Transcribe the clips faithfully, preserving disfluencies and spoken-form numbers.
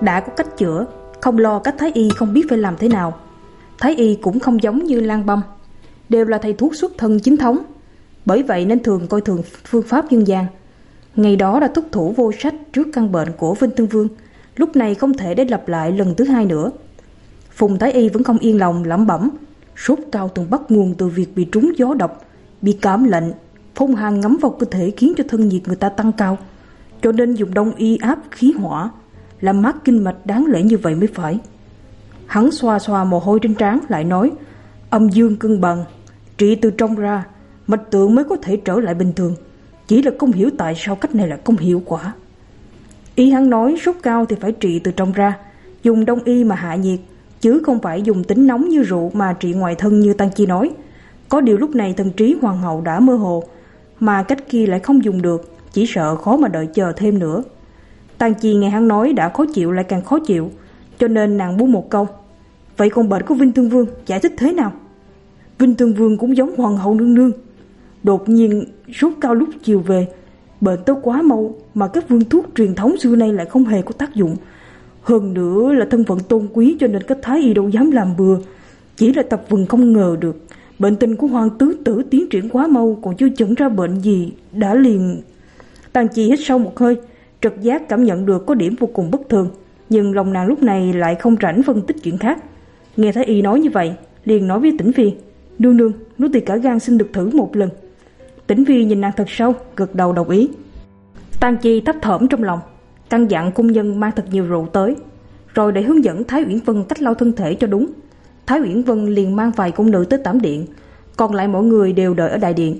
Đã có cách chữa, không lo các thái y không biết phải làm thế nào. Thái y cũng không giống như Lang Băm, đều là thầy thuốc xuất thân chính thống, bởi vậy nên thường coi thường phương pháp dân gian. Ngày đó đã thúc thủ vô sách trước căn bệnh của Vinh Tương Vương, lúc này không thể để lặp lại lần thứ hai nữa. Phùng thái y vẫn không yên lòng, lẩm bẩm: sốt cao từng bắt nguồn từ việc bị trúng gió độc, bị cảm lạnh, phong hàn ngấm vào cơ thể khiến cho thân nhiệt người ta tăng cao, cho nên dùng đông y áp khí hỏa, làm mát kinh mạch đáng lẽ như vậy mới phải. Hắn xoa xoa mồ hôi trên trán, lại nói: âm dương cân bằng, trị từ trong ra, mạch tượng mới có thể trở lại bình thường. Chỉ là không hiểu tại sao cách này lại không hiệu quả. Y hắn nói sốt cao thì phải trị từ trong ra, dùng đông y mà hạ nhiệt, chứ không phải dùng tính nóng như rượu mà trị ngoại thân như Tăng Chi nói. Có điều lúc này thần trí hoàng hậu đã mơ hồ, mà cách kia lại không dùng được, chỉ sợ khó mà đợi chờ thêm nữa. Tăng Chi nghe hắn nói đã khó chịu lại càng khó chịu, cho nên nàng buông một câu: vậy còn bệnh của Vinh Tương Vương giải thích thế nào? Vinh Tương Vương cũng giống hoàng hậu nương nương, đột nhiên sốt cao lúc chiều về, bệnh tới quá mau mà các phương thuốc truyền thống xưa nay lại không hề có tác dụng. Hơn nữa là thân phận tôn quý cho nên các thái y đâu dám làm bừa. Chỉ là tập vừng không ngờ được bệnh tình của hoàng tứ tử tiến triển quá mau, còn chưa chẩn ra bệnh gì đã liền. Tang Chi hít sâu một hơi, trực giác cảm nhận được có điểm vô cùng bất thường, nhưng lòng nàng lúc này lại không rảnh phân tích chuyện khác. Nghe thái y nói như vậy, liền nói với Tĩnh Phi: nương nương, nô tỳ cả gan xin được thử một lần. Tĩnh Phi nhìn nàng thật sâu, gật đầu đồng ý. Tang Chi thấp thỏm trong lòng, căn dặn cung nhân mang thật nhiều rượu tới, rồi để hướng dẫn Thái Uyển Vân cách lau thân thể cho đúng. Thái Uyển Vân liền mang vài cung nữ tới tẩm điện, còn lại mọi người đều đợi ở đại điện.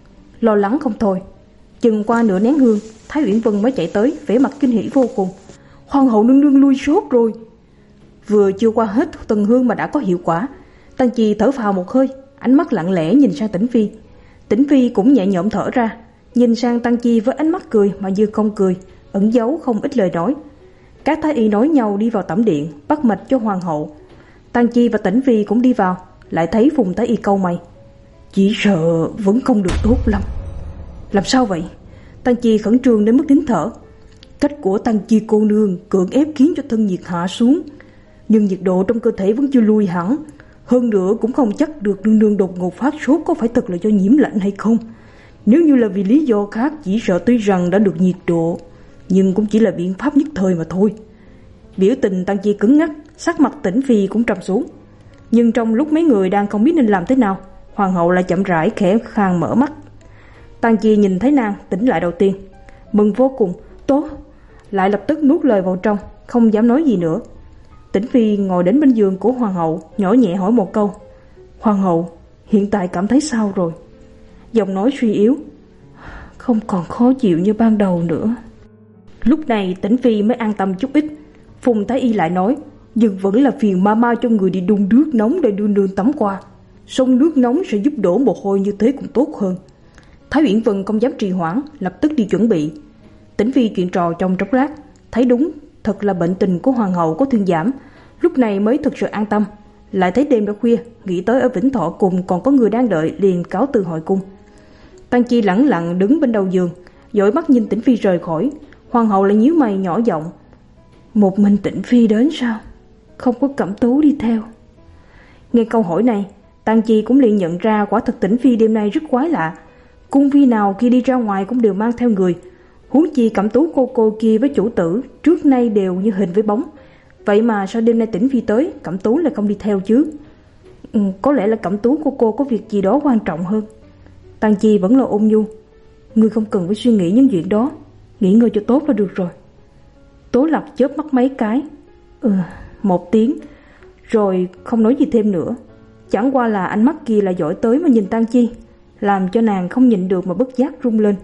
Lo lắng không thôi, chừng qua nửa nén hương, Thái Uyển Vân mới chạy tới, vẻ mặt kinh hỉ vô cùng: hoàng hậu nương nương lui sốt rồi. Vừa chưa qua hết tầng hương mà đã có hiệu quả. Tang Chi thở phào một hơi, ánh mắt lặng lẽ nhìn sang Tĩnh Phi. Tĩnh Phi cũng nhẹ nhõm thở ra, nhìn sang Tang Chi với ánh mắt cười mà như không cười, ẩn giấu không ít lời nói. Các thái y nói nhau đi vào tẩm điện, bắt mạch cho hoàng hậu. Tang Chi và Tĩnh Phi cũng đi vào, lại thấy Phùng thái y cau mày: chỉ sợ vẫn không được tốt lắm. Làm sao vậy? Tang Chi khẩn trương đến mức nín thở. Cách của Tang Chi cô nương cưỡng ép khiến cho thân nhiệt hạ xuống, nhưng nhiệt độ trong cơ thể vẫn chưa lui hẳn. Hơn nữa cũng không chắc được nương nương đột ngột phát sốt có phải thật là do nhiễm lạnh hay không. Nếu như là vì lý do khác, chỉ sợ tuy rằng đã được nhiệt độ, nhưng cũng chỉ là biện pháp nhất thời mà thôi. Biểu tình Tang Chi cứng ngắc, sắc mặt Tĩnh Phi cũng trầm xuống. Nhưng trong lúc mấy người đang không biết nên làm thế nào, hoàng hậu lại chậm rãi khẽ khàng mở mắt. Tang Chi nhìn thấy nàng tỉnh lại đầu tiên, mừng vô cùng: tốt. Lại lập tức nuốt lời vào trong, không dám nói gì nữa. Tĩnh Phi ngồi đến bên giường của hoàng hậu, nhỏ nhẹ hỏi một câu: hoàng hậu hiện tại cảm thấy sao rồi? Giọng nói suy yếu: không còn khó chịu như ban đầu nữa. Lúc này Tĩnh Phi mới an tâm chút ít. Phùng thái y lại nói: nhưng vẫn là phiền ma ma cho người đi đun nước nóng để đưa nương tắm qua. Xông nước nóng sẽ giúp đổ mồ hôi, như thế cũng tốt hơn. Thái Uyển Vân không dám trì hoãn, lập tức đi chuẩn bị. Tĩnh Phi chuyện trò trong chốc lát, thấy đúng thật là bệnh tình của hoàng hậu có thuyên giảm, lúc này mới thực sự an tâm. Lại thấy đêm đã khuya, nghĩ tới ở Vĩnh Thọ cùng còn có người đang đợi, liền cáo từ hội cung. Tang Chi lẳng lặng đứng bên đầu giường, dõi mắt nhìn Tĩnh Phi rời khỏi. Hoàng hậu lại nhíu mày nhỏ giọng: một mình Tĩnh Phi đến sao? Không có Cẩm Tú đi theo? Nghe câu hỏi này, Tang Chi cũng liền nhận ra quả thật Tĩnh Phi đêm nay rất quái lạ. Cung phi nào khi đi ra ngoài cũng đều mang theo người, huống chi Cẩm Tú cô cô kia với chủ tử trước nay đều như hình với bóng. Vậy mà sao đêm nay Tĩnh Phi tới, Cẩm Tú lại không đi theo chứ? Ừ, có lẽ là Cẩm Tú cô cô có việc gì đó quan trọng hơn. Tang Chi vẫn là ôn nhu: ngươi không cần phải suy nghĩ những chuyện đó, nghỉ ngơi cho tốt là được rồi. Tố Lập chớp mắt mấy cái, ừ, một tiếng, rồi không nói gì thêm nữa. Chẳng qua là ánh mắt kia lại dõi tới mà nhìn Tang Chi, làm cho nàng không nhịn được mà bất giác run lên.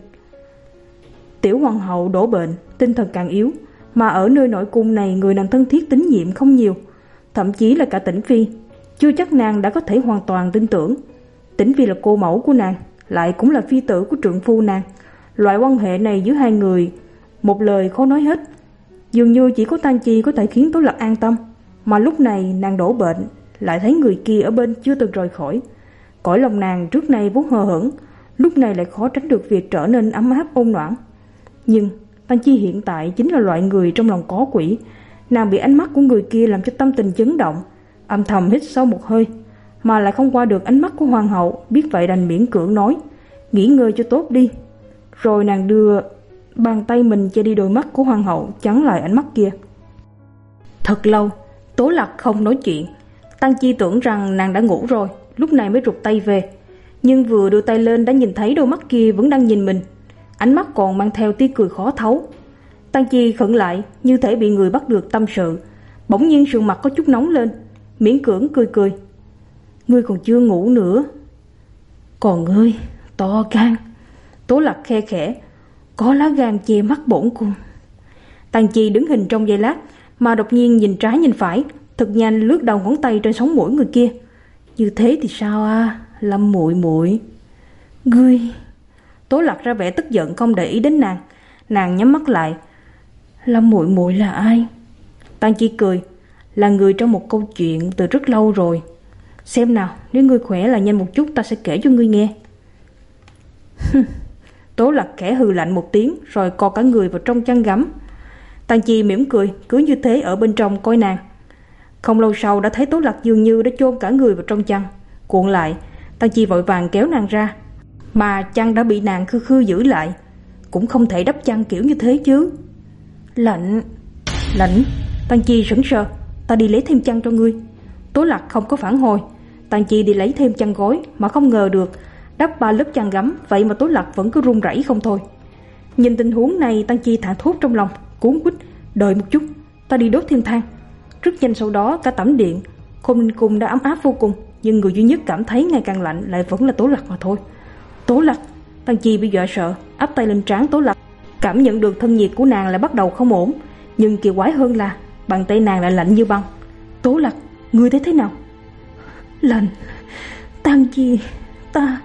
Tiểu hoàng hậu đổ bệnh, tinh thần càng yếu, mà ở nơi nội cung này người nàng thân thiết tín nhiệm không nhiều, thậm chí là cả Tĩnh Phi, chưa chắc nàng đã có thể hoàn toàn tin tưởng. Tĩnh Phi là cô mẫu của nàng, lại cũng là phi tử của trượng phu nàng. Loại quan hệ này giữa hai người, một lời khó nói hết. Dường như chỉ có Tang Chi có thể khiến Tố Lập an tâm, mà lúc này nàng đổ bệnh, lại thấy người kia ở bên chưa từng rời khỏi. Cõi lòng nàng trước nay vốn hờ hững, lúc này lại khó tránh được việc trở nên ấm áp ôn noãn. Nhưng Tang Chi hiện tại chính là loại người trong lòng có quỷ, Nàng bị ánh mắt của người kia làm cho tâm tình chấn động, âm thầm hít sâu một hơi, mà lại không qua được ánh mắt của hoàng hậu. Biết vậy đành miễn cưỡng nói: nghỉ ngơi cho tốt đi. Rồi nàng đưa bàn tay mình che đi đôi mắt của hoàng hậu, chắn lại ánh mắt kia. Thật lâu, Tố Lạc không nói chuyện. Tăng Chi tưởng rằng nàng đã ngủ rồi, lúc này mới rụt tay về. Nhưng vừa đưa tay lên đã nhìn thấy đôi mắt kia vẫn đang nhìn mình, ánh mắt còn mang theo tia cười khó thấu. Tăng Chi khựng lại, như thể bị người bắt được tâm sự. Bỗng nhiên sườn mặt có chút nóng lên, miễn cưỡng cười cười: ngươi còn chưa ngủ nữa. Còn ngươi to gan. Tố Lạc khe khẽ: có lá gan che mắt bổn cung. Tăng Chi đứng hình trong giây lát, mà đột nhiên nhìn trái nhìn phải, thật nhanh lướt đầu ngón tay trên sống mũi người kia. Như thế thì sao à, Lâm muội muội? Ngươi. Tố Lạc ra vẻ tức giận không để ý đến nàng. Nàng nhắm mắt lại. Lâm muội muội là ai? Tăng Chi cười: là người trong một câu chuyện từ rất lâu rồi. Xem nào, nếu ngươi khỏe là nhanh một chút, ta sẽ kể cho ngươi nghe. Tố Lạc khẽ hừ lạnh một tiếng, rồi co cả người vào trong chăn gấm. Tăng Chi mỉm cười, cứ như thế ở bên trong coi nàng. Không lâu sau đã thấy Tố Lạc dường như đã chôn cả người vào trong chăn, cuộn lại. Tăng Chi vội vàng kéo nàng ra, mà chăn đã bị nàng khư khư giữ lại. Cũng không thể đắp chăn kiểu như thế chứ. Lạnh. Lạnh. Tăng Chi sững sờ: ta đi lấy thêm chăn cho ngươi. Tố Lạc không có phản hồi. Tăng Chi đi lấy thêm chăn gối, mà không ngờ được đắp ba lớp chăn gấm, vậy mà Tố Lạc vẫn cứ run rẩy không thôi. Nhìn tình huống này, Tăng Chi thảng thốt trong lòng, cuống quýt: đợi một chút, ta đi đốt thêm than. Rất nhanh sau đó, cả tẩm điện Khôn Ninh cung đã ấm áp vô cùng, nhưng người duy nhất cảm thấy ngày càng lạnh lại vẫn là Tố Lạc mà thôi. Tố Lạc. Tăng Chi bị dọa sợ, áp tay lên trán Tố Lạc, cảm nhận được thân nhiệt của nàng lại bắt đầu không ổn. Nhưng kỳ quái hơn là bàn tay nàng lại lạnh như băng. Tố Lạc, ngươi thấy thế nào? Lạnh. Tăng Chi, ta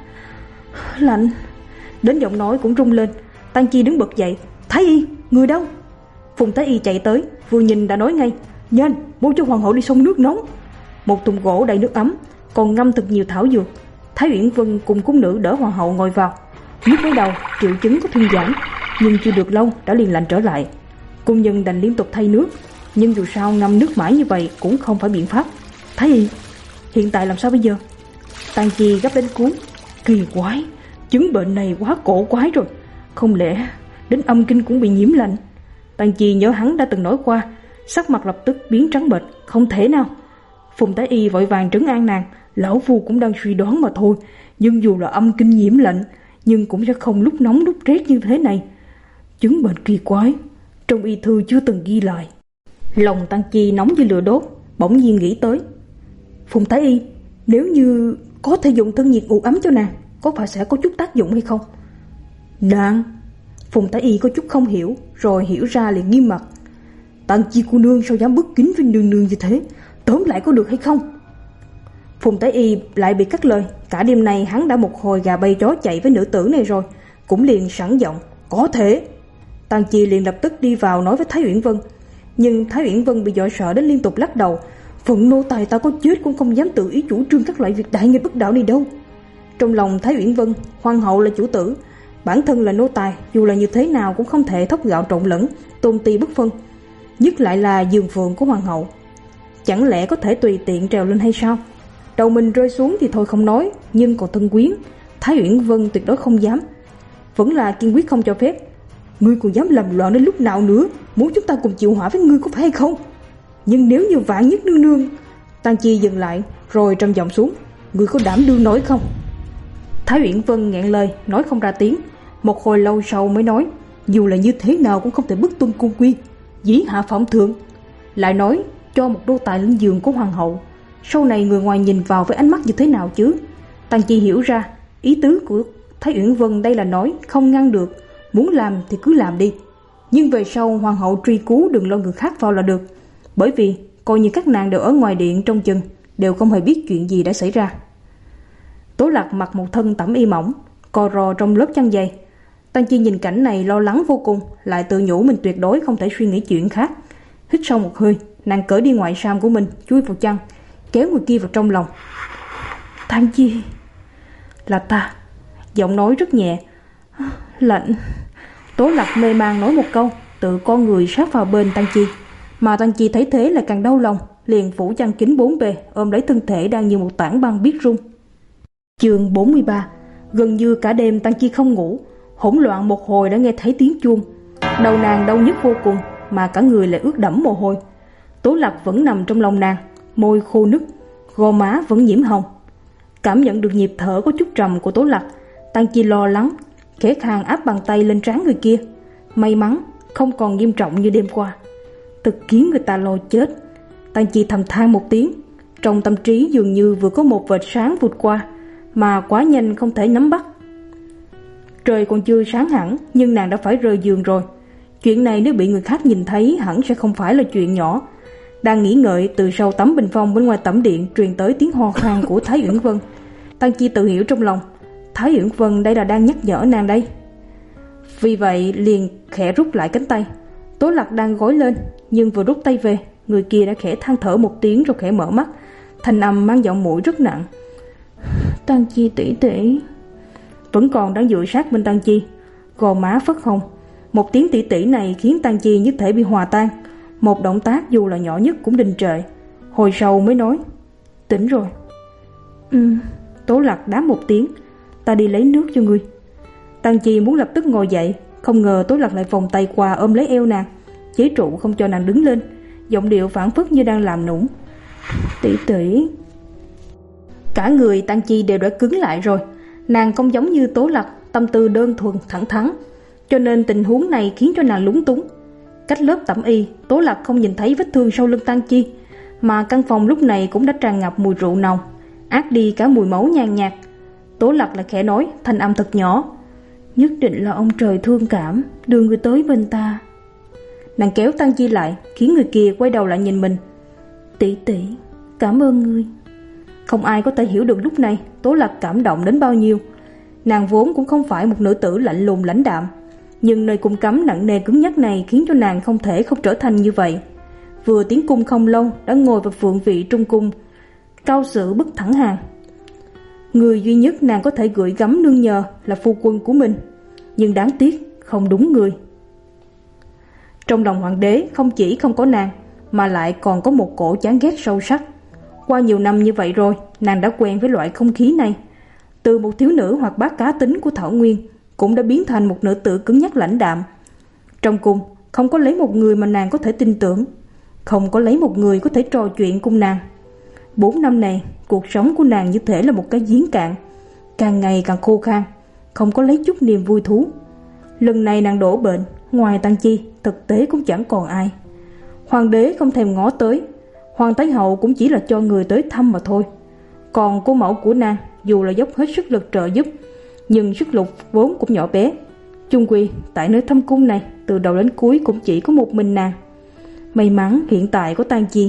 lạnh. Đến giọng nói cũng rung lên. Tăng Chi đứng bật dậy: Thái y, người đâu? Phùng Thái y chạy tới, vừa nhìn đã nói ngay: nhanh, mau cho hoàng hậu đi xông nước nóng. Một thùng gỗ đầy nước ấm, còn ngâm thật nhiều thảo dược. Thái Uyển Vân cùng cung nữ đỡ hoàng hậu ngồi vào. Lúc mới đầu triệu chứng có thuyên giảm, nhưng chưa được lâu đã liền lạnh trở lại. Cung nhân đành liên tục thay nước, nhưng dù sao ngâm nước mãi như vậy cũng không phải biện pháp. Thái y, hiện tại làm sao bây giờ? Tăng Chi gấp đến cuốn: kỳ quái, chứng bệnh này quá cổ quái rồi, không lẽ đến âm kinh cũng bị nhiễm lạnh? Tăng Chi nhớ hắn đã từng nói qua, sắc mặt lập tức biến trắng bệch: không thể nào. Phùng Thái y vội vàng trấn an nàng: lão phu cũng đang suy đoán mà thôi, nhưng dù là âm kinh nhiễm lạnh, nhưng cũng sẽ không lúc nóng lúc rét như thế này. Chứng bệnh kỳ quái, trong y thư chưa từng ghi lại. Lòng Tăng Chi nóng như lửa đốt, bỗng nhiên nghĩ tới: Phùng Thái y, nếu như có thể dùng thân nhiệt ủ ấm cho nàng, có phải sẽ có chút tác dụng hay không? Nàng. Phùng Thái y có chút không hiểu, rồi hiểu ra liền nghiêm mặt: Tăng Chi cô nương sao dám bất kính với nương nương như thế, tóm lại có được hay không? Phùng Thái y lại bị cắt lời. Cả đêm nay hắn đã một hồi gà bay chó chạy với nữ tử này rồi, cũng liền sẵn giọng: có thể. Tăng Chi liền lập tức đi vào nói với Thái Uyển Vân, nhưng Thái Uyển Vân bị dọa sợ đến liên tục lắc đầu: phận nô tài ta có chết cũng không dám tự ý chủ trương các loại việc đại nghịch bất đạo này đâu. Trong lòng Thái Uyển Vân, hoàng hậu là chủ tử, bản thân là nô tài, dù là như thế nào cũng không thể thóc gạo trộn lẫn, tôn ti bất phân, nhất lại là giường phượng của hoàng hậu. Chẳng lẽ có thể tùy tiện trèo lên hay sao? Đầu mình rơi xuống thì thôi không nói, nhưng còn thân quyến, Thái Uyển Vân tuyệt đối không dám, vẫn là kiên quyết không cho phép. Ngươi còn dám làm loạn đến lúc nào nữa, muốn chúng ta cùng chịu họa với ngươi có phải hay không? Nhưng nếu như vạn nhất nương nương. Tăng Chi dừng lại, rồi trầm giọng xuống: ngươi có đảm đương nói không? Thái Uyển Vân nghẹn lời, nói không ra tiếng. Một hồi lâu sau mới nói: dù là như thế nào cũng không thể bất tuân cung quy, dĩ hạ phạm thượng. Lại nói cho một đô tài lên giường của hoàng hậu, sau này người ngoài nhìn vào với ánh mắt như thế nào chứ? Tăng Chi hiểu ra ý tứ của Thái Uyển Vân đây là nói không ngăn được, muốn làm thì cứ làm đi, nhưng về sau hoàng hậu truy cứu đừng lo người khác vào là được. Bởi vì coi như các nàng đều ở ngoài điện trong chừng, đều không hề biết chuyện gì đã xảy ra. Tố Lạc mặc một thân tẩm y mỏng, co ro trong lớp chăn dày. Tăng Chi nhìn cảnh này lo lắng vô cùng, lại tự nhủ mình tuyệt đối không thể suy nghĩ chuyện khác. Hít sâu một hơi, nàng cởi đi ngoại sam của mình, chui vào chăn, kéo người kia vào trong lòng. Tăng Chi, là ta. Giọng nói rất nhẹ. Lạnh. Tố Lạc mê man nói một câu, tự con người sát vào bên Tăng Chi. Mà Tăng Chi thấy thế là càng đau lòng, liền phủ chăn kín bốn bề, ôm lấy thân thể đang như một tảng băng biết rung. Chương bốn mươi ba. Gần như cả đêm Tăng Chi không ngủ, hỗn loạn một hồi đã nghe thấy tiếng chuông. Đầu nàng đau nhức vô cùng, mà cả người lại ướt đẫm mồ hôi. Tố Lạc vẫn nằm trong lòng nàng, môi khô nứt, gò má vẫn nhiễm hồng. Cảm nhận được nhịp thở có chút trầm của Tố Lạc, Tăng Chi lo lắng, khẽ khàng áp bàn tay lên trán người kia. May mắn không còn nghiêm trọng như đêm qua. Thực khiến người ta lo chết. Tăng Chi thầm than một tiếng, trong tâm trí dường như vừa có một vệt sáng vụt qua, mà quá nhanh không thể nắm bắt. Trời còn chưa sáng hẳn, nhưng nàng đã phải rời giường rồi. Chuyện này nếu bị người khác nhìn thấy hẳn sẽ không phải là chuyện nhỏ. Đang nghĩ ngợi, từ sau tấm bình phong bên ngoài tẩm điện truyền tới tiếng ho khan của Thái Uyển Vân. Tăng Chi tự hiểu trong lòng, Thái Uyển Vân đây là đang nhắc nhở nàng đây. Vì vậy liền khẽ rút lại cánh tay. Tố Lạc đang gối lên, nhưng vừa rút tay về, người kia đã khẽ than thở một tiếng rồi khẽ mở mắt, thanh âm mang giọng mũi rất nặng. Tăng Chi tỷ tỷ. Vẫn còn đang dựa sát bên Tăng Chi, gò má phất hồng. Một tiếng tỷ tỷ này khiến Tăng Chi như thể bị hòa tan. Một động tác dù là nhỏ nhất cũng đình trệ. Hồi sau mới nói, tỉnh rồi. Ừ. Tố Lạc đáp một tiếng, ta đi lấy nước cho ngươi. Tăng Chi muốn lập tức ngồi dậy, không ngờ Tố Lạc lại vòng tay qua ôm lấy eo nàng, chế trụ không cho nàng đứng lên, giọng điệu phảng phất như đang làm nũng. Tỷ tỷ. Cả người Tăng Chi đều đã cứng lại rồi. Nàng không giống như Tố Lạc, tâm tư đơn thuần thẳng thắn, cho nên tình huống này khiến cho nàng lúng túng. Cách lớp tẩm y, Tố Lạc không nhìn thấy vết thương sau lưng Tăng Chi, mà căn phòng lúc này cũng đã tràn ngập mùi rượu nồng, át đi cả mùi máu nhàn nhạt. Tố Lạc lại khẽ nói, thanh âm thật nhỏ, nhất định là ông trời thương cảm, đưa người tới bên ta. Nàng kéo Tăng Chi lại, khiến người kia quay đầu lại nhìn mình. Tỷ tỷ, cảm ơn ngươi. Không ai có thể hiểu được lúc này Tố Lạc cảm động đến bao nhiêu. Nàng vốn cũng không phải một nữ tử lạnh lùng lãnh đạm, nhưng nơi cung cấm nặng nề cứng nhắc này khiến cho nàng không thể không trở thành như vậy. Vừa tiến cung không lâu đã ngồi vào phượng vị trung cung, cao sử bức thẳng hàng. Người duy nhất nàng có thể gửi gắm nương nhờ là phu quân của mình, nhưng đáng tiếc không đúng người. Trong lòng hoàng đế không chỉ không có nàng, mà lại còn có một cổ chán ghét sâu sắc. Qua nhiều năm như vậy rồi, nàng đã quen với loại không khí này. Từ một thiếu nữ hoạt bát cá tính của Thảo Nguyên, cũng đã biến thành một nữ tử cứng nhắc lãnh đạm. Trong cung, không có lấy một người mà nàng có thể tin tưởng, không có lấy một người có thể trò chuyện cùng nàng. Bốn năm này, cuộc sống của nàng như thể là một cái giếng cạn, càng ngày càng khô khan, không có lấy chút niềm vui thú. Lần này nàng đổ bệnh, ngoài Tăng Chi, thực tế cũng chẳng còn ai. Hoàng đế không thèm ngó tới, Hoàng Thái Hậu cũng chỉ là cho người tới thăm mà thôi. Còn cô mẫu của nàng, dù là dốc hết sức lực trợ giúp, nhưng sức lực vốn cũng nhỏ bé. Chung quy, tại nơi thâm cung này, từ đầu đến cuối cũng chỉ có một mình nàng. May mắn hiện tại có Tăng Chi.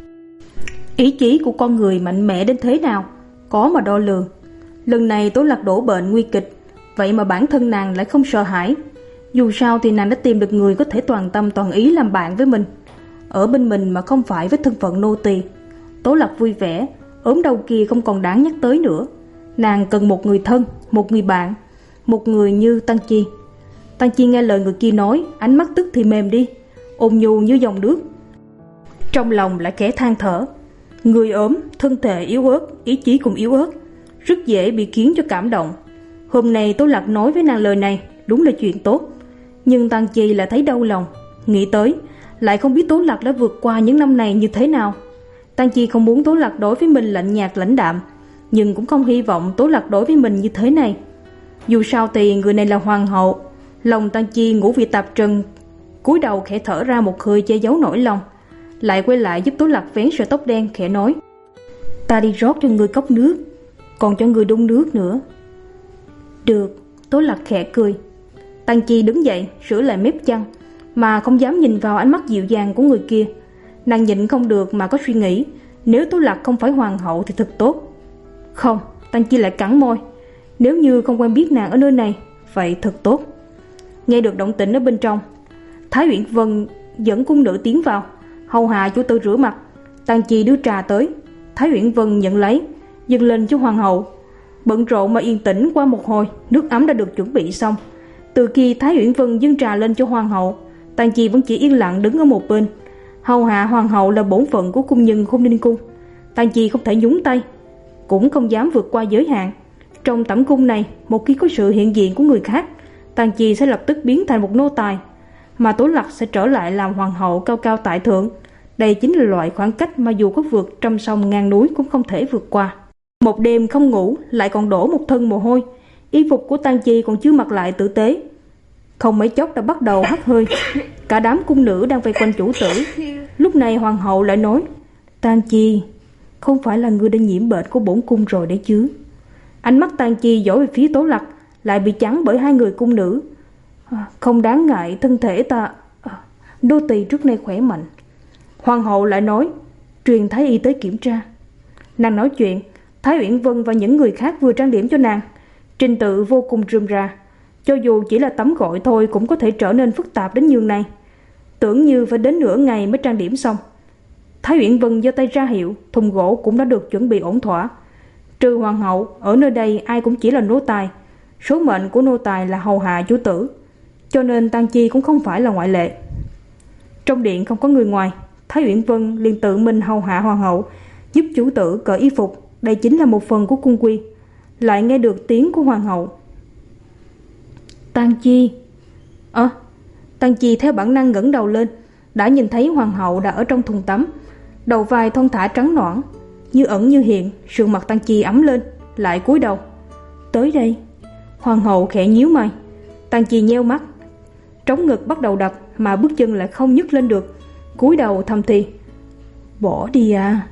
Ý chí của con người mạnh mẽ đến thế nào, có mà đo lường. Lần này Tố Lạc đổ bệnh nguy kịch, vậy mà bản thân nàng lại không sợ hãi. Dù sao thì nàng đã tìm được người có thể toàn tâm toàn ý làm bạn với mình, ở bên mình mà không phải với thân phận nô tỳ. Tố Lạc vui vẻ, ốm đau kia không còn đáng nhắc tới nữa. Nàng cần một người thân, một người bạn, một người như Tăng Chi. Tăng Chi nghe lời người kia nói, ánh mắt tức thì mềm đi, ôn nhu như dòng nước. Trong lòng lại khẽ than thở. Người ốm, thân thể yếu ớt, ý chí cũng yếu ớt, rất dễ bị khiến cho cảm động. Hôm nay Tố Lạc nói với nàng lời này đúng là chuyện tốt, nhưng Tăng Chi lại thấy đau lòng. Nghĩ tới, lại không biết Tố Lạc đã vượt qua những năm này như thế nào. Tăng Chi không muốn Tố Lạc đối với mình lạnh nhạt lãnh đạm, nhưng cũng không hy vọng Tố Lạc đối với mình như thế này. Dù sao thì người này là hoàng hậu. Lòng Tăng Chi ngủ vì tạp trần, cúi đầu khẽ thở ra một hơi che giấu nỗi lòng, lại quay lại giúp Tố Lạc vén sợi tóc đen, khẽ nói, ta đi rót cho người cốc nước, còn cho người đun nước nữa. Được. Tố Lạc khẽ cười. Tăng Chi đứng dậy sửa lại mép chăn, mà không dám nhìn vào ánh mắt dịu dàng của người kia. Nàng nhịn không được mà có suy nghĩ, nếu Tố Lạc không phải hoàng hậu thì thật tốt. Không. Tăng Chi lại cắn môi, nếu như không quen biết nàng ở nơi này, vậy thật tốt. Nghe được động tĩnh ở bên trong, Thái Uyển Vân dẫn cung nữ tiến vào, hầu hạ chủ tử rửa mặt. Tăng Chi đưa trà tới, Thái Uyển Vân nhận lấy, dâng lên cho hoàng hậu. Bận rộn mà yên tĩnh qua một hồi, nước ấm đã được chuẩn bị xong. Từ khi Thái Uyển Vân dâng trà lên cho hoàng hậu, Tăng Chi vẫn chỉ yên lặng đứng ở một bên. Hầu hạ hoàng hậu là bổn phận của cung nhân Khôn Ninh Cung. Tang Chi không thể nhúng tay, cũng không dám vượt qua giới hạn. Trong tẩm cung này, một khi có sự hiện diện của người khác, Tang Chi sẽ lập tức biến thành một nô tài, mà Tố Lặc sẽ trở lại làm hoàng hậu cao cao tại thượng. Đây chính là loại khoảng cách mà dù có vượt trăm sông ngàn núi cũng không thể vượt qua. Một đêm không ngủ, lại còn đổ một thân mồ hôi. Y phục của Tang Chi còn chưa mặc lại tử tế, không mấy chốc đã bắt đầu hắt hơi. Cả đám cung nữ đang vây quanh chủ tử. Lúc này hoàng hậu lại nói: Tang Chi, không phải là người đã nhiễm bệnh của bổn cung rồi đấy chứ? Ánh mắt Tang Chi dõi về phía Tố Lặc, lại bị chắn bởi hai người cung nữ. À, không đáng ngại, thân thể ta à, đô tỳ trước nay khỏe mạnh. Hoàng hậu lại nói: truyền thái y tới kiểm tra. Nàng nói chuyện, Thái Uyển Vân và những người khác vừa trang điểm cho nàng. Trình tự vô cùng rườm rà, cho dù chỉ là tắm gội thôi cũng có thể trở nên phức tạp đến nhường này. Tưởng như phải đến nửa ngày mới trang điểm xong. Thái Uyển Vân giơ tay ra hiệu, thùng gỗ cũng đã được chuẩn bị ổn thỏa. Trừ hoàng hậu, ở nơi đây ai cũng chỉ là nô tài. Số mệnh của nô tài là hầu hạ chủ tử, cho nên Tang Chi cũng không phải là ngoại lệ. Trong điện không có người ngoài, Thái Uyển Vân liền tự mình hầu hạ hoàng hậu, giúp chủ tử cởi y phục. Đây chính là một phần của cung quy. Lại nghe được tiếng của hoàng hậu: Tang Chi. Ơ, à, Tang Chi theo bản năng ngẩng đầu lên, đã nhìn thấy hoàng hậu đã ở trong thùng tắm. Đầu vai thon thả trắng nõn, như ẩn như hiện. Sườn mặt Tang Chi ấm lên, lại cúi đầu: Tới đây. Hoàng hậu khẽ nhíu mày. Tang Chi nheo mắt, trống ngực bắt đầu đập, mà bước chân lại không nhấc lên được. Cúi đầu thầm thì: Bỏ đi à.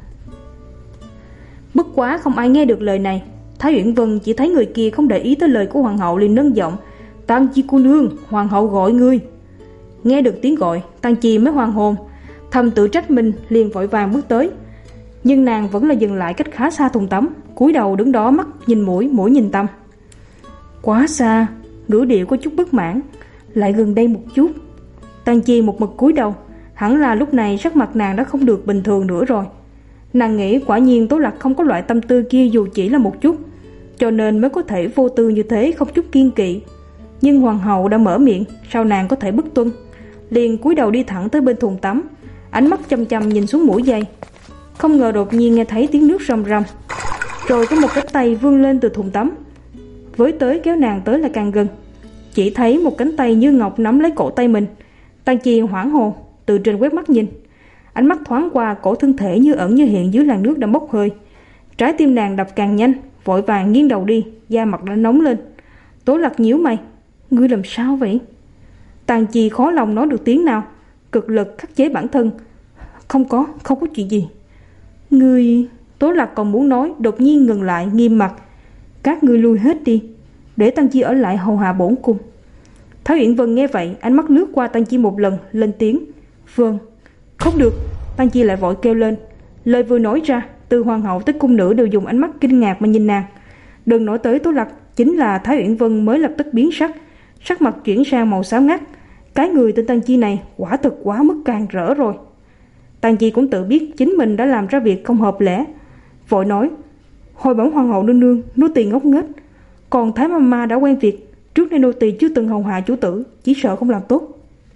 Bất quá không ai nghe được lời này. Thái Uyển Vân chỉ thấy người kia không để ý tới lời của hoàng hậu, liền nâng giọng: Tang Chi cô nương, hoàng hậu gọi ngươi. Nghe được tiếng gọi, Tang Chi mới hoàn hồn, thầm tự trách mình, liền vội vàng bước tới. Nhưng nàng vẫn là dừng lại cách khá xa thùng tắm, cúi đầu đứng đó, mắt nhìn mũi, mũi nhìn tâm. Quá xa, ngữ điệu có chút bất mãn. Lại gần đây một chút. Tang Chi một mực cúi đầu, hẳn là lúc này sắc mặt nàng đã không được bình thường nữa rồi. Nàng nghĩ quả nhiên Tố Lặc không có loại tâm tư kia dù chỉ là một chút, cho nên mới có thể vô tư như thế, không chút kiên kỵ. Nhưng hoàng hậu đã mở miệng, sao nàng có thể bất tuân? Liền cúi đầu đi thẳng tới bên thùng tắm, ánh mắt chăm chăm nhìn xuống mũi giày. Không ngờ đột nhiên nghe thấy tiếng nước rầm rầm, rồi có một cái tay vươn lên từ thùng tắm, với tới kéo nàng tới là càng gần. Chỉ thấy một cánh tay như ngọc nắm lấy cổ tay mình. Tang Chi hoảng hồn, từ trên quét mắt nhìn. Ánh mắt thoáng qua cổ thân thể như ẩn như hiện dưới làn nước đã bốc hơi. Trái tim nàng đập càng nhanh, vội vàng nghiêng đầu đi, da mặt đã nóng lên. Tố Lặc nhíu mày: Ngươi làm sao vậy? Tang Chi khó lòng nói được tiếng nào, cực lực khắc chế bản thân: Không có, không có chuyện gì. Ngươi... Tố Lặc còn muốn nói, đột nhiên ngừng lại, nghiêm mặt: Các ngươi lui hết đi, để Tang Chi ở lại hầu hạ bổn cung. Thái Uyển Vân nghe vậy, ánh mắt lướt qua Tang Chi một lần, lên tiếng: Vâng. Không được. Tang Chi lại vội kêu lên. Lời vừa nói ra, từ hoàng hậu tới cung nữ đều dùng ánh mắt kinh ngạc mà nhìn nàng. Đừng nói tới Tố Lặc, chính là Thái Uyển Vân mới lập tức biến sắc, sắc mặt chuyển sang màu xám ngắt. Cái người tên Tang Chi này quả thực quá mức càng rỡ rồi. Tang Chi cũng tự biết chính mình đã làm ra việc không hợp lẽ, vội nói: Hồi bẩm hoàng hậu nương nương, nô tỳ ngốc nghếch, còn Thái Mama đã quen việc, trước nay nô tỳ chưa từng hầu hạ chủ tử, chỉ sợ không làm tốt.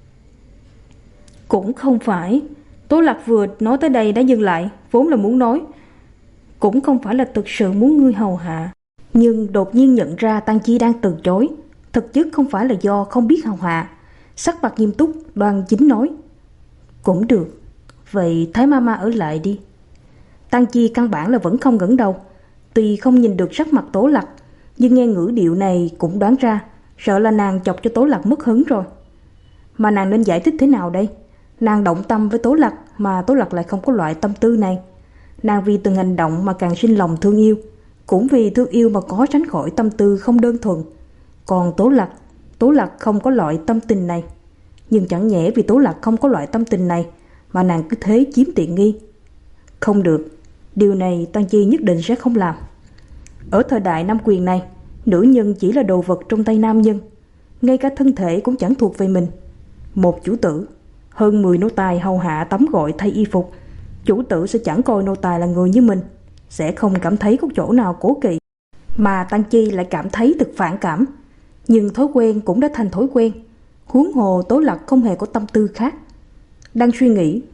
Cũng không phải. Tố Lặc vừa nói tới đây đã dừng lại, vốn là muốn nói: Cũng không phải là thực sự muốn ngươi hầu hạ, nhưng đột nhiên nhận ra Tang Chi đang từ chối. Thực chất không phải là do không biết hầu hạ. Sắc mặt nghiêm túc, đoan chính nói: Cũng được, vậy Thái Mama ở lại đi. Tang Chi căn bản là vẫn không ngẩng đầu. Tuy không nhìn được sắc mặt Tố Lặc, nhưng nghe ngữ điệu này cũng đoán ra, sợ là nàng chọc cho Tố Lặc mất hứng rồi. Mà nàng nên giải thích thế nào đây? Nàng động tâm với Tố Lặc, mà Tố Lặc lại không có loại tâm tư này. Nàng vì từng hành động mà càng sinh lòng thương yêu, cũng vì thương yêu mà có tránh khỏi tâm tư không đơn thuần. Còn Tố Lặc, Tố Lặc không có loại tâm tình này. Nhưng chẳng nhẽ vì Tố Lặc không có loại tâm tình này mà nàng cứ thế chiếm tiện nghi. Không được, điều này Tang Chi nhất định sẽ không làm. Ở thời đại nam quyền này, nữ nhân chỉ là đồ vật trong tay nam nhân, ngay cả thân thể cũng chẳng thuộc về mình. Một chủ tử, hơn mười nô tài hầu hạ tắm gội thay y phục, chủ tử sẽ chẳng coi nô tài là người như mình, sẽ không cảm thấy có chỗ nào cố kỵ. Mà Tang Chi lại cảm thấy thực phản cảm. Nhưng thói quen cũng đã thành thói quen, huống hồ Tố Lặc không hề có tâm tư khác. Đang suy nghĩ,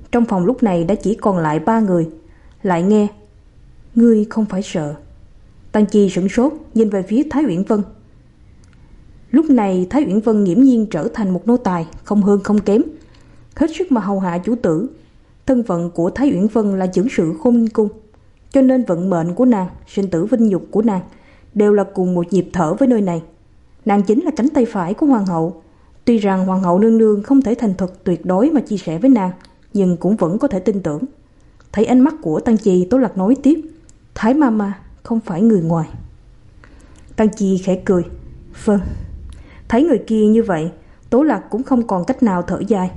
Trong phòng lúc này đã chỉ còn lại ba người. Lại nghe: "Ngươi không phải sợ." Tang Chi sửng sốt nhìn về phía Thái Uyển Vân. Lúc này Thái Uyển Vân nghiễm nhiên trở thành một nô tài, không hơn không kém, hết sức mà hầu hạ chủ tử. Thân phận của Thái Uyển Vân là trưởng sự Khôn Ninh Cung, cho nên vận mệnh của nàng, sinh tử vinh nhục của nàng đều là cùng một nhịp thở với nơi này. Nàng chính là cánh tay phải của hoàng hậu. Tuy rằng hoàng hậu nương nương không thể thành thật tuyệt đối mà chia sẻ với nàng, nhưng cũng vẫn có thể tin tưởng. Thấy ánh mắt của Tang Chi, Tố Lạc nói tiếp: "Thái Mama không phải người ngoài." Tang Chi khẽ cười: "Vâng." Thấy người kia như vậy, Tố Lạc cũng không còn cách nào thở dài.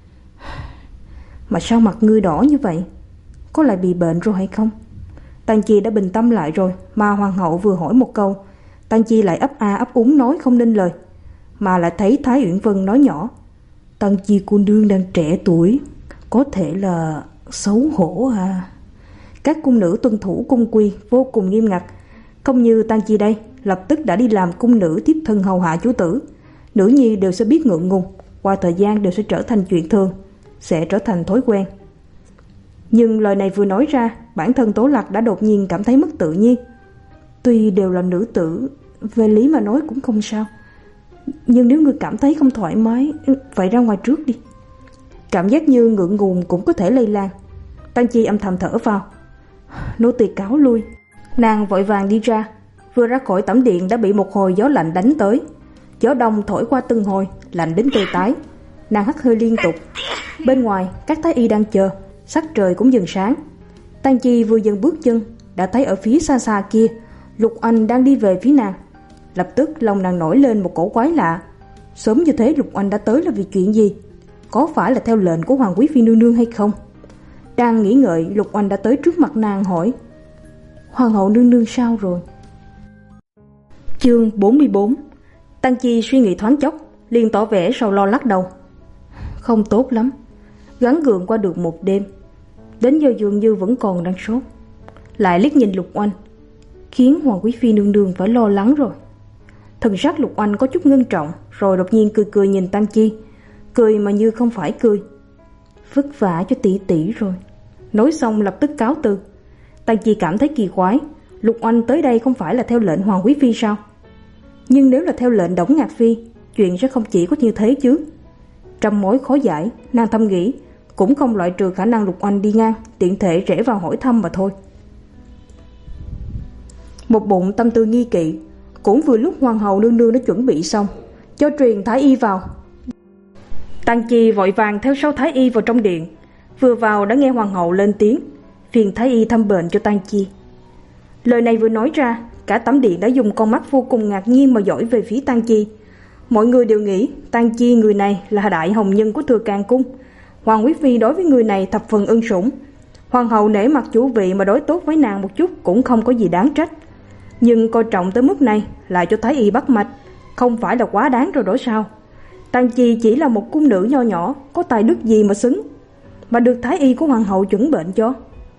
"Mà sao mặt ngươi đỏ như vậy? Có lại bị bệnh rồi hay không?" Tang Chi đã bình tâm lại rồi, mà hoàng hậu vừa hỏi một câu, Tang Chi lại ấp a ấp úng nói không nên lời, mà lại thấy Thái Uyển Vân nói nhỏ: "Tang Chi cô nương đang trẻ tuổi, có thể là xấu hổ à?" Các cung nữ tuân thủ cung quy vô cùng nghiêm ngặt, không như Tang Chi đây, lập tức đã đi làm cung nữ tiếp thân hầu hạ chủ tử. Nữ nhi đều sẽ biết ngượng ngùng, qua thời gian đều sẽ trở thành chuyện thường, sẽ trở thành thói quen. Nhưng lời này vừa nói ra, bản thân Tố Lạc đã đột nhiên cảm thấy mất tự nhiên. Tuy đều là nữ tử, về lý mà nói cũng không sao, nhưng nếu ngươi cảm thấy không thoải mái, vậy ra ngoài trước đi. Cảm giác như ngượng ngùng cũng có thể lây lan. Tang Chi âm thầm thở vào: "Nô tỳ cáo lui." Nàng vội vàng đi ra. Vừa ra khỏi tẩm điện đã bị một hồi gió lạnh đánh tới. Gió đông thổi qua từng hồi, lạnh đến tê tái. Nàng hắt hơi liên tục. Bên ngoài các thái y đang chờ, sắc trời cũng dần sáng. Tang Chi vừa dừng bước chân, đã thấy ở phía xa xa kia Lục Oanh đang đi về phía nàng. Lập tức lòng nàng nổi lên một cổ quái lạ. Sớm như thế Lục Oanh đã tới là vì chuyện gì? Có phải là theo lệnh của Hoàng quý phi nương nương hay không? Đang nghĩ ngợi, Lục Oanh đã tới trước mặt nàng hỏi: "Hoàng hậu nương nương sao rồi?" Chương bốn mươi bốn. Tang Chi suy nghĩ thoáng chốc, liền tỏ vẻ sầu lo lắc đầu: "Không tốt lắm, gắng gượng qua được một đêm, đến giờ dường như vẫn còn đang sốt." Lại liếc nhìn Lục Oanh, khiến Hoàng quý phi nương nương phải lo lắng rồi. Thần sắc Lục Oanh có chút ngưng trọng, rồi đột nhiên cười cười nhìn Tang Chi, cười mà như không phải cười: "Vất vả cho tỷ tỷ rồi." Nói xong lập tức cáo từ. Tang Chi cảm thấy kỳ quái, Lục Oanh tới đây không phải là theo lệnh Hoàng quý phi sao? Nhưng nếu là theo lệnh Đổng Ngạc phi, chuyện sẽ không chỉ có như thế chứ. Trăm mối khó giải, nàng thầm nghĩ, cũng không loại trừ khả năng Lục Oanh đi ngang, tiện thể rẽ vào hỏi thăm mà thôi. Một bụng tâm tư nghi kỵ. Cũng vừa lúc hoàng hậu nương nương đã chuẩn bị xong, cho truyền thái y vào. Tang Chi vội vàng theo sau thái y vào trong điện. Vừa vào đã nghe hoàng hậu lên tiếng, phiền thái y thăm bệnh cho Tang Chi. Lời này vừa nói ra, cả tẩm điện đã dùng con mắt vô cùng ngạc nhiên mà dõi về phía Tang Chi. Mọi người đều nghĩ Tang Chi người này là đại hồng nhân của Thừa Càng cung. Hoàng quý phi đối với người này thập phần ân sủng. Hoàng hậu nể mặt chủ vị mà đối tốt với nàng một chút cũng không có gì đáng trách. Nhưng coi trọng tới mức này, lại cho thái y bắt mạch, không phải là quá đáng rồi đó sao? Tang Chi chỉ là một cung nữ nho nhỏ, có tài đức gì mà xứng, mà được thái y của hoàng hậu chuẩn bệnh cho.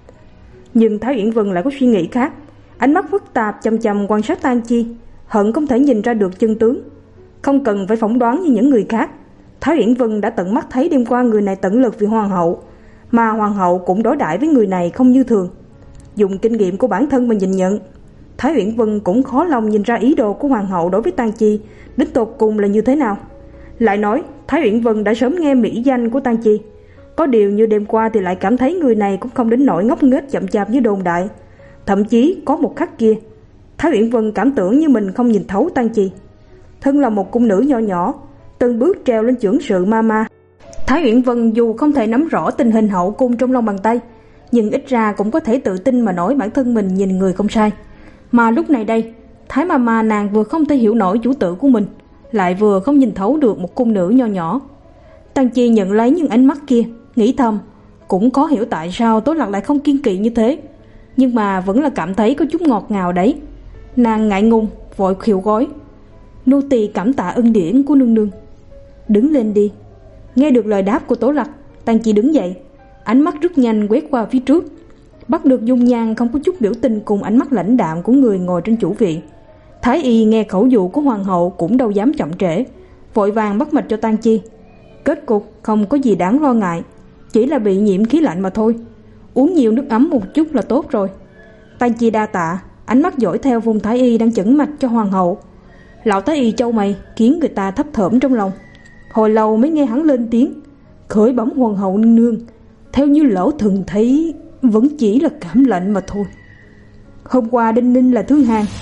Nhưng Thái Uyển Vân lại có suy nghĩ khác, ánh mắt phức tạp chằm chằm quan sát Tang Chi, hận không thể nhìn ra được chân tướng. Không cần phải phỏng đoán như những người khác, Thái Uyển Vân đã tận mắt thấy đêm qua người này tận lực vì hoàng hậu, mà hoàng hậu cũng đối đãi với người này không như thường. Dùng kinh nghiệm của bản thân mà nhìn nhận, Thái Uyển Vân cũng khó lòng nhìn ra ý đồ của hoàng hậu đối với Tang Chi đích tột cùng là như thế nào. Lại nói Thái Uyển Vân đã sớm nghe mỹ danh của Tang Chi, có điều như đêm qua thì lại cảm thấy người này cũng không đến nỗi ngốc nghếch chậm chạp như đồn đại. Thậm chí có một khắc kia, Thái Uyển Vân cảm tưởng như mình không nhìn thấu Tang Chi. Thân là một cung nữ nho nhỏ, từng bước treo lên chưởng sự Mama, Thái Uyển Vân dù không thể nắm rõ tình hình hậu cung trong lòng bàn tay, nhưng ít ra cũng có thể tự tin mà nói bản thân mình nhìn người không sai. Mà lúc này đây, Thái Mama nàng vừa không thể hiểu nổi chủ tử của mình, lại vừa không nhìn thấu được một cung nữ nho nhỏ. Tang Chi nhận lấy những ánh mắt kia, nghĩ thầm, cũng có hiểu tại sao Tố Lạc lại không kiên kỵ như thế, nhưng mà vẫn là cảm thấy có chút ngọt ngào đấy. Nàng ngại ngùng, vội khiêu gói: "Nô tỳ cảm tạ ân điển của nương nương." "Đứng lên đi." Nghe được lời đáp của Tố Lạc, Tang Chi đứng dậy, ánh mắt rất nhanh quét qua phía trước, bắt được dung nhan không có chút biểu tình cùng ánh mắt lãnh đạm của người ngồi trên chủ vị. Thái y nghe khẩu dụ của hoàng hậu cũng đâu dám chậm trễ, vội vàng bắt mạch cho Tang Chi. Kết cục không có gì đáng lo ngại, Chỉ là bị nhiễm khí lạnh mà thôi. Uống nhiều nước ấm một chút là tốt rồi. Tang Chi đa tạ. Ánh mắt dõi theo vùng thái y đang chẩn mạch cho hoàng hậu. Lão thái y chau mày khiến người ta thấp thởm trong lòng. Hồi lâu mới nghe hắn lên tiếng: Khởi bẩm hoàng hậu nương nương, theo như lão thần thấy vẫn chỉ là cảm lạnh mà thôi. Hôm qua Đinh Ninh là thương hàn,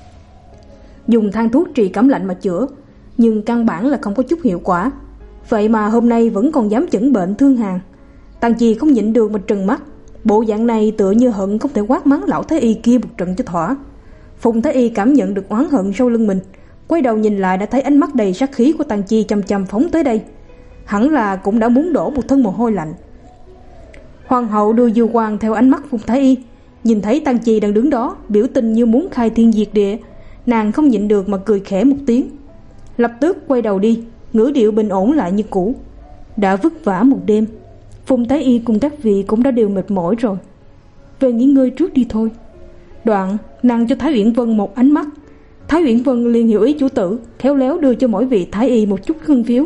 dùng thang thuốc trị cảm lạnh mà chữa, nhưng căn bản là không có chút hiệu quả. Vậy mà hôm nay vẫn còn dám chẩn bệnh thương hàn. Tang Chi không nhịn được mà trừng mắt. Bộ dạng này tựa như hận không thể quát mắng lão thái y kia một trận cho thỏa. Phùng thái y cảm nhận được oán hận sau lưng mình, quay đầu nhìn lại đã thấy ánh mắt đầy sát khí của Tang Chi chăm chăm phóng tới đây. Hẳn là cũng đã muốn đổ một thân mồ hôi lạnh. Hoàng hậu đưa dư quang theo ánh mắt Phùng thái y, nhìn thấy Tang Chi đang đứng đó, biểu tình như muốn khai thiên diệt địa, nàng không nhịn được mà cười khẽ một tiếng, lập tức quay đầu đi, ngữ điệu bình ổn lại như cũ. Đã vất vả một đêm, Phùng thái y cùng các vị cũng đã đều mệt mỏi rồi, về nghỉ ngơi trước đi thôi. Đoạn nàng cho Thái Uyển Vân một ánh mắt. Thái Uyển Vân liền hiểu ý chủ tử, khéo léo đưa cho mỗi vị thái y một chút hương phiếu.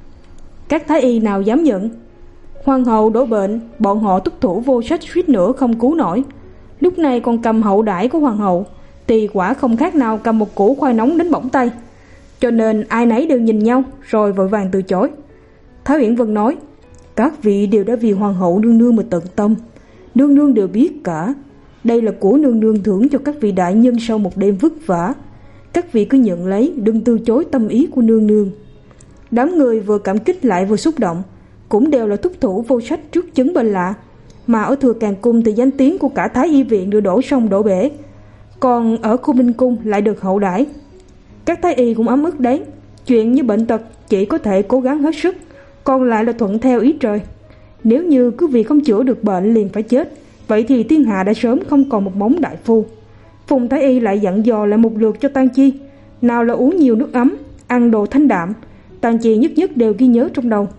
Các thái y nào dám nhận. Hoàng hậu đổ bệnh, bọn họ túc thủ vô sách suýt nữa không cứu nổi. Lúc này còn cầm hậu đãi của hoàng hậu, thì quả không khác nào cầm một củ khoai nóng đến bỏng tay. Cho nên ai nấy đều nhìn nhau rồi vội vàng từ chối. Thái Uyển Vân nói: Các vị đều đã vì hoàng hậu nương nương mà tận tâm, nương nương đều biết cả. Đây là của nương nương thưởng cho các vị đại nhân sau một đêm vất vả. Các vị cứ nhận lấy, đừng từ chối tâm ý của nương nương. Đám người vừa cảm kích lại vừa xúc động, cũng đều là thúc thủ vô sách trước chứng bệnh lạ. Mà ở Thừa Càng Cung thì danh tiếng của cả Thái Y Viện đều đổ sông đổ bể, còn ở Khu Minh Cung lại được hậu đãi. Các thái y cũng ấm ức đấy. Chuyện như bệnh tật chỉ có thể cố gắng hết sức, còn lại là thuận theo ý trời. Nếu như cứ vì không chữa được bệnh liền phải chết, vậy thì thiên hạ đã sớm không còn một mống đại phu. Phùng thái y lại dặn dò lại một lượt cho Tang Chi, nào là uống nhiều nước ấm, ăn đồ thanh đạm. Tang Chi nhất nhất đều ghi nhớ trong đầu.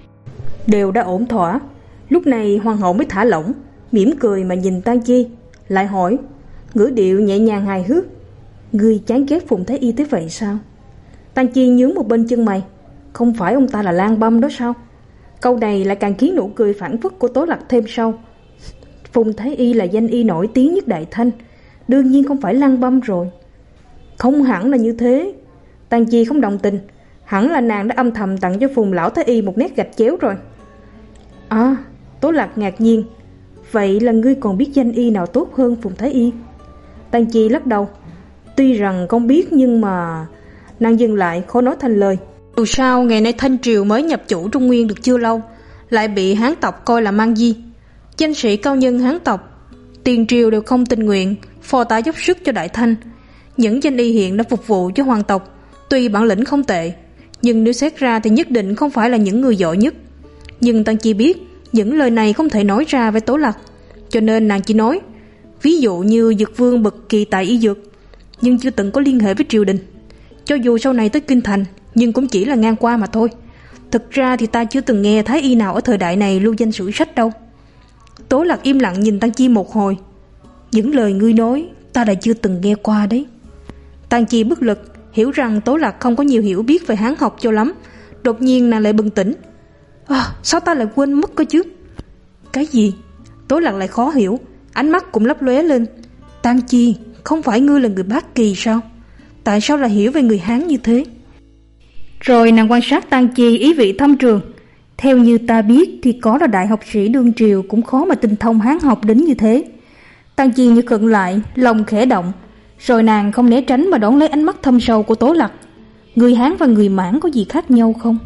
Đều đã ổn thỏa. Lúc này hoàng hậu mới thả lỏng, mỉm cười mà nhìn Tang Chi, lại hỏi, ngữ điệu nhẹ nhàng hài hước: Ngươi chán ghét Phùng thái y thế vậy sao? Tang Chi nhướng một bên chân mày. Không phải ông ta là Lang Băm đó sao? Câu này lại càng khiến nụ cười phản phất của Tố Lạc thêm sâu. Phùng thái y là danh y nổi tiếng nhất Đại Thanh, đương nhiên không phải Lang Băm rồi. Không hẳn là như thế. Tang Chi không đồng tình. Hẳn là nàng đã âm thầm tặng cho Phùng lão thái y một nét gạch chéo rồi. À, Tố Lạc ngạc nhiên. Vậy là ngươi còn biết danh y nào tốt hơn Phùng thái y? Tang Chi lắc đầu. Tuy rằng không biết nhưng mà... Nàng dừng lại khó nói thành lời. Dù sao ngày nay Thanh Triều mới nhập chủ Trung Nguyên được chưa lâu, lại bị Hán tộc coi là mang di. Danh sĩ cao nhân Hán tộc tiền triều đều không tình nguyện phò tá dốc sức cho Đại Thanh. Những danh y hiện đã phục vụ cho hoàng tộc, tuy bản lĩnh không tệ, nhưng nếu xét ra thì nhất định không phải là những người giỏi nhất. Nhưng Tang Chi biết những lời này không thể nói ra với Tố Lạc, cho nên nàng chỉ nói, ví dụ như Dực Vương bậc kỳ tài y dược, nhưng chưa từng có liên hệ với triều đình. Cho dù sau này tới Kinh Thành, nhưng cũng chỉ là ngang qua mà thôi. Thực ra thì ta chưa từng nghe thái y nào ở thời đại này lưu danh sử sách đâu. Tố Lạc im lặng nhìn Tang Chi một hồi. Những lời ngươi nói ta đã chưa từng nghe qua đấy. Tang Chi bất lực, hiểu rằng Tố Lạc không có nhiều hiểu biết về Hán học cho lắm. Đột nhiên nàng lại bừng tỉnh. À, sao ta lại quên mất cơ chứ? Cái gì? Tố Lạc lại khó hiểu, ánh mắt cũng lấp lóe lên. Tang Chi, không phải ngươi là người Bát Kỳ sao? Tại sao lại hiểu về người Hán như thế? Rồi nàng quan sát Tang Chi ý vị thâm trường. Theo như ta biết thì có là đại học sĩ đương triều cũng khó mà tinh thông Hán học đến như thế. Tang Chi như khựng lại, lòng khẽ động. Rồi nàng không né tránh mà đón lấy ánh mắt thâm sâu của Tố Lạc. Người Hán và người Mãn có gì khác nhau không?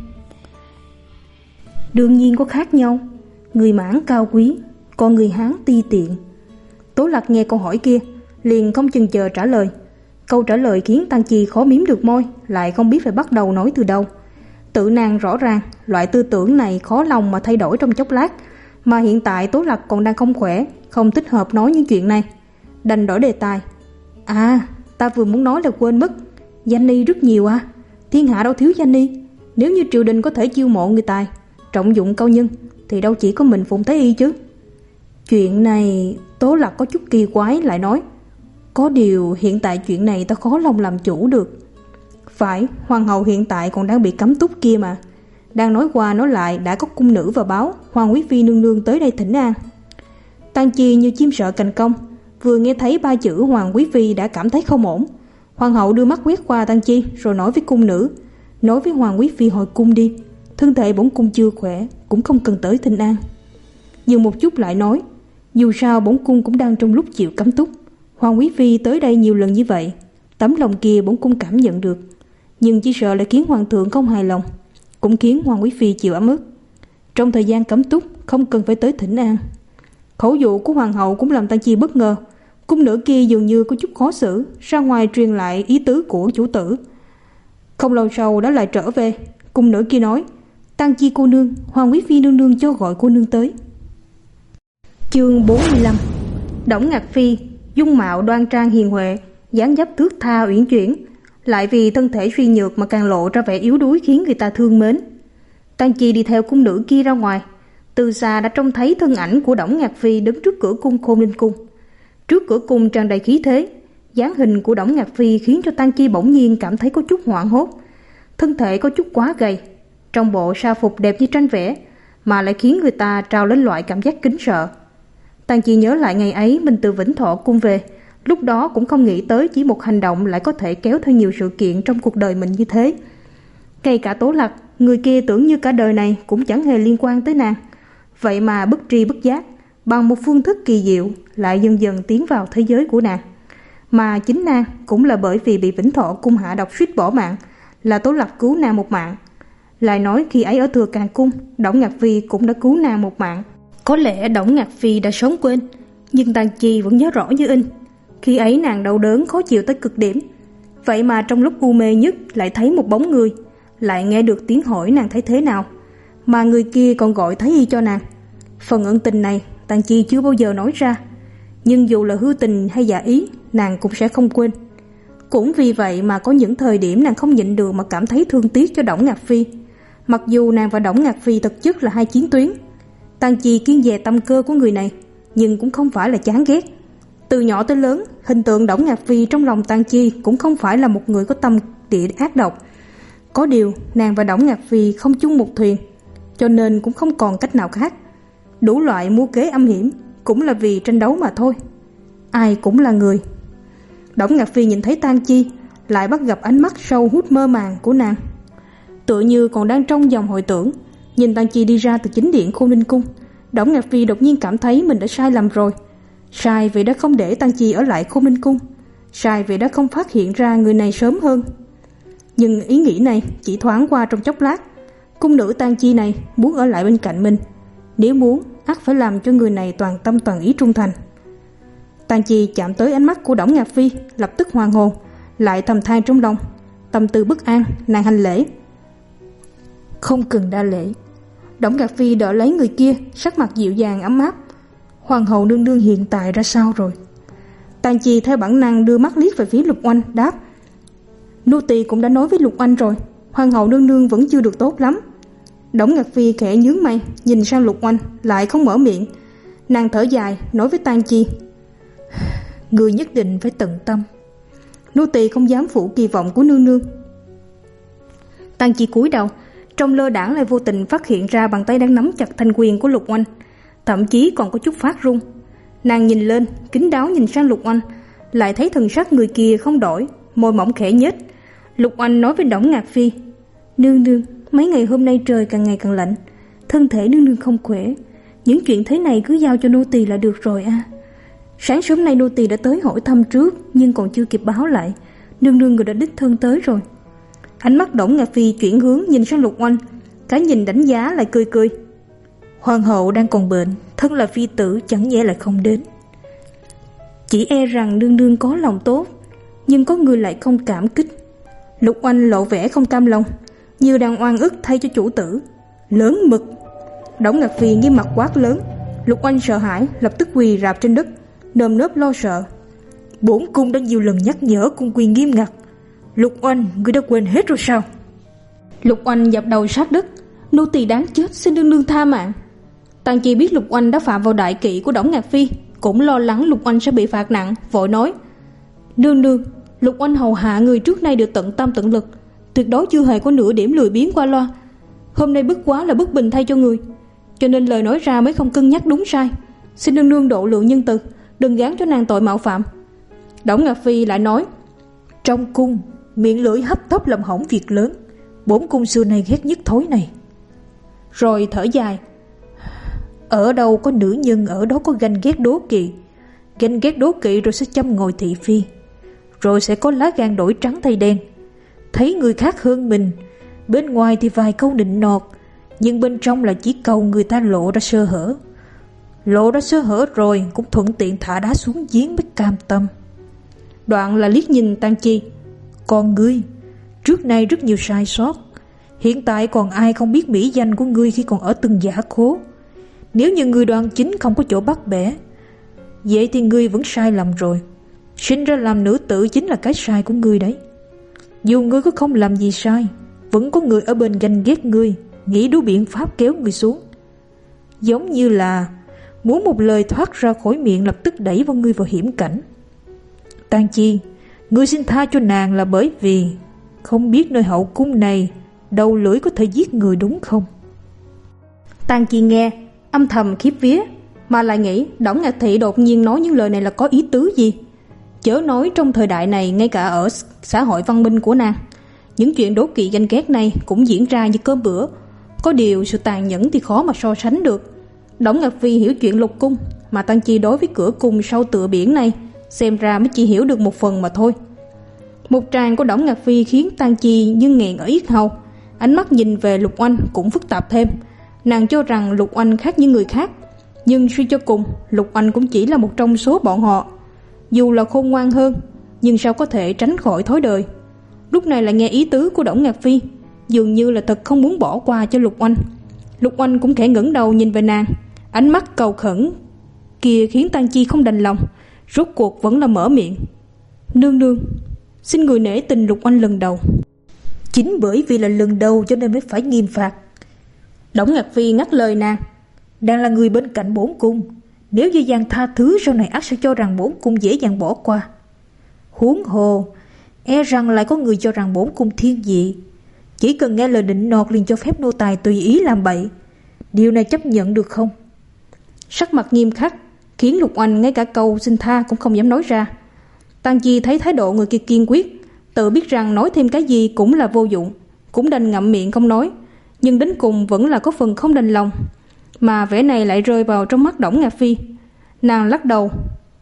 Đương nhiên có khác nhau. Người Mãn cao quý, còn người Hán ti tiện. Tố Lạc nghe câu hỏi kia, liền không chần chờ trả lời. Câu trả lời khiến Tang Chi khó miếm được môi, lại không biết phải bắt đầu nói từ đâu. Tự nàng rõ ràng, loại tư tưởng này khó lòng mà thay đổi trong chốc lát, mà hiện tại Tố Lạc còn đang không khỏe, không thích hợp nói những chuyện này. Đành đổi đề tài. À, ta vừa muốn nói là quên mất, danh y rất nhiều à. Thiên hạ đâu thiếu danh y. Nếu như triều đình có thể chiêu mộ người tài, trọng dụng cao nhân, thì đâu chỉ có mình Phùng Thái Y chứ. Chuyện này Tố Lạc có chút kỳ quái, lại nói, có điều hiện tại chuyện này ta khó lòng làm chủ được. Phải, hoàng hậu hiện tại còn đang bị cấm túc kia mà. Đang nói qua nói lại đã có cung nữ vào báo Hoàng quý phi nương nương tới đây thỉnh an. Tang Chi như chim sợ cành cong, vừa nghe thấy ba chữ Hoàng quý phi đã cảm thấy không ổn. Hoàng hậu đưa mắt quét qua Tang Chi rồi nói với cung nữ, nói với Hoàng quý phi hồi cung đi, thân thể bổn cung chưa khỏe, cũng không cần tới thỉnh an. Dừng một chút lại nói, dù sao bổn cung cũng đang trong lúc chịu cấm túc. Hoàng quý phi tới đây nhiều lần như vậy, tấm lòng kia bổn cung cảm nhận được, nhưng chỉ sợ lại khiến hoàng thượng không hài lòng, cũng khiến Hoàng quý phi chịu ấm ức. Trong thời gian cấm túc không cần phải tới thỉnh an. Khẩu dụ của hoàng hậu cũng làm Tang Chi bất ngờ. Cung nữ kia dường như có chút khó xử, ra ngoài truyền lại ý tứ của chủ tử. Không lâu sau đã lại trở về. Cung nữ kia nói, Tang Chi cô nương, Hoàng quý phi nương nương cho gọi cô nương tới. Chương bốn mươi lăm. Đổng Ngạc Phi dung mạo đoan trang hiền huệ, dáng dấp thướt tha uyển chuyển, lại vì thân thể suy nhược mà càng lộ ra vẻ yếu đuối khiến người ta thương mến. Tang Chi đi theo cung nữ kia ra ngoài, từ xa đã trông thấy thân ảnh của Đổng Ngạc Phi đứng trước cửa cung Khôn Ninh cung. Trước cửa cung tràn đầy khí thế, dáng hình của Đổng Ngạc Phi khiến cho Tang Chi bỗng nhiên cảm thấy có chút hoảng hốt. Thân thể có chút quá gầy, trong bộ sa phục đẹp như tranh vẽ, mà lại khiến người ta trào lên loại cảm giác kính sợ. Tang Chi nhớ lại ngày ấy mình từ Vĩnh Thọ cung về, lúc đó cũng không nghĩ tới chỉ một hành động lại có thể kéo theo nhiều sự kiện trong cuộc đời mình như thế. Ngay cả Tố Lạc, người kia tưởng như cả đời này cũng chẳng hề liên quan tới nàng, vậy mà bất tri bất giác, bằng một phương thức kỳ diệu lại dần dần tiến vào thế giới của nàng. Mà chính nàng cũng là bởi vì bị Vĩnh Thọ cung hạ độc suýt bỏ mạng, là Tố Lạc cứu nàng một mạng. Lại nói khi ấy ở Thừa Càng cung, Đổng Ngạc Phi cũng đã cứu nàng một mạng. Có lẽ Đổng Ngạc Phi đã sớm quên, nhưng Tang Chi vẫn nhớ rõ như in. Khi ấy nàng đau đớn khó chịu tới cực điểm, vậy mà trong lúc u mê nhất lại thấy một bóng người, lại nghe được tiếng hỏi nàng thấy thế nào, mà người kia còn gọi Thái y cho nàng. Phần ân tình này Tang Chi chưa bao giờ nói ra, nhưng dù là hư tình hay giả ý, nàng cũng sẽ không quên. Cũng vì vậy mà có những thời điểm nàng không nhịn được mà cảm thấy thương tiếc cho Đổng Ngạc Phi. Mặc dù nàng và Đổng Ngạc Phi thực chất là hai chiến tuyến, Tang Chi kiêng dè tâm cơ của người này, nhưng cũng không phải là chán ghét. Từ nhỏ tới lớn, hình tượng Đổng Ngạc Phi trong lòng Tang Chi cũng không phải là một người có tâm địa ác độc. Có điều nàng và Đổng Ngạc Phi không chung một thuyền, cho nên cũng không còn cách nào khác. Đủ loại mưu kế âm hiểm cũng là vì tranh đấu mà thôi. Ai cũng là người. Đổng Ngạc Phi nhìn thấy Tang Chi, lại bắt gặp ánh mắt sâu hút mơ màng của nàng, tựa như còn đang trong dòng hồi tưởng. Nhìn Tang Chi đi ra từ chính điện Khôn Ninh cung, Đổng Ngạc Phi đột nhiên cảm thấy mình đã sai lầm rồi. Sai vì đã không để Tang Chi ở lại Khôn Ninh cung, sai vì đã không phát hiện ra người này sớm hơn. Nhưng ý nghĩ này chỉ thoáng qua trong chốc lát. Cung nữ Tang Chi này muốn ở lại bên cạnh mình, nếu muốn ắt phải làm cho người này toàn tâm toàn ý trung thành. Tang Chi chạm tới ánh mắt của Đổng Ngạc Phi, lập tức hoàn hồn, lại thầm than trong lòng, tâm tư bất an. Nàng hành lễ. Không cần đa lễ. Đổng Ngạc Phi đỡ lấy người kia, sắc mặt dịu dàng ấm áp. Hoàng hậu nương nương hiện tại ra sao rồi? Tang Chi theo bản năng đưa mắt liếc về phía Lục Oanh, đáp, nô tỳ cũng đã nói với Lục Oanh rồi, hoàng hậu nương nương vẫn chưa được tốt lắm. Đổng Ngạc Phi khẽ nhướng mày, nhìn sang Lục Oanh, lại không mở miệng. Nàng thở dài, nói với Tang Chi, người nhất định phải tận tâm, nô tỳ không dám phụ kỳ vọng của nương nương. Tang Chi cúi đầu, trong lơ đãng lại vô tình phát hiện ra bàn tay đang nắm chặt thanh quyền của Lục Oanh, thậm chí còn có chút phát run. Nàng nhìn lên, kín đáo nhìn sang Lục Oanh, lại thấy thần sắc người kia không đổi, môi mỏng khẽ nhếch. Lục Oanh nói với Đổng Ngạc Phi, nương nương, mấy ngày hôm nay trời càng ngày càng lạnh, thân thể nương nương không khỏe, những chuyện thế này cứ giao cho nô tỳ là được rồi à. Sáng sớm nay nô tỳ đã tới hỏi thăm trước, nhưng còn chưa kịp báo lại, nương nương người đã đích thân tới rồi. Ánh mắt Đổng Ngạc Phi chuyển hướng nhìn sang Lục Oanh, cái nhìn đánh giá lại cười cười. Hoàng hậu đang còn bệnh, thân là phi tử chẳng nhẽ lại không đến. Chỉ e rằng nương nương có lòng tốt, nhưng có người lại không cảm kích. Lục Oanh lộ vẻ không cam lòng, như đang oan ức thay cho chủ tử. Lớn mực. Đổng Ngạc Phi nghiêm mặt quát lớn. Lục Oanh sợ hãi, lập tức quỳ rạp trên đất, nơm nớp lo sợ. Bổn cung đã nhiều lần nhắc nhở cung quy nghiêm ngặt, Lục Oanh, ngươi đã quên hết rồi sao? Lục Oanh dập đầu sát đất, nô tỳ đáng chết, xin nương nương tha mạng. Tang Chi biết Lục Oanh đã phạm vào đại kỵ của Đổng Ngạc Phi, cũng lo lắng Lục Oanh sẽ bị phạt nặng, vội nói, nương nương, Lục Oanh hầu hạ người trước nay đều tận tâm tận lực, tuyệt đối chưa hề có nửa điểm lười biếng qua loa. Hôm nay bất quá là bất bình thay cho người, cho nên lời nói ra mới không cân nhắc đúng sai. Xin nương nương độ lượng nhân từ, đừng gán cho nàng tội mạo phạm. Đổng Ngạc Phi lại nói: Trong cung, miệng lưỡi hấp tấp làm hỏng việc lớn, bổn cung xưa nay ghét nhất thói này. Rồi thở dài: Ở đâu có nữ nhân, ở đó có ganh ghét đố kỵ. Ganh ghét đố kỵ rồi sẽ châm ngòi thị phi, rồi sẽ có lá gan đổi trắng thay đen. Thấy người khác hơn mình, bên ngoài thì vài câu nịnh nọt, nhưng bên trong là chỉ cầu người ta lộ ra sơ hở. Lộ ra sơ hở rồi cũng thuận tiện thả đá xuống giếng mới cam tâm. Đoạn là liếc nhìn Tang Chi: Còn ngươi, trước nay rất nhiều sai sót, hiện tại còn ai không biết mỹ danh của ngươi khi còn ở từng giả khố. Nếu như ngươi đoan chính không có chỗ bắt bẻ, vậy thì ngươi vẫn sai lầm rồi. Sinh ra làm nữ tử chính là cái sai của ngươi đấy. Dù ngươi có không làm gì sai, vẫn có người ở bên ganh ghét ngươi, nghĩ đủ biện pháp kéo ngươi xuống. Giống như là muốn một lời thoát ra khỏi miệng lập tức đẩy vào ngươi vào hiểm cảnh. Tang Chi, ngươi xin tha cho nàng là bởi vì không biết nơi hậu cung này đầu lưỡi có thể giết người đúng không? Tang Chi nghe âm thầm khiếp vía, mà lại nghĩ Đổng Ngạc Thị đột nhiên nói những lời này là có ý tứ gì. Chớ nói trong thời đại này, ngay cả ở xã hội văn minh của nàng, những chuyện đố kỵ ganh ghét này cũng diễn ra như cơm bữa. Có điều sự tàn nhẫn thì khó mà so sánh được. Đổng Ngạc Phi hiểu chuyện lục cung, mà Tang Chi đối với cửa cung sau tựa biển này xem ra mới chỉ hiểu được một phần mà thôi. Một tràng của Đổng Ngạc Phi khiến Tang Chi như nghẹn ở yết hầu. Ánh mắt nhìn về Lục Oanh cũng phức tạp thêm. Nàng cho rằng Lục Oanh khác những người khác, nhưng suy cho cùng Lục Oanh cũng chỉ là một trong số bọn họ. Dù là khôn ngoan hơn, nhưng sao có thể tránh khỏi thói đời. Lúc này lại nghe ý tứ của Đổng Ngạc Phi, dường như là thật không muốn bỏ qua cho Lục Oanh. Lục Oanh cũng khẽ ngẩng đầu nhìn về nàng, ánh mắt cầu khẩn kia khiến Tang Chi không đành lòng, rốt cuộc vẫn là mở miệng: Nương nương, xin người nể tình Lục Oanh lần đầu. Chính bởi vì là lần đầu cho nên mới phải nghiêm phạt. Đổng Ngạc Phi ngắt lời nàng: Đang là người bên cạnh bổn cung, nếu dễ dàng tha thứ, sau này ắt sẽ cho rằng bổn cung dễ dàng bỏ qua. Huống hồ e rằng lại có người cho rằng bổn cung thiên vị, chỉ cần nghe lời định nọt liền cho phép nô tài tùy ý làm bậy. Điều này chấp nhận được không? Sắc mặt nghiêm khắc khiến Lục Oanh ngay cả câu xin tha cũng không dám nói ra. Tang Chi thấy thái độ người kia kiên quyết, tự biết rằng nói thêm cái gì cũng là vô dụng, cũng đành ngậm miệng không nói, nhưng đến cùng vẫn là có phần không đành lòng. Mà vẻ này lại rơi vào trong mắt Đổng Ngạc Phi. Nàng lắc đầu: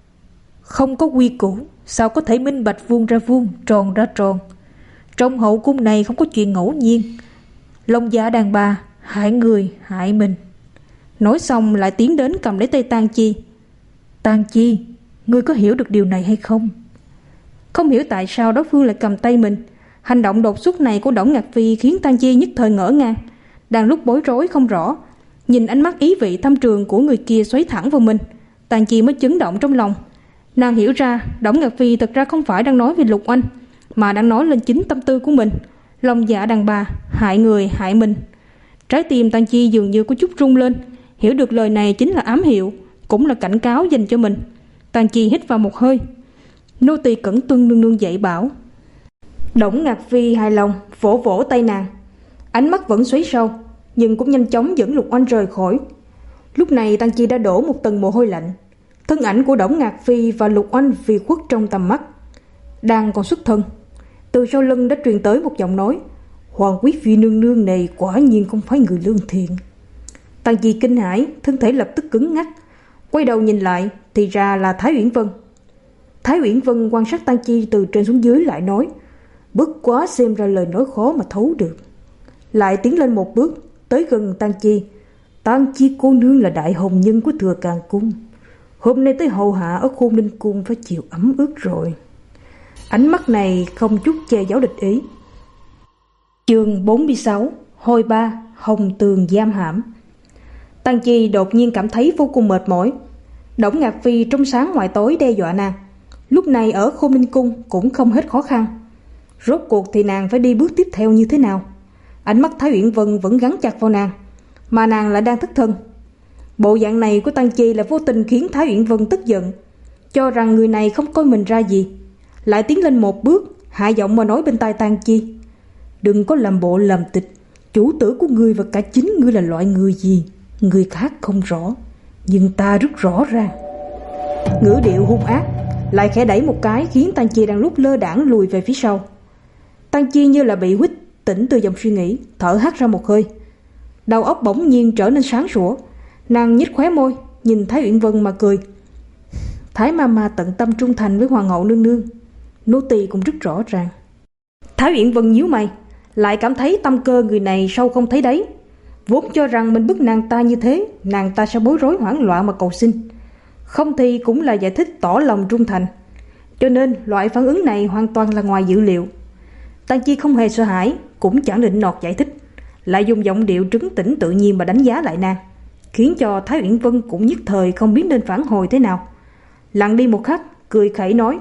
Không có quy củ, sao có thể minh bạch vuông ra vuông, tròn ra tròn. Trong hậu cung này không có chuyện ngẫu nhiên. Lòng dạ đàn bà, hại người hại mình. Nói xong lại tiến đến cầm lấy tay Tang Chi. Tang Chi, ngươi có hiểu được điều này hay không? Không hiểu tại sao đối phương lại cầm tay mình. Hành động đột xuất này của Đổng Ngạc Phi khiến Tang Chi nhất thời ngỡ ngàng, đang lúc bối rối không rõ. Nhìn ánh mắt ý vị thâm trường của người kia xoáy thẳng vào mình, Tang Chi mới chấn động trong lòng. Nàng hiểu ra Đổng Ngạc Phi thật ra không phải đang nói về Lục Oanh, mà đang nói lên chính tâm tư của mình. Lòng dạ đàn bà, hại người hại mình. Trái tim Tang Chi dường như có chút rung lên, hiểu được lời này chính là ám hiệu, cũng là cảnh cáo dành cho mình. Tang Chi hít vào một hơi: Nô tỳ cẩn tuân nương nương dạy bảo. Đổng Ngạc Phi hài lòng vỗ vỗ tay nàng, ánh mắt vẫn xoáy sâu, nhưng cũng nhanh chóng dẫn Lục Oanh rời khỏi. Lúc này Tang Chi đã đổ một tầng mồ hôi lạnh. Thân ảnh của Đổng Ngạc Phi và Lục Oanh vì khuất trong tầm mắt. Đang còn xuất thân, từ sau lưng đã truyền tới một giọng nói: Hoàng quý phi nương nương này quả nhiên không phải người lương thiện. Tang Chi kinh hãi, thân thể lập tức cứng ngắc, quay đầu nhìn lại thì ra là Thái Uyển Vân. Thái Uyển Vân quan sát Tang Chi từ trên xuống dưới lại nói: Bất quá xem ra lời nói khó mà thấu được. Lại tiến lên một bước tới gần Tang Chi: Tang Chi cô nương là đại hồng nhân của Thừa Càn Cung, hôm nay tới hầu hạ ở Khôn Ninh Cung phải chịu ấm ức rồi. Ánh mắt này không chút che giấu địch ý. Chương bốn mươi sáu: Hồi ba, Hồng Tường giam hãm. Tang Chi đột nhiên cảm thấy vô cùng mệt mỏi. Đổng Ngạc Phi trong sáng ngoài tối đe dọa nàng, lúc này ở Khôn Ninh Cung cũng không hết khó khăn. Rốt cuộc thì nàng phải đi bước tiếp theo như thế nào? Ánh mắt Thái Uyển Vân vẫn gắn chặt vào nàng, mà nàng lại đang thất thần. Bộ dạng này của Tang Chi là vô tình khiến Thái Uyển Vân tức giận, cho rằng người này không coi mình ra gì. Lại tiến lên một bước, hạ giọng mà nói bên tai Tang Chi: Đừng có làm bộ làm tịch, Chủ tử của ngươi và cả chính ngươi là loại người gì, người khác không rõ, nhưng ta rất rõ ràng. Ngữ điệu hung ác, lại khẽ đẩy một cái khiến Tang Chi đang lúc lơ đãng lùi về phía sau. Tang Chi như là bị huýt tỉnh từ dòng suy nghĩ, thở hắt ra một hơi. Đầu óc bỗng nhiên trở nên sáng sủa. Nàng nhếch khóe môi, nhìn Thái Uyển Vân mà cười. Thái Mama tận tâm trung thành với hoàng hậu nương nương, nô tỳ cũng rất rõ ràng. Thái Uyển Vân nhíu mày, lại cảm thấy tâm cơ người này sâu không thấy đáy. Vốn cho rằng mình bức nàng ta như thế, nàng ta sẽ bối rối hoảng loạn mà cầu xin, không thì cũng là giải thích tỏ lòng trung thành. Cho nên loại phản ứng này hoàn toàn là ngoài dự liệu. Tang Chi không hề sợ hãi, cũng chẳng định nọt giải thích, lại dùng giọng điệu trấn tĩnh tự nhiên mà đánh giá lại nàng, khiến cho Thái Uyển Vân cũng nhất thời không biết nên phản hồi thế nào. Lặng đi một khắc, cười khẩy nói: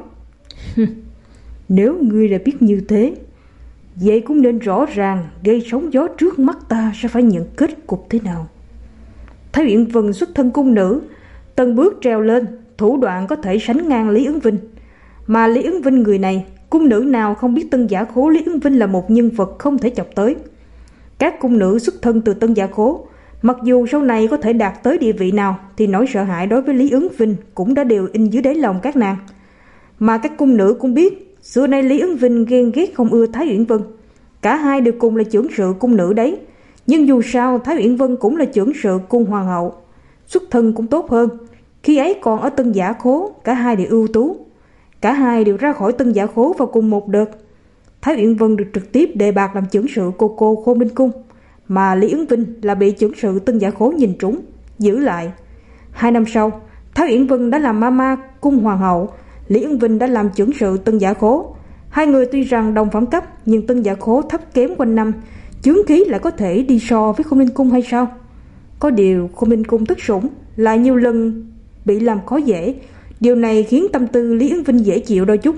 Nếu ngươi đã biết như thế, vậy cũng nên rõ ràng gây sóng gió trước mắt ta sẽ phải nhận kết cục thế nào. Thái Uyển Vân xuất thân cung nữ, từng bước trèo lên, thủ đoạn có thể sánh ngang Lý Ứng Vinh. Mà Lý Ứng Vinh người này, cung nữ nào không biết Tân Giả Khố Lý Ứng Vinh là một nhân vật không thể chọc tới. Các cung nữ xuất thân từ Tân Giả Khố, mặc dù sau này có thể đạt tới địa vị nào, thì nỗi sợ hãi đối với Lý Ứng Vinh cũng đã đều in dưới đáy lòng các nàng. Mà các cung nữ cũng biết, xưa nay Lý Ứng Vinh ghen ghét không ưa Thái Uyển Vân. Cả hai đều cùng là chưởng sự cung nữ đấy, nhưng dù sao Thái Uyển Vân cũng là chưởng sự cung hoàng hậu, xuất thân cũng tốt hơn. Khi ấy còn ở Tân Giả Khố, cả hai đều ưu tú. Cả hai đều ra khỏi Tân Giả Khố vào cùng một đợt. Thái Uyển Vân được trực tiếp đề bạt làm chưởng sự cô cô Khôn Ninh Cung, mà Lý Ứng Vinh là bị chưởng sự Tân Giả Khố nhìn trúng, giữ lại. Hai năm sau, Thái Uyển Vân đã làm mama cung hoàng hậu, Lý Ứng Vinh đã làm chưởng sự Tân Giả Khố. Hai người tuy rằng đồng phẩm cấp, nhưng Tân Giả Khố thấp kém quanh năm, chướng khí lại có thể đi so với Khôn Ninh Cung hay sao? Có điều Khôn Ninh Cung tức sủng, lại nhiều lần bị làm khó dễ. Điều này khiến tâm tư Lý Ứng Vinh dễ chịu đôi chút.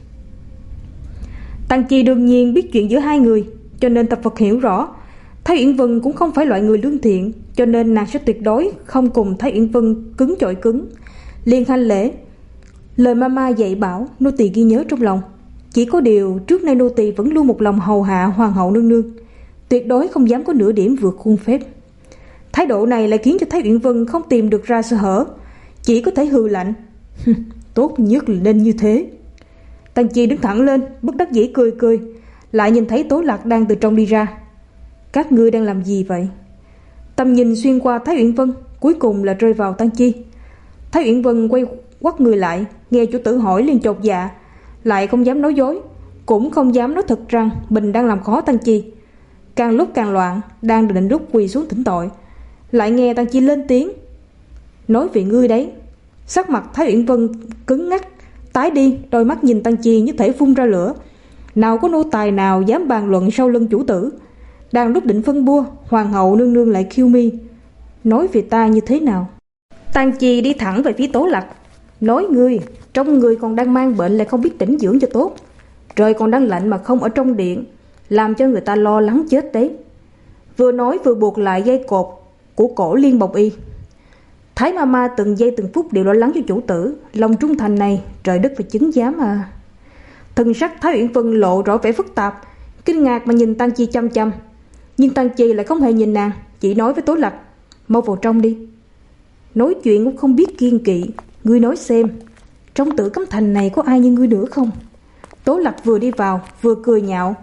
Tang Chi đương nhiên biết chuyện giữa hai người, cho nên tập Phật hiểu rõ Thái Uyển Vân cũng không phải loại người lương thiện, cho nên nàng sẽ tuyệt đối không cùng Thái Uyển Vân cứng chọi cứng. Liền hành lễ: Lời mama dạy bảo nô tỳ ghi nhớ trong lòng. Chỉ có điều trước nay nô tỳ vẫn luôn một lòng hầu hạ hoàng hậu nương nương, tuyệt đối không dám có nửa điểm vượt khuôn phép. Thái độ này lại khiến cho Thái Uyển Vân không tìm được ra sơ hở, chỉ có thể hừ lạnh: Tốt nhất là nên như thế. Tang Chi đứng thẳng lên, bất đắc dĩ cười cười, lại nhìn thấy Tố Lạc đang từ trong đi ra. Các ngươi đang làm gì vậy? Tầm nhìn xuyên qua Thái Uyển Vân, cuối cùng là rơi vào Tang Chi. Thái Uyển Vân quay quắt người lại, nghe chủ tử hỏi liền chột dạ, lại không dám nói dối, cũng không dám nói thật rằng mình đang làm khó Tang Chi. Càng lúc càng loạn, đang định lúc quỳ xuống thỉnh tội, lại nghe Tang Chi lên tiếng: Nói về ngươi đấy. Sắc mặt Thái Uyển Vân cứng ngắc, tái đi, đôi mắt nhìn Tang Chi như thể phun ra lửa. Nào có nô tài nào dám bàn luận sau lưng chủ tử. Đang lúc định phân bua, hoàng hậu nương nương lại khiêu mi: Nói về ta như thế nào? Tang Chi đi thẳng về phía Tố Lạc: Nói ngươi, trong người còn đang mang bệnh lại không biết tĩnh dưỡng cho tốt, trời còn đang lạnh mà không ở trong điện, làm cho người ta lo lắng chết đấy. Vừa nói vừa buộc lại dây cột của cổ Liên Bồng Y. Thái Mama từng giây từng phút đều lo lắng cho chủ tử, lòng trung thành này trời đất phải chứng giám à. Thần sắc Thái Uyển Vân lộ rõ vẻ phức tạp, kinh ngạc mà nhìn Tang Chi chăm chăm. Nhưng Tang Chi lại không hề nhìn nàng, chỉ nói với Tố Lạc: Mau vào trong đi. Nói chuyện cũng không biết kiêng kỵ, ngươi nói xem, trong Tử Cấm Thành này có ai như ngươi nữa không? Tố Lạc vừa đi vào vừa cười nhạo: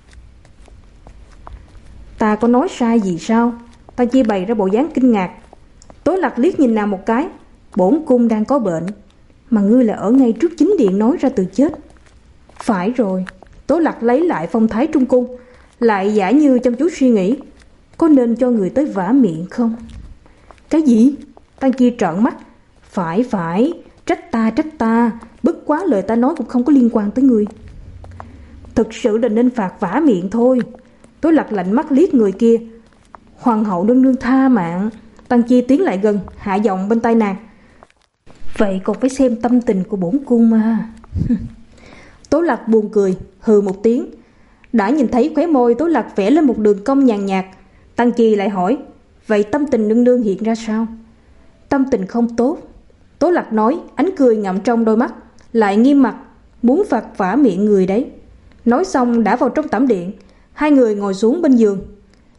Ta có nói sai gì sao? Tang Chi bày ra bộ dáng kinh ngạc. Tố Lạc liếc nhìn nàng một cái: Bổn cung đang có bệnh, mà ngươi là ở ngay trước chính điện nói ra từ chết. Phải rồi. Tố Lạc lấy lại phong thái trung cung, lại giả như chăm chú suy nghĩ: Có nên cho người tới vả miệng không? Cái gì? Tang Chi trợn mắt: Phải phải, trách ta trách ta, bất quá lời ta nói cũng không có liên quan tới ngươi. Thực sự là nên phạt vả miệng thôi. Tố Lạc lạnh mắt liếc người kia: Hoàng hậu nương nương tha mạng. Tang Chi tiến lại gần, hạ giọng bên tai nàng: Vậy còn phải xem tâm tình của bổn cung mà. Tố Lạc buồn cười, hừ một tiếng. Đã nhìn thấy khóe môi Tố Lạc vẽ lên một đường cong nhàn nhạt, Tang Chi lại hỏi: Vậy tâm tình nương nương hiện ra sao? Tâm tình không tốt. Tố Lạc nói, ánh cười ngậm trong đôi mắt, lại nghiêm mặt: Muốn phạt vả miệng người đấy. Nói xong đã vào trong tẩm điện. Hai người ngồi xuống bên giường.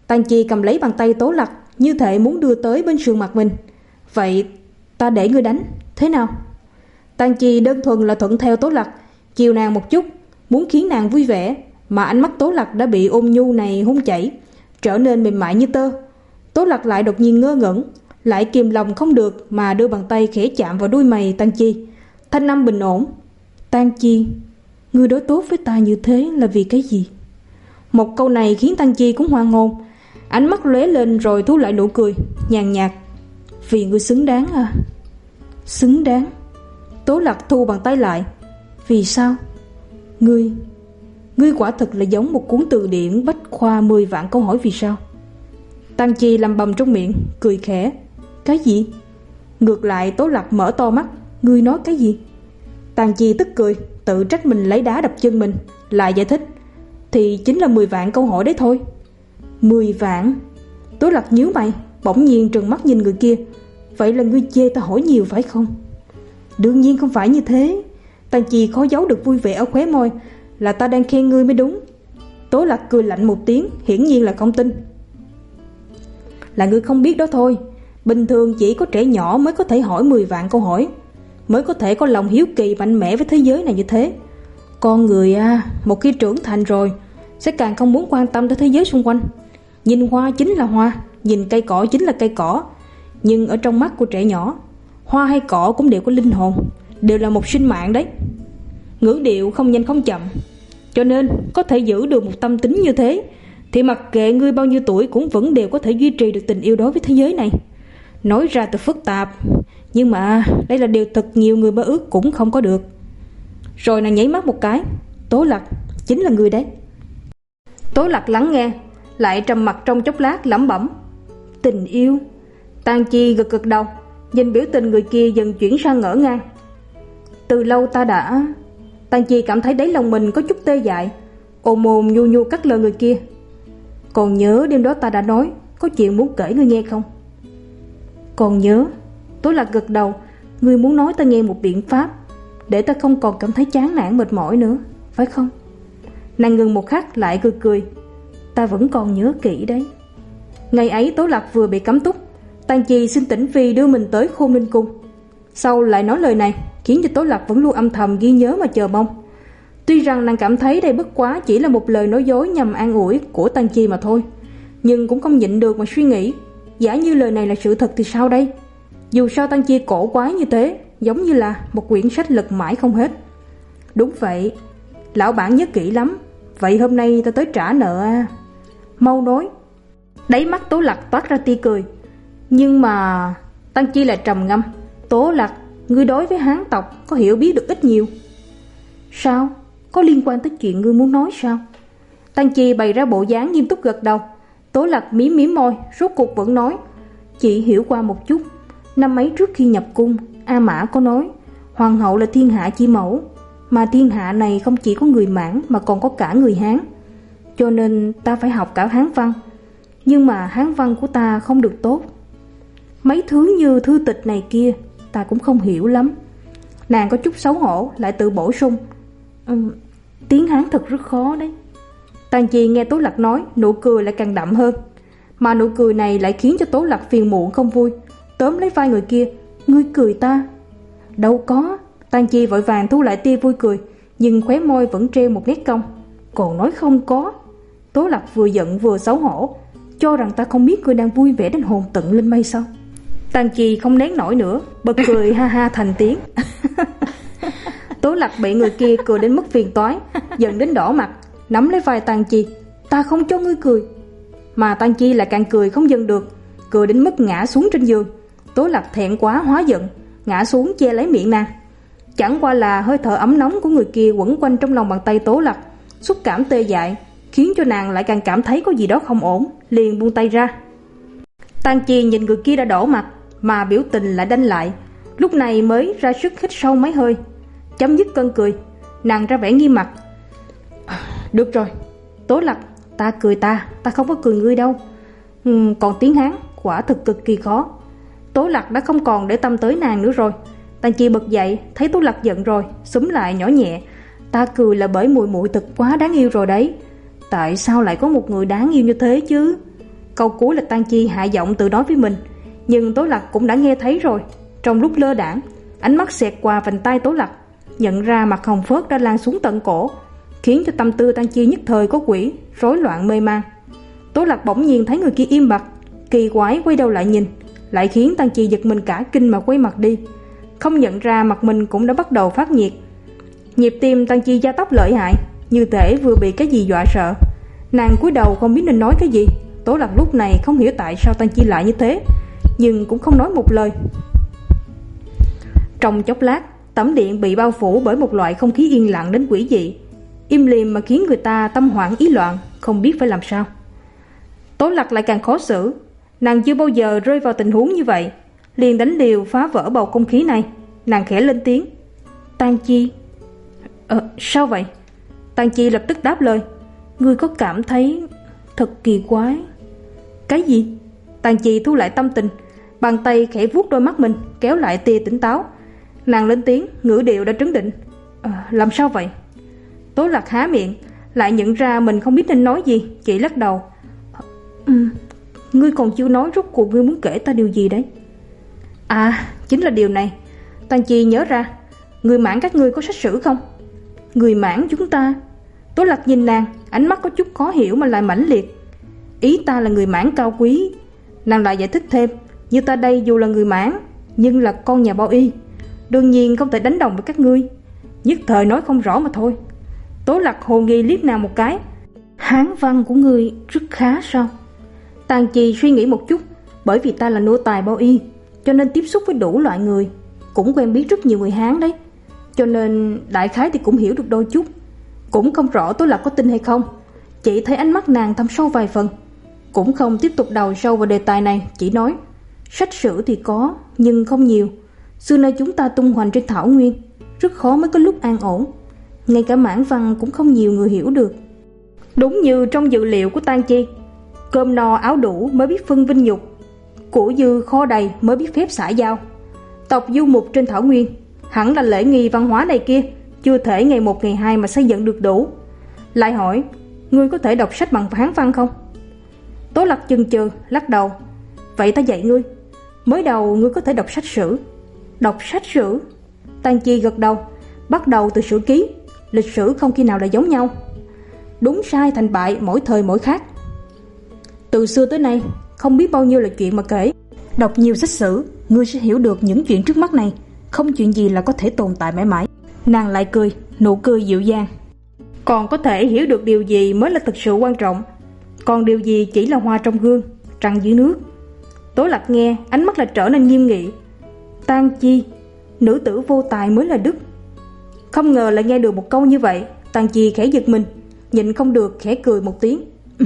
Tang Chi cầm lấy bàn tay Tố Lặc, như thể muốn đưa tới bên sườn mặt mình. Vậy ta để ngươi đánh, thế nào? Tang Chi đơn thuần là thuận theo Tố Lặc, chiều nàng một chút, muốn khiến nàng vui vẻ, mà ánh mắt Tố Lặc đã bị ôn nhu này hun chảy, trở nên mềm mại như tơ. Tố Lặc lại đột nhiên ngơ ngẩn, lại kìm lòng không được mà đưa bàn tay khẽ chạm vào đuôi mày Tang Chi. Thanh âm bình ổn: Tang Chi, ngươi đối tốt với ta như thế là vì cái gì? Một câu này khiến Tang Chi cũng hoang hồn, ánh mắt lóe lên rồi thu lại nụ cười nhàn nhạt: Vì ngươi xứng đáng à? Xứng đáng? Tố Lặc thu bàn tay lại. Vì sao? Ngươi Ngươi quả thực là giống một cuốn từ điển bách khoa mười vạn câu hỏi vì sao. Tang Chi lầm bầm trong miệng, cười khẽ. Cái gì? Ngược lại Tố Lặc mở to mắt. Ngươi nói cái gì? Tang Chi tức cười, tự trách mình lấy đá đập chân mình, lại giải thích. Thì chính là mười vạn câu hỏi đấy thôi. Mười vạn? Tố Lặc nhíu mày, bỗng nhiên trừng mắt nhìn người kia. Vậy là ngươi chê ta hỏi nhiều phải không? Đương nhiên không phải như thế. Tang Chi khó giấu được vui vẻ ở khóe môi. Là ta đang khen ngươi mới đúng. Tố Lặc cười lạnh một tiếng, hiển nhiên là không tin. Là ngươi không biết đó thôi. Bình thường chỉ có trẻ nhỏ mới có thể hỏi mười vạn câu hỏi, mới có thể có lòng hiếu kỳ mạnh mẽ với thế giới này như thế. Con người à, một khi trưởng thành rồi sẽ càng không muốn quan tâm tới thế giới xung quanh. Nhìn hoa chính là hoa, nhìn cây cỏ chính là cây cỏ. Nhưng ở trong mắt của trẻ nhỏ, hoa hay cỏ cũng đều có linh hồn, đều là một sinh mạng đấy. Ngữ điệu không nhanh không chậm, cho nên có thể giữ được một tâm tính như thế thì mặc kệ ngươi bao nhiêu tuổi cũng vẫn đều có thể duy trì được tình yêu đối với thế giới này. Nói ra thật phức tạp, nhưng mà đây là điều thật nhiều người mơ ước cũng không có được. Rồi nàng nháy mắt một cái. Tố Lặc, chính là ngươi đấy. Tố Lặc lắng nghe, lại trầm mặc trong chốc lát lẩm bẩm. Tình yêu? Tang Chi gật gật đầu, nhìn biểu tình người kia dần chuyển sang ngỡ ngàng. Từ lâu ta đã... Tang Chi cảm thấy đáy lòng mình có chút tê dại, ôm mồm nhu nhu cắt lời người kia. Còn nhớ đêm đó ta đã nói có chuyện muốn kể ngươi nghe không? Còn nhớ. Tố Lặc gật đầu. Ngươi muốn nói ta nghe một biện pháp để ta không còn cảm thấy chán nản mệt mỏi nữa, phải không? Nàng ngừng một khắc lại cười cười. Ta vẫn còn nhớ kỹ đấy. Ngày ấy Tố Lặc vừa bị cấm túc, Tang Chi xin Tĩnh Phi đưa mình tới Khôn Ninh Cung. Sau lại nói lời này, khiến cho Tố Lặc vẫn luôn âm thầm ghi nhớ mà chờ mong. Tuy rằng nàng cảm thấy đây bất quá chỉ là một lời nói dối nhằm an ủi của Tang Chi mà thôi, nhưng cũng không nhịn được mà suy nghĩ, giả như lời này là sự thật thì sao đây? Dù sao Tang Chi cổ quái như thế, giống như là một quyển sách lật mãi không hết. Đúng vậy, lão bản nhớ kỹ lắm. Vậy hôm nay ta tới trả nợ à? Mau nói. Đáy mắt Tố Lặc toát ra tia cười. Nhưng mà... Tang Chi lại trầm ngâm. Tố Lặc, ngươi đối với Hán tộc có hiểu biết được ít nhiều. Sao? Có liên quan tới chuyện ngươi muốn nói sao? Tang Chi bày ra bộ dáng nghiêm túc gật đầu. Tố Lặc mím mím môi, rốt cuộc vẫn nói. Chị hiểu qua một chút. Năm ấy trước khi nhập cung, A Mã có nói hoàng hậu là thiên hạ chi mẫu, mà thiên hạ này không chỉ có người Mãn mà còn có cả người Hán. Cho nên ta phải học cả Hán văn. Nhưng mà Hán văn của ta không được tốt. Mấy thứ như thư tịch này kia ta cũng không hiểu lắm. Nàng có chút xấu hổ, lại tự bổ sung. Um, tiếng Hán thật rất khó đấy. Tang Chi nghe Tố Lặc nói, nụ cười lại càng đậm hơn. Mà nụ cười này lại khiến cho Tố Lặc phiền muộn không vui, tóm lấy vai người kia. Ngươi cười ta? Đâu có. Tang Chi vội vàng thu lại tia vui cười, nhưng khóe môi vẫn treo một nét cong. Còn nói không có. Tố Lặc vừa giận vừa xấu hổ, cho rằng ta không biết ngươi đang vui vẻ đến hồn tận lên mây sao? Tang Chi không nén nổi nữa, bật cười ha ha thành tiếng. Tố Lặc bị người kia cười đến mức phiền toái, giận đến đỏ mặt, nắm lấy vai Tang Chi. Ta không cho ngươi cười. Mà Tang Chi lại càng cười không dừng được, cười đến mức ngã xuống trên giường. Tố Lặc thẹn quá hóa giận, ngã xuống che lấy miệng nàng. Chẳng qua là hơi thở ấm nóng của người kia quẩn quanh trong lòng bàn tay Tố Lặc, xúc cảm tê dại, khiến cho nàng lại càng cảm thấy có gì đó không ổn, liền buông tay ra. Tang Chi nhìn người kia đã đỏ mặt, mà biểu tình lại đanh lại, lúc này mới ra sức hít sâu mấy hơi, chấm dứt cơn cười. Nàng ra vẻ nghiêm mặt. Được rồi, Tố Lặc, ta cười ta, ta không có cười ngươi đâu. Ừ, còn tiếng Hán quả thực cực kỳ khó. Tố Lặc đã không còn để tâm tới nàng nữa rồi. Tang Chi bật dậy, thấy Tố Lặc giận rồi, xúm lại nhỏ nhẹ. Ta cười là bởi muội muội thật quá đáng yêu rồi đấy. Tại sao lại có một người đáng yêu như thế chứ? Câu cuối là Tang Chi hạ giọng tự nói với mình, nhưng Tố Lạc cũng đã nghe thấy rồi. Trong lúc lơ đãng, ánh mắt xẹt qua vành tay Tố Lạc, nhận ra mặt hồng phớt đã lan xuống tận cổ, khiến cho tâm tư Tang Chi nhất thời có quỷ, rối loạn mê man. Tố Lạc bỗng nhiên thấy người kia im bặt, kỳ quái quay đầu lại nhìn, lại khiến Tang Chi giật mình cả kinh mà quay mặt đi, không nhận ra mặt mình cũng đã bắt đầu phát nhiệt. Nhịp tim Tang Chi gia tốc lợi hại, như thể vừa bị cái gì dọa sợ. Nàng cúi đầu không biết nên nói cái gì. Tố Lạc lúc này không hiểu tại sao Tang Chi lại như thế, nhưng cũng không nói một lời. Trong chốc lát, tẩm điện bị bao phủ bởi một loại không khí yên lặng đến quỷ dị, im lìm mà khiến người ta tâm hoảng ý loạn, không biết phải làm sao. Tố Lạc lại càng khó xử, nàng chưa bao giờ rơi vào tình huống như vậy, liền đánh liều phá vỡ bầu không khí này. Nàng khẽ lên tiếng, Tang Chi. Ờ, sao vậy? Tang Chi lập tức đáp lời, ngươi có cảm thấy thật kỳ quái? Cái gì? Tang Chi thu lại tâm tình, bàn tay khẽ vuốt đôi mắt mình, kéo lại tia tỉnh táo. Nàng lên tiếng, ngữ điệu đã trấn định. Ờ, làm sao vậy? Tố Lạc há miệng, lại nhận ra mình không biết nên nói gì, chỉ lắc đầu. Ừ, ngươi còn chưa nói rốt cuộc ngươi muốn kể ta điều gì đấy? À, chính là điều này. Tang Chi nhớ ra, người Mãn các ngươi có sách sử không? Người Mãn chúng ta? Tố Lạc nhìn nàng, ánh mắt có chút khó hiểu mà lại mãnh liệt. Ý ta là người Mãn cao quý. Nàng lại giải thích thêm, như ta đây dù là người Mãn, nhưng là con nhà Bao Y, đương nhiên không thể đánh đồng với các ngươi. Nhất thời nói không rõ mà thôi. Tố Lạc hồ nghi liếc nàng một cái. Hán văn của ngươi rất khá sao? Tang Chi suy nghĩ một chút, bởi vì ta là nô tài Bao Y, cho nên tiếp xúc với đủ loại người, cũng quen biết rất nhiều người Hán đấy, cho nên đại khái thì cũng hiểu được đôi chút. Cũng không rõ Tố Lạc có tin hay không, chỉ thấy ánh mắt nàng thâm sâu vài phần, cũng không tiếp tục đào sâu vào đề tài này, chỉ nói sách sử thì có, nhưng không nhiều. Xưa nay chúng ta tung hoành trên thảo nguyên, rất khó mới có lúc an ổn. Ngay cả mãn văn cũng không nhiều người hiểu được. Đúng như trong dự liệu của Tang Chi, cơm no áo đủ mới biết phân vinh nhục, của dư kho đầy mới biết phép xã giao. Tộc du mục trên thảo nguyên, hẳn là lễ nghi văn hóa này kia, chưa thể ngày một ngày hai mà xây dựng được đủ. Lại hỏi, ngươi có thể đọc sách bằng Hán văn không? Tố Lạc chần chừ lắc đầu. Vậy ta dạy ngươi. Mới đầu ngươi có thể đọc sách sử. Đọc sách sử? Tang Chi gật đầu. Bắt đầu từ sử ký. Lịch sử không khi nào là giống nhau. Đúng sai thành bại mỗi thời mỗi khác. Từ xưa tới nay không biết bao nhiêu là chuyện mà kể. Đọc nhiều sách sử, ngươi sẽ hiểu được những chuyện trước mắt này không chuyện gì là có thể tồn tại mãi mãi. Nàng lại cười, nụ cười dịu dàng. Còn có thể hiểu được điều gì mới là thực sự quan trọng, còn điều gì chỉ là hoa trong gương, trăng dưới nước. Tố Lạc nghe, ánh mắt lại trở nên nghiêm nghị. Tang Chi, nữ tử vô tài mới là đức. Không ngờ lại nghe được một câu như vậy. Tang Chi khẽ giật mình, nhịn không được khẽ cười một tiếng.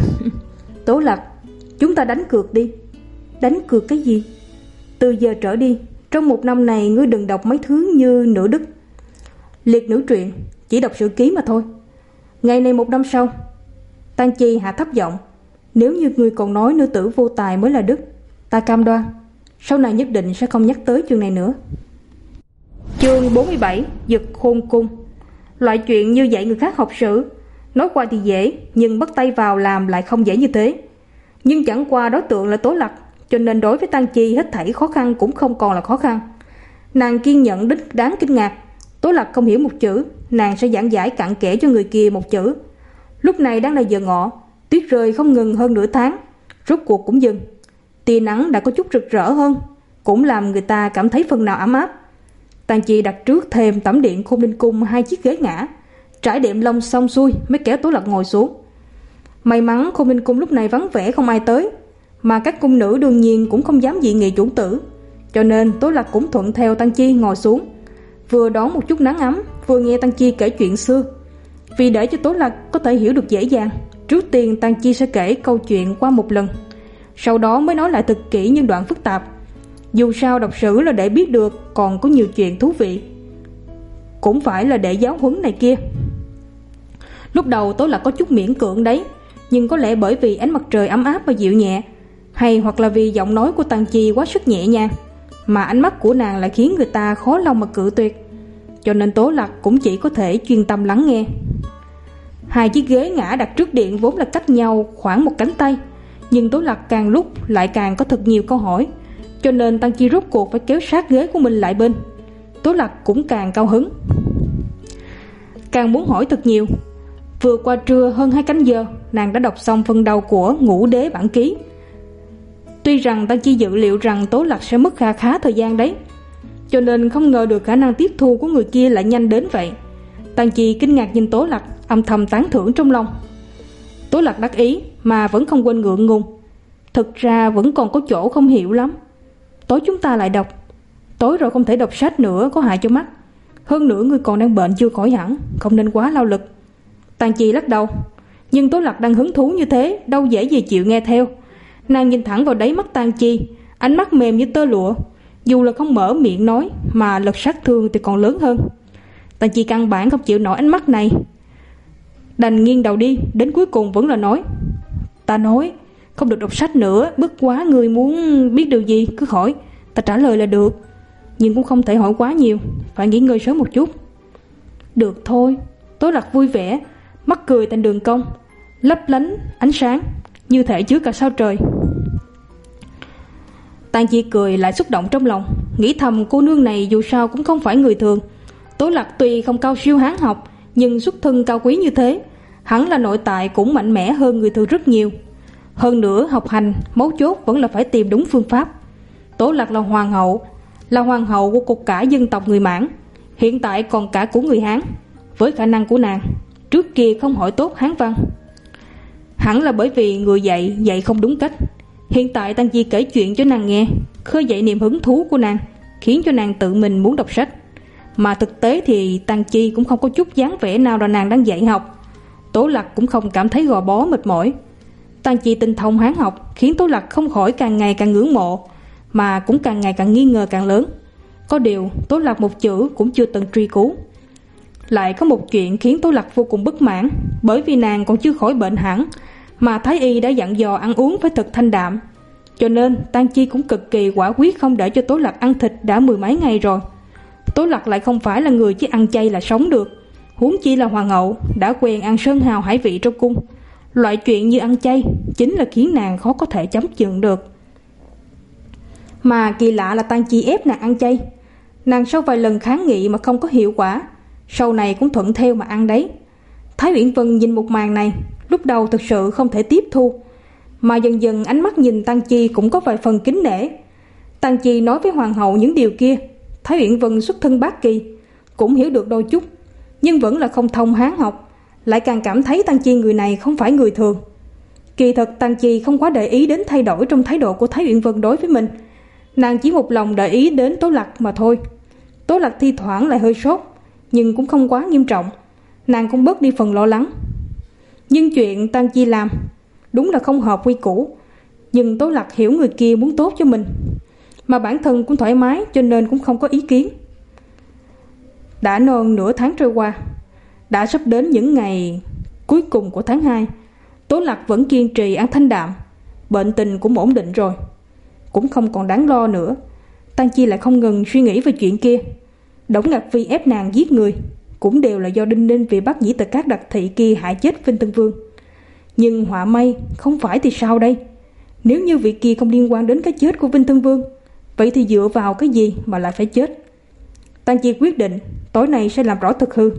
Tố Lạc, chúng ta đánh cược đi. Đánh cược cái gì? Từ giờ trở đi, trong một năm này ngươi đừng đọc mấy thứ như Nữ Đức, Liệt Nữ Truyện, chỉ đọc sử ký mà thôi. Ngày này một năm sau. Tang Chi hạ thấp giọng, nếu như ngươi còn nói nữ tử vô tài mới là đức, ta cam đoan sau này nhất định sẽ không nhắc tới chương này nữa. Chương bốn mươi bảy, Giật Khôn Cung. Loại chuyện như dạy người khác học sử, nói qua thì dễ, nhưng bắt tay vào làm lại không dễ như thế. Nhưng chẳng qua đối tượng là Tố Lạc, cho nên đối với Tang Chi hết thảy khó khăn cũng không còn là khó khăn. Nàng kiên nhẫn đến đáng kinh ngạc. Tố Lạc không hiểu một chữ, nàng sẽ giảng giải cặn kẽ cho người kia một chữ. Lúc này đang là giờ ngọ, tuyết rơi không ngừng hơn nửa tháng, rốt cuộc cũng dừng. Tia nắng đã có chút rực rỡ hơn, cũng làm người ta cảm thấy phần nào ấm áp. Tang Chi đặt trước thêm tẩm điện Khôn Ninh Cung hai chiếc ghế ngã, trải đệm lông xong xuôi mới kéo Tố Lạc ngồi xuống. May mắn Khôn Ninh Cung lúc này vắng vẻ không ai tới, mà các cung nữ đương nhiên cũng không dám dị nghị chủ tử, cho nên Tố Lạc cũng thuận theo Tang Chi ngồi xuống, vừa đón một chút nắng ấm, vừa nghe Tang Chi kể chuyện xưa. Vì để cho Tố Lạc có thể hiểu được dễ dàng, trước tiên Tang Chi sẽ kể câu chuyện qua một lần, sau đó mới nói lại thật kỹ những đoạn phức tạp. Dù sao đọc sử là để biết được còn có nhiều chuyện thú vị, cũng phải là để giáo huấn này kia. Lúc đầu Tố Lạc có chút miễn cưỡng đấy, nhưng có lẽ bởi vì ánh mặt trời ấm áp và dịu nhẹ, hay hoặc là vì giọng nói của Tang Chi quá sức nhẹ nhàng, mà ánh mắt của nàng lại khiến người ta khó lòng mà cự tuyệt, cho nên Tố Lạc cũng chỉ có thể chuyên tâm lắng nghe. Hai chiếc ghế ngã đặt trước điện vốn là cách nhau khoảng một cánh tay, Nhưng Tố Lạc càng lúc lại càng có thật nhiều câu hỏi, cho nên Tăng Chi rốt cuộc phải kéo sát ghế của mình lại bên. Tố Lạc cũng càng cao hứng, càng muốn hỏi thật nhiều. Vừa qua trưa hơn hai canh giờ, nàng đã đọc xong phần đầu của Ngũ Đế bản ký. Tuy rằng Tăng Chi dự liệu rằng Tố Lạc sẽ mất khá khá thời gian đấy, cho nên không ngờ được khả năng tiếp thu của người kia lại nhanh đến vậy. Tăng Chi kinh ngạc nhìn Tố Lạc, âm thầm tán thưởng trong lòng. Tố Lạc đắc ý mà vẫn không quên ngượng ngùng. Thực ra vẫn còn có chỗ không hiểu lắm. Tối chúng ta lại đọc. Tối rồi không thể đọc sách nữa, có hại cho mắt. Hơn nữa ngươi còn đang bệnh chưa khỏi hẳn, không nên quá lao lực. Tăng Chi lắc đầu. Nhưng Tố Lạc đang hứng thú như thế, đâu dễ gì chịu nghe theo. Nàng nhìn thẳng vào đáy mắt Tăng Chi, ánh mắt mềm như tơ lụa. Dù là không mở miệng nói, mà lực sát thương thì còn lớn hơn. Tăng Chi căn bản không chịu nổi ánh mắt này, đành nghiêng đầu đi. Đến cuối cùng vẫn là nói: Ta nói không được đọc sách nữa, bất quá người muốn biết điều gì cứ hỏi, ta trả lời là được. Nhưng cũng không thể hỏi quá nhiều, phải nghỉ ngơi sớm một chút. Được thôi. Tố Lạc vui vẻ, mắt cười thành đường cong, lấp lánh ánh sáng, như thể chứa cả sao trời. Tăng Chi cười lại xúc động trong lòng, nghĩ thầm cô nương này dù sao cũng không phải người thường. Tố Lạc tuy không cao siêu hán học, nhưng xuất thân cao quý như thế, hẳn là nội tại cũng mạnh mẽ hơn người thường rất nhiều. Hơn nữa học hành, mấu chốt vẫn là phải tìm đúng phương pháp. Tố Lạc là hoàng hậu, là hoàng hậu của cuộc cả dân tộc người Mãn, hiện tại còn cả của người Hán. Với khả năng của nàng, trước kia không hỏi tốt Hán văn, hẳn là bởi vì người dạy dạy không đúng cách. Hiện tại Tăng Chi kể chuyện cho nàng nghe, khơi dậy niềm hứng thú của nàng, khiến cho nàng tự mình muốn đọc sách. Mà thực tế thì Tăng Chi cũng không có chút dáng vẻ nào là nàng đang dạy học. Tố Lạc cũng không cảm thấy gò bó mệt mỏi. Tăng Chi tinh thông Hán học khiến Tố Lạc không khỏi càng ngày càng ngưỡng mộ, mà cũng càng ngày càng nghi ngờ càng lớn. Có điều Tố Lạc một chữ cũng chưa từng truy cứu. Lại có một chuyện khiến Tố Lạc vô cùng bất mãn, bởi vì nàng còn chưa khỏi bệnh hẳn, mà Thái Y đã dặn dò ăn uống phải thật thanh đạm, cho nên Tăng Chi cũng cực kỳ quả quyết không để cho Tố Lạc ăn thịt đã mười mấy ngày rồi. Tố Lạc lại không phải là người chỉ ăn chay là sống được, huống chi là hoàng hậu đã quen ăn sơn hào hải vị trong cung. Loại chuyện như ăn chay chính là khiến nàng khó có thể chấm chừng được. Mà kỳ lạ là Tăng Chi ép nàng ăn chay, nàng sau vài lần kháng nghị mà không có hiệu quả, sau này cũng thuận theo mà ăn đấy. Thái Uyển Vân nhìn một màn này, lúc đầu thực sự không thể tiếp thu, mà dần dần ánh mắt nhìn Tăng Chi cũng có vài phần kính nể. Tăng Chi nói với hoàng hậu những điều kia, Thái Uyển Vân xuất thân bát kỳ, cũng hiểu được đôi chút, nhưng vẫn là không thông Hán học, lại càng cảm thấy Tăng Chi người này không phải người thường. Kỳ thật Tăng Chi không quá để ý đến thay đổi trong thái độ của Thái Uyển Vân đối với mình, nàng chỉ một lòng để ý đến Tố Lạc mà thôi. Tố Lạc thi thoảng lại hơi sốt, nhưng cũng không quá nghiêm trọng, nàng cũng bớt đi phần lo lắng. Nhưng chuyện Tăng Chi làm đúng là không hợp quy củ, nhưng Tố Lạc hiểu người kia muốn tốt cho mình, mà bản thân cũng thoải mái, cho nên cũng không có ý kiến. Đã non nửa tháng trôi qua, đã sắp đến những ngày cuối cùng của tháng hai. Tố Lạc vẫn kiên trì ăn thanh đạm, bệnh tình cũng ổn định rồi, cũng không còn đáng lo nữa. Tăng Chi lại không ngừng suy nghĩ về chuyện kia. Đổng Ngạc Phi ép nàng giết người, cũng đều là do Đinh Ninh vì bắt dĩ tật các đặc thị kia hại chết Vinh Tân Vương. Nhưng họa may không phải thì sao đây? Nếu như vị kia không liên quan đến cái chết của Vinh Tân Vương, vậy thì dựa vào cái gì mà lại phải chết? Tăng Chi quyết định tối nay sẽ làm rõ thực hư.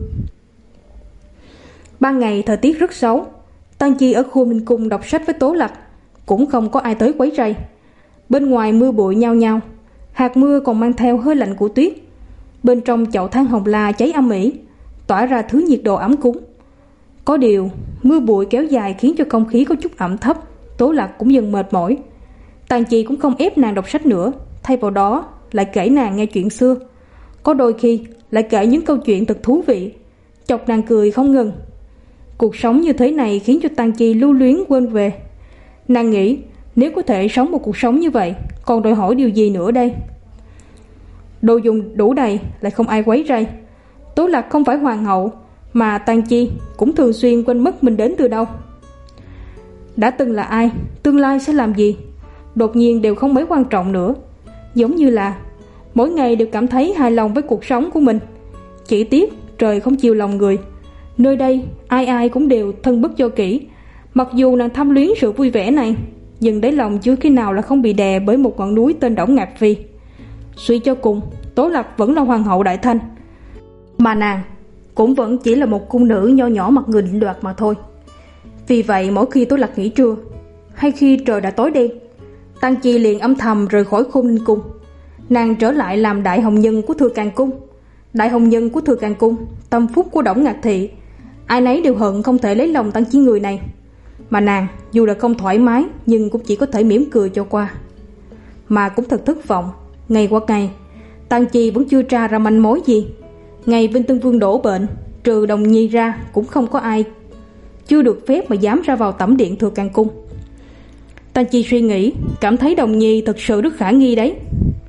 Ban ngày thời tiết rất xấu, Tăng Chi ở khu Minh Cung đọc sách với Tố Lạc, cũng không có ai tới quấy rầy. Bên ngoài mưa bụi nhao nhao, hạt mưa còn mang theo hơi lạnh của tuyết. Bên trong chậu than hồng la cháy âm ỉ, tỏa ra thứ nhiệt độ ấm cúng. Có điều mưa bụi kéo dài khiến cho không khí có chút ẩm thấp, Tố Lạc cũng dần mệt mỏi. Tăng Chi cũng không ép nàng đọc sách nữa, thay vào đó lại kể nàng nghe chuyện xưa, có đôi khi lại kể những câu chuyện thật thú vị, chọc nàng cười không ngừng. Cuộc sống như thế này khiến cho Tăng Chi lưu luyến quên về. Nàng nghĩ nếu có thể sống một cuộc sống như vậy, còn đòi hỏi điều gì nữa đây? Đồ dùng đủ đầy, lại không ai quấy rầy. Tố Lạc không phải hoàng hậu, mà Tăng Chi cũng thường xuyên quên mất mình đến từ đâu. Đã từng là ai, tương lai sẽ làm gì, đột nhiên đều không mấy quan trọng nữa. Giống như là mỗi ngày đều cảm thấy hài lòng với cuộc sống của mình. Chỉ tiếc trời không chiều lòng người, nơi đây ai ai cũng đều thân bất do kỷ. Mặc dù nàng tham luyến sự vui vẻ này, nhưng đáy lòng chưa khi nào là không bị đè bởi một ngọn núi tên Đổng Ngạc Phi. Suy cho cùng, Tố Lạc vẫn là hoàng hậu Đại Thanh, mà nàng cũng vẫn chỉ là một cung nữ nho nhỏ mặc người định đoạt mà thôi. Vì vậy mỗi khi Tố Lạc nghỉ trưa, hay khi trời đã tối đen, Tang Chi liền âm thầm rời khỏi Khôn Ninh Cung. Nàng trở lại làm đại hồng nhân của Thừa Càng Cung. Đại hồng nhân của Thừa Càng Cung, tâm phúc của Đổng Ngạc Thị, ai nấy đều hận không thể lấy lòng Tang Chi người này. Mà nàng dù là không thoải mái nhưng cũng chỉ có thể mỉm cười cho qua. Mà cũng thật thất vọng, ngày qua ngày Tang Chi vẫn chưa tra ra manh mối gì. Ngày Vinh Tân Vương đổ bệnh, trừ Đồng Nhi ra cũng không có ai chưa được phép mà dám ra vào tẩm điện Thừa Càng Cung. Tang Chi suy nghĩ, cảm thấy Đồng Nhi thật sự rất khả nghi đấy.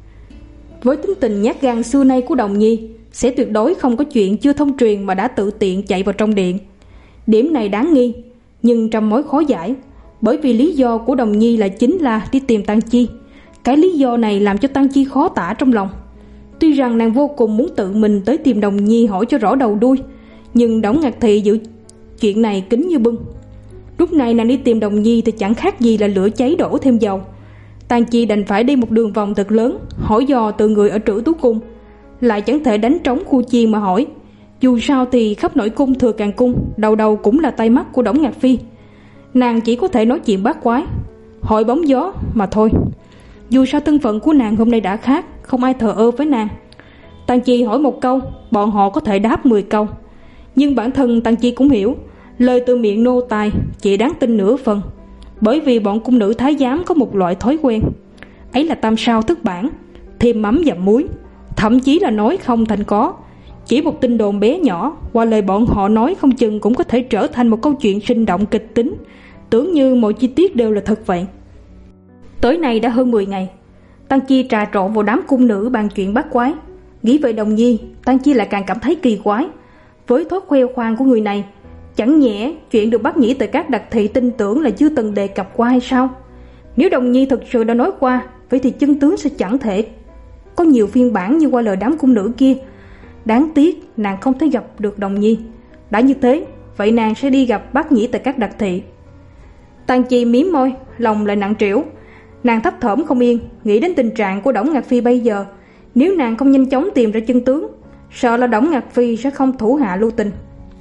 Với tính tình nhát gan xưa nay của Đồng Nhi, sẽ tuyệt đối không có chuyện chưa thông truyền mà đã tự tiện chạy vào trong điện. Điểm này đáng nghi, nhưng trăm mối khó giải, bởi vì lý do của Đồng Nhi là chính là đi tìm Tang Chi. Cái lý do này làm cho Tang Chi khó tả trong lòng. Tuy rằng nàng vô cùng muốn tự mình tới tìm Đồng Nhi hỏi cho rõ đầu đuôi, nhưng Đổng Ngạc Thị giữ chuyện này kín như bưng. Lúc này nàng đi tìm Đồng Nhi thì chẳng khác gì là lửa cháy đổ thêm dầu. Tang Chi đành phải đi một đường vòng thật lớn, hỏi dò từ người ở Trữ Tú Cung, lại chẳng thể đánh trống khu chiên mà hỏi. Dù sao thì khắp nội cung Thừa Càng Cung, đầu đầu cũng là tay mắt của Đổng Ngạc Phi. Nàng chỉ có thể nói chuyện bát quái, hỏi bóng gió mà thôi. Dù sao thân phận của nàng hôm nay đã khác, không ai thờ ơ với nàng. Tang Chi hỏi một câu, bọn họ có thể đáp mười câu. Nhưng bản thân Tang Chi cũng hiểu, lời từ miệng nô tài chỉ đáng tin nửa phần. Bởi vì bọn cung nữ thái giám có một loại thói quen, ấy là tam sao thất bản, thêm mắm dặm muối, thậm chí là nói không thành có. Chỉ một tin đồn bé nhỏ, qua lời bọn họ nói không chừng cũng có thể trở thành một câu chuyện sinh động kịch tính, tưởng như mọi chi tiết đều là thật vậy. Tới nay đã hơn mười ngày, Tang Chi trà trộn vào đám cung nữ bàn chuyện bát quái. Nghĩ về Đồng Nhi, Tang Chi lại càng cảm thấy kỳ quái. Với thói khoe khoang của người này, chẳng nhẽ chuyện được bác nhĩ Tề Các Đặc Thị tin tưởng là chưa từng đề cập qua hay sao? Nếu Đồng Nhi thực sự đã nói qua, vậy thì chân tướng sẽ chẳng thể có nhiều phiên bản như qua lời đám cung nữ kia. Đáng tiếc nàng không thể gặp được Đồng Nhi. Đã như thế, vậy nàng sẽ đi gặp bác nhĩ Tề Các Đặc Thị. Tang Chi mím môi, lòng lại nặng trĩu. Nàng thấp thỏm không yên, nghĩ đến tình trạng của Đổng Ngạc Phi bây giờ. Nếu nàng không nhanh chóng tìm ra chân tướng, sợ là Đổng Ngạc Phi sẽ không thủ hạ lưu tình.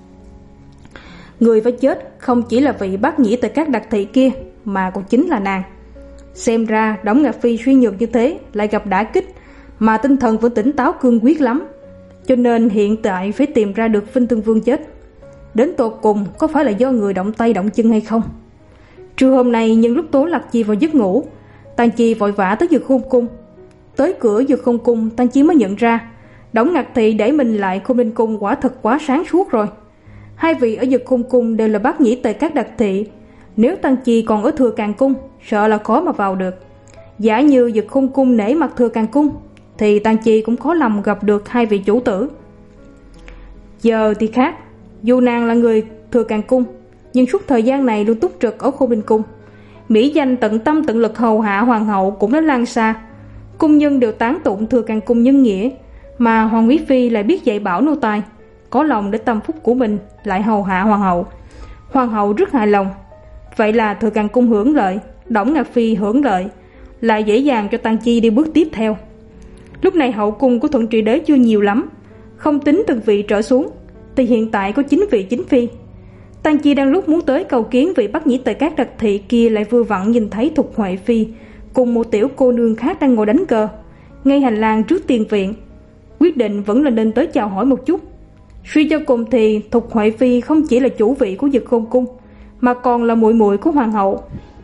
Người phải chết không chỉ là vị bác nhĩ Tề Các Đặc Thị kia, mà còn chính là nàng. Xem ra Đổng Ngạc Phi suy nhược như thế lại gặp đả kích, mà tinh thần vẫn tỉnh táo cương quyết lắm. Cho nên hiện tại phải tìm ra được Vinh Tân Vương chết đến tột cùng có phải là do người động tay động chân hay không. Trưa hôm nay nhân lúc Tố Lạc Chi vào giấc ngủ, Tang Chi vội vã tới Dược Khôn Cung. Tới cửa Dược Khôn Cung, Tang Chi mới nhận ra Đổng Ngạc Thị để mình lại Khôn Ninh Cung quả thật quá sáng suốt rồi. Hai vị ở Dược Khôn Cung đều là bác nhĩ Tề Các Đặc Thị. Nếu Tang Chi còn ở Thừa Càng Cung, sợ là khó mà vào được. Giả như Dược Khôn Cung nể mặt Thừa Càng Cung, thì Tang Chi cũng khó lòng gặp được hai vị chủ tử. Giờ thì khác, dù nàng là người Thừa Càng Cung, nhưng suốt thời gian này luôn túc trực ở Khôn Ninh Cung. Mỹ danh tận tâm tận lực hầu hạ hoàng hậu cũng đã lan xa. Cung nhân đều tán tụng Thừa Càng Cung nhân nghĩa, mà Hoàng Quý Phi lại biết dạy bảo nô tài, có lòng để tâm phúc của mình lại hầu hạ hoàng hậu. Hoàng hậu rất hài lòng. Vậy là Thừa Càng Cung hưởng lợi, Đổng Ngạc Phi hưởng lợi, lại dễ dàng cho Tang Chi đi bước tiếp theo. Lúc này hậu cung của Thuận Trị Đế chưa nhiều lắm, không tính từng vị trở xuống, thì hiện tại có chín vị chính phi. Tang Chi đang lúc muốn tới cầu kiến vị bác nhĩ Tề Các Đặc Thị kia, lại vừa vặn nhìn thấy Thục Huệ Phi cùng một tiểu cô nương khác đang ngồi đánh cờ ngay hành lang trước tiền viện. Quyết định vẫn là nên tới chào hỏi một chút. Suy cho cùng thì Thục Huệ Phi không chỉ là chủ vị của Dực Khôn Cung, mà còn là muội muội của hoàng hậu.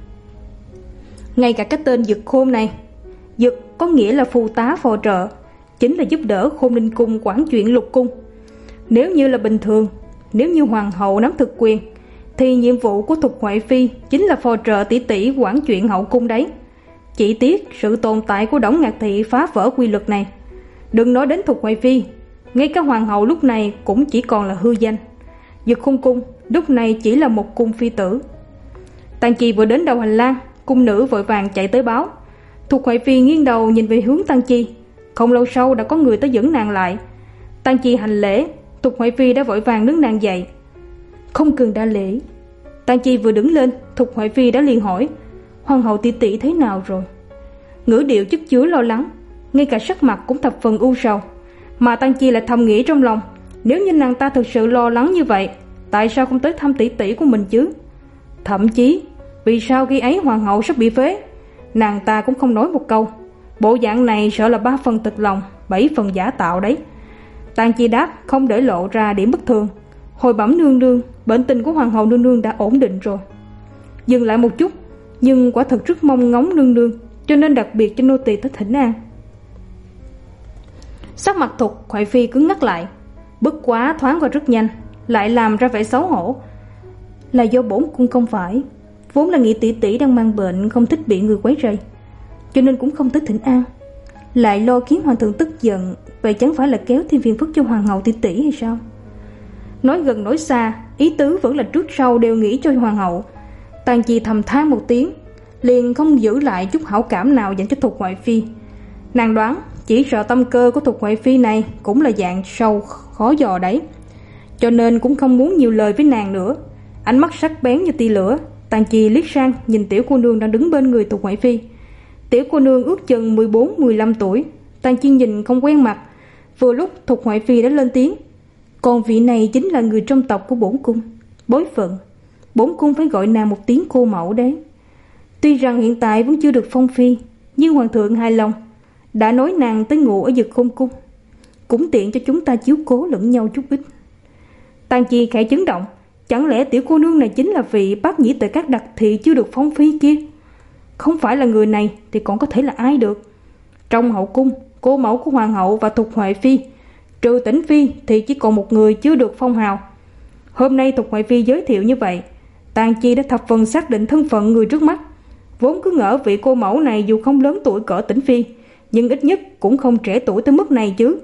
Ngay cả cái tên Dực Khôn này, Dực có nghĩa là phù tá phò trợ, chính là giúp đỡ Khôn Ninh Cung quản chuyện lục cung. Nếu như là bình thường, nếu như hoàng hậu nắm thực quyền, thì nhiệm vụ của Thục Huệ Phi chính là phò trợ tỷ tỷ quản chuyện hậu cung đấy. Chỉ tiếc sự tồn tại của Đổng Ngạc Thị phá vỡ quy luật này. Đừng nói đến Thục Huệ Phi, ngay cả hoàng hậu lúc này cũng chỉ còn là hư danh. Dực Khôn Cung lúc này chỉ là một cung phi tử. Tang Chi vừa đến đầu hành lang, cung nữ vội vàng chạy tới báo. Thục Huệ Phi nghiêng đầu nhìn về hướng Tang Chi. Không lâu sau đã có người tới dẫn nàng lại. Tang Chi hành lễ, Thục Huệ Phi đã vội vàng đứng nàng dậy. Không cần đa lễ. Tang Chi vừa đứng lên, Thục Huệ Phi đã liền hỏi: Hoàng hậu tỷ tỷ thế nào rồi? Ngữ điệu chất chứa lo lắng, ngay cả sắc mặt cũng thập phần u sầu. Mà Tang Chi lại thầm nghĩ trong lòng, nếu như nàng ta thực sự lo lắng như vậy, tại sao không tới thăm tỷ tỷ của mình chứ? Thậm chí, vì sao khi ấy hoàng hậu sắp bị phế, nàng ta cũng không nói một câu. Bộ dạng này sợ là ba phần thực lòng, bảy phần giả tạo đấy. Tang Chi đáp không để lộ ra điểm bất thường. Hồi bẩm nương nương, bệnh tình của hoàng hậu nương nương đã ổn định rồi. Dừng lại một chút, nhưng quả thật rất mong ngóng nương nương, cho nên đặc biệt cho nô tỳ tới thỉnh an. Sắc mặt Thục Hoài Phi cứng ngắc lại, bức quá thoáng qua rất nhanh, lại làm ra vẻ xấu hổ. Là do bổn cung không phải, vốn là nghĩ tỷ tỷ đang mang bệnh, không thích bị người quấy rầy, cho nên cũng không tới thỉnh an. Lại lo khiến hoàng thượng tức giận, vậy chẳng phải là kéo thêm phiền phức cho hoàng hậu tỷ tỷ hay sao? Nói gần nói xa, ý tứ vẫn là trước sau đều nghĩ cho hoàng hậu. Tang Chi thầm than một tiếng, liền không giữ lại chút hảo cảm nào dành cho Thục Hoài Phi. Nàng đoán chỉ sợ tâm cơ của Thục Hoài Phi này cũng là dạng sâu khó dò đấy, cho nên cũng không muốn nhiều lời với nàng nữa. Ánh mắt sắc bén như tia lửa, Tang Chi liếc sang nhìn tiểu cô nương đang đứng bên người Thục Hoài Phi. Tiểu cô nương ước chừng mười bốn mười lăm tuổi, Tang Chi nhìn không quen mặt. Vừa lúc Thục Hoài Phi đã lên tiếng, còn vị này chính là người trong tộc của bổn cung, bối phận, bổn cung phải gọi nàng một tiếng cô mẫu đấy. Tuy rằng hiện tại vẫn chưa được phong phi, nhưng hoàng thượng hài lòng, đã nói nàng tới ngủ ở Dực Khôn cung, cũng tiện cho chúng ta chiếu cố lẫn nhau chút ít. Tang Chi khẽ chấn động, chẳng lẽ tiểu cô nương này chính là vị bác nhĩ tề các đặc thị chưa được phong phi kia? Không phải là người này thì còn có thể là ai được? Trong hậu cung, cô mẫu của hoàng hậu và Thục Hoài Phi, trừ Tĩnh Phi thì chỉ còn một người chưa được phong hào. Hôm nay Thục Hoài Phi giới thiệu như vậy, Tang Chi đã thập phần xác định thân phận người trước mắt. Vốn cứ ngỡ vị cô mẫu này dù không lớn tuổi cỡ Tĩnh Phi, nhưng ít nhất cũng không trẻ tuổi tới mức này chứ.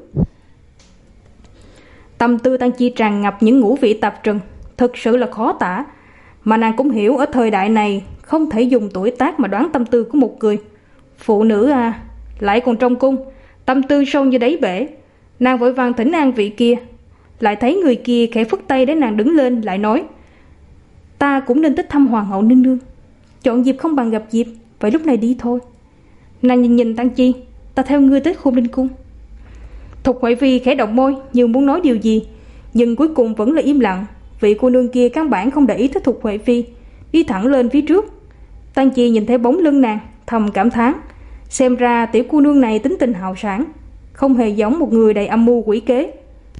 Tâm tư Tang Chi tràn ngập những ngũ vị tạp trần, thực sự là khó tả. Mà nàng cũng hiểu ở thời đại này không thể dùng tuổi tác mà đoán tâm tư của một người. Phụ nữ à, lại còn trong cung, tâm tư sâu như đáy bể. Nàng vội vàng thỉnh an vị kia, lại thấy người kia khẽ phất tay để nàng đứng lên, lại nói, ta cũng nên tới thăm hoàng hậu nương nương, chọn dịp không bằng gặp dịp, vậy lúc này đi thôi. Nàng nhìn nhìn Tang Chi, ta theo ngươi tới Khôn Ninh cung. Thục Hoài Phi khẽ động môi như muốn nói điều gì, nhưng cuối cùng vẫn là im lặng. Vị cô nương kia căn bản không để ý tới Thục Hoài Phi, đi thẳng lên phía trước. Tang Chi nhìn thấy bóng lưng nàng, thầm cảm thán, xem ra tiểu cô nương này tính tình hào sảng, không hề giống một người đầy âm mưu quỷ kế.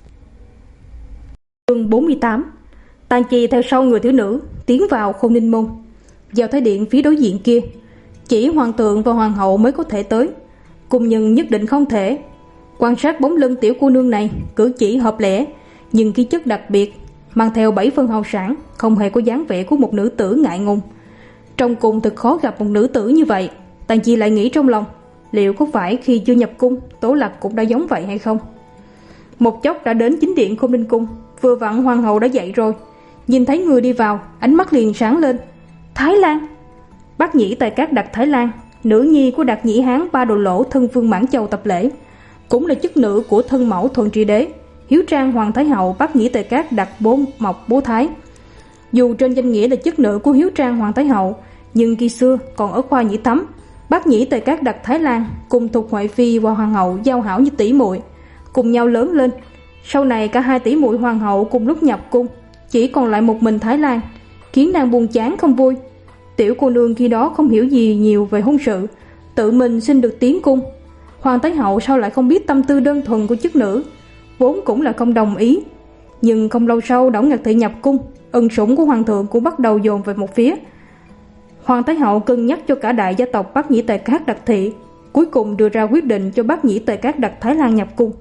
Chương bốn mươi tám. Tang Chi theo sau người thiếu nữ tiến vào Khôn Ninh môn. Vào thái điện phía đối diện kia, chỉ hoàng thượng và hoàng hậu mới có thể tới, cung nhân nhất định không thể. Quan sát bóng lưng tiểu cô nương này, cử chỉ hợp lẽ, nhưng khí chất đặc biệt, mang theo bảy phân hào sảng, không hề có dáng vẻ của một nữ tử ngại ngùng. Trong cung thật khó gặp một nữ tử như vậy. Tang Chi lại nghĩ trong lòng, liệu có phải khi chưa nhập cung, Tố Lạc cũng đã giống vậy hay không? Một chốc đã đến chính điện Khôn Ninh cung, vừa vặn hoàng hậu đã dậy rồi. Nhìn thấy người đi vào, ánh mắt liền sáng lên. Thái Lan! Bác nhĩ Tài Cát Đặc Thái Lan, nữ nhi của Đặc Nhĩ Hán Ba Đồ Lỗ thân vương Mãn Châu Tập Lễ, cũng là chức nữ của thân mẫu Thuận Trị Đế, hiếu trang hoàng thái hậu Bác nhĩ Tài Cát Đặc Bố Mộc Bố Thái. Dù trên danh nghĩa là chức nữ của hiếu trang hoàng thái hậu, nhưng khi xưa còn ở khoa nhĩ thấm, Bác nhĩ Tài Cát Đặc Thái Lan cùng Thục Hoài Phi và hoàng hậu giao hảo như tỷ muội, cùng nhau lớn lên. Sau này cả hai tỷ muội hoàng hậu cùng lúc nhập cung, chỉ còn lại một mình Thái Lan, khiến nàng buồn chán không vui. Tiểu cô nương khi đó không hiểu gì nhiều về hôn sự, tự mình xin được tiến cung. Hoàng thái hậu sao lại không biết tâm tư đơn thuần của chức nữ, vốn cũng là không đồng ý. Nhưng không lâu sau Đổng Ngạc Thị nhập cung, ân sủng của hoàng thượng cũng bắt đầu dồn về một phía. Hoàng thái hậu cân nhắc cho cả đại gia tộc Bác nhĩ Tài Cát Đặc Thị, cuối cùng đưa ra quyết định cho Bác nhĩ Tài Cát Đặc Thái Lan nhập cung.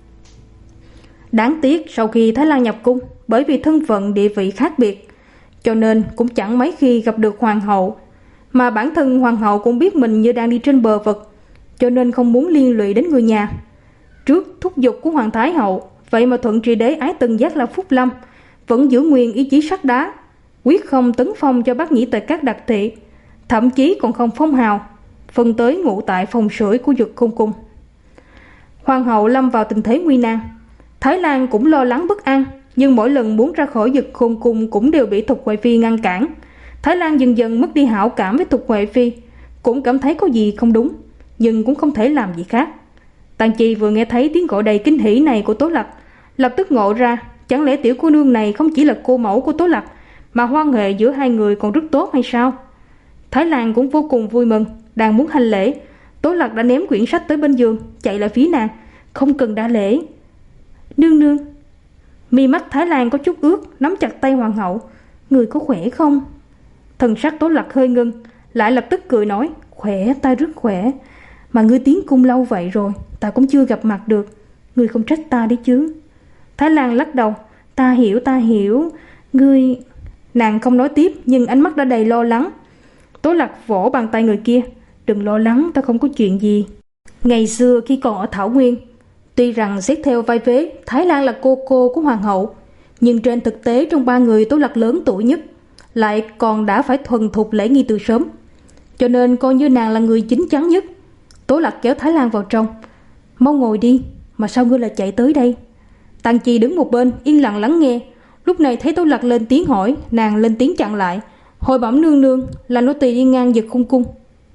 Đáng tiếc sau khi Thái Lan nhập cung, bởi vì thân phận địa vị khác biệt, cho nên cũng chẳng mấy khi gặp được hoàng hậu. Mà bản thân hoàng hậu cũng biết mình như đang đi trên bờ vực, cho nên không muốn liên lụy đến người nhà. Trước thúc giục của hoàng thái hậu, vậy mà Thuận Trị Đế ái từng giác là Phúc Lâm vẫn giữ nguyên ý chí sắt đá, quyết không tấn phong cho Bác nhĩ Tài Cát Đặc Thị, thậm chí còn không phong hào, phân tới ngụ tại phòng sưởi của Dực Khôn cung. Hoàng hậu lâm vào tình thế nguy nan. Thái Lan cũng lo lắng bất an, nhưng mỗi lần muốn ra khỏi Dực Khôn cung cũng đều bị Thục Hoài Phi ngăn cản. Thái Lan dần dần mất đi hảo cảm với Tục Huệ Phi, cũng cảm thấy có gì không đúng, nhưng cũng không thể làm gì khác. Tang Chi vừa nghe thấy tiếng gọi đầy kinh hỉ này của Tố Lạc, lập tức ngộ ra, chẳng lẽ tiểu cô nương này không chỉ là cô mẫu của Tố Lạc, mà quan hệ giữa hai người còn rất tốt hay sao? Thái Lan cũng vô cùng vui mừng, đang muốn hành lễ, Tố Lạc đã ném quyển sách tới bên giường, chạy lại phía nàng, không cần đa lễ. Nương nương. Mi mắt Thái Lan có chút ướt, nắm chặt tay hoàng hậu. Người có khỏe không? Thần sắc Tố Lạc hơi ngưng, lại lập tức cười nói, khỏe, ta rất khỏe. Mà ngươi tiến cung lâu vậy rồi, ta cũng chưa gặp mặt được, ngươi không trách ta đấy chứ? Thái Lan lắc đầu, ta hiểu, ta hiểu. Ngươi... Nàng không nói tiếp, nhưng ánh mắt đã đầy lo lắng. Tố Lạc vỗ bàn tay người kia, đừng lo lắng, ta không có chuyện gì. Ngày xưa khi còn ở Thảo Nguyên, tuy rằng xét theo vai vế, Thái Lan là cô cô của hoàng hậu, nhưng trên thực tế trong ba người Tố Lạc lớn tuổi nhất, lại còn đã phải thuần thục lễ nghi từ sớm, cho nên coi như nàng là người chín chắn nhất. Tố Lạc kéo Thái Lan vào trong, mau ngồi đi, mà sao ngươi lại chạy tới đây? Tang Chi đứng một bên yên lặng lắng nghe, lúc này thấy Tố Lạc lên tiếng hỏi, nàng lên tiếng chặn lại, hồi bẩm nương nương, là nô tỳ đi ngang Dực Khung cung.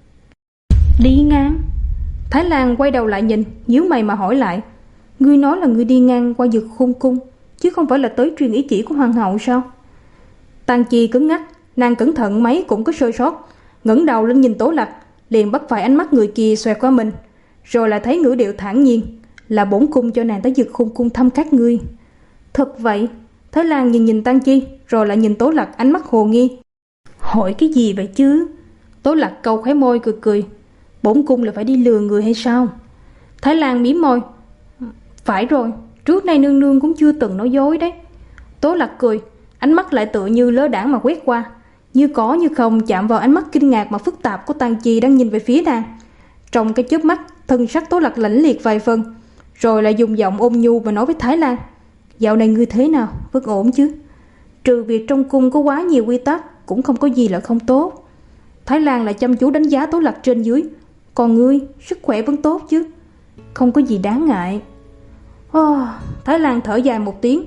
Đi ngang? Thái Lan quay đầu lại nhìn, nhíu mày mà hỏi lại, ngươi nói là ngươi đi ngang qua Dực Khung cung, chứ không phải là tới truyền ý chỉ của hoàng hậu sao? Tang Chi cứng ngắc, nàng cẩn thận mấy cũng có sơ sót, ngẩng đầu lên nhìn Tố Lạc, liền bắt phải ánh mắt người kia xoẹt qua mình, rồi lại thấy ngữ điệu thản nhiên, là bổn cung cho nàng tới Dực Khung cung thăm các ngươi. Thật vậy? Thái Lan nhìn nhìn Tang Chi, rồi lại nhìn Tố Lạc ánh mắt hồ nghi. Hỏi cái gì vậy chứ? Tố Lạc câu khóe môi cười cười, bổn cung là phải đi lừa người hay sao? Thái Lan mím môi, phải rồi, trước nay nương nương cũng chưa từng nói dối đấy. Tố Lạc cười, ánh mắt lại tựa như lơ đãng mà quét qua, như có như không chạm vào ánh mắt kinh ngạc mà phức tạp của Tang Chi đang nhìn về phía nàng. Trong cái chớp mắt, thân sắc Tố Lạc lãnh liệt vài phần, rồi lại dùng giọng ôn nhu và nói với Thái Lan, dạo này ngươi thế nào, vẫn ổn chứ? Trừ việc trong cung có quá nhiều quy tắc, cũng không có gì là không tốt. Thái Lan lại chăm chú đánh giá Tố Lạc trên dưới, còn ngươi, sức khỏe vẫn tốt chứ? Không có gì đáng ngại. Oh, Thái Lan thở dài một tiếng,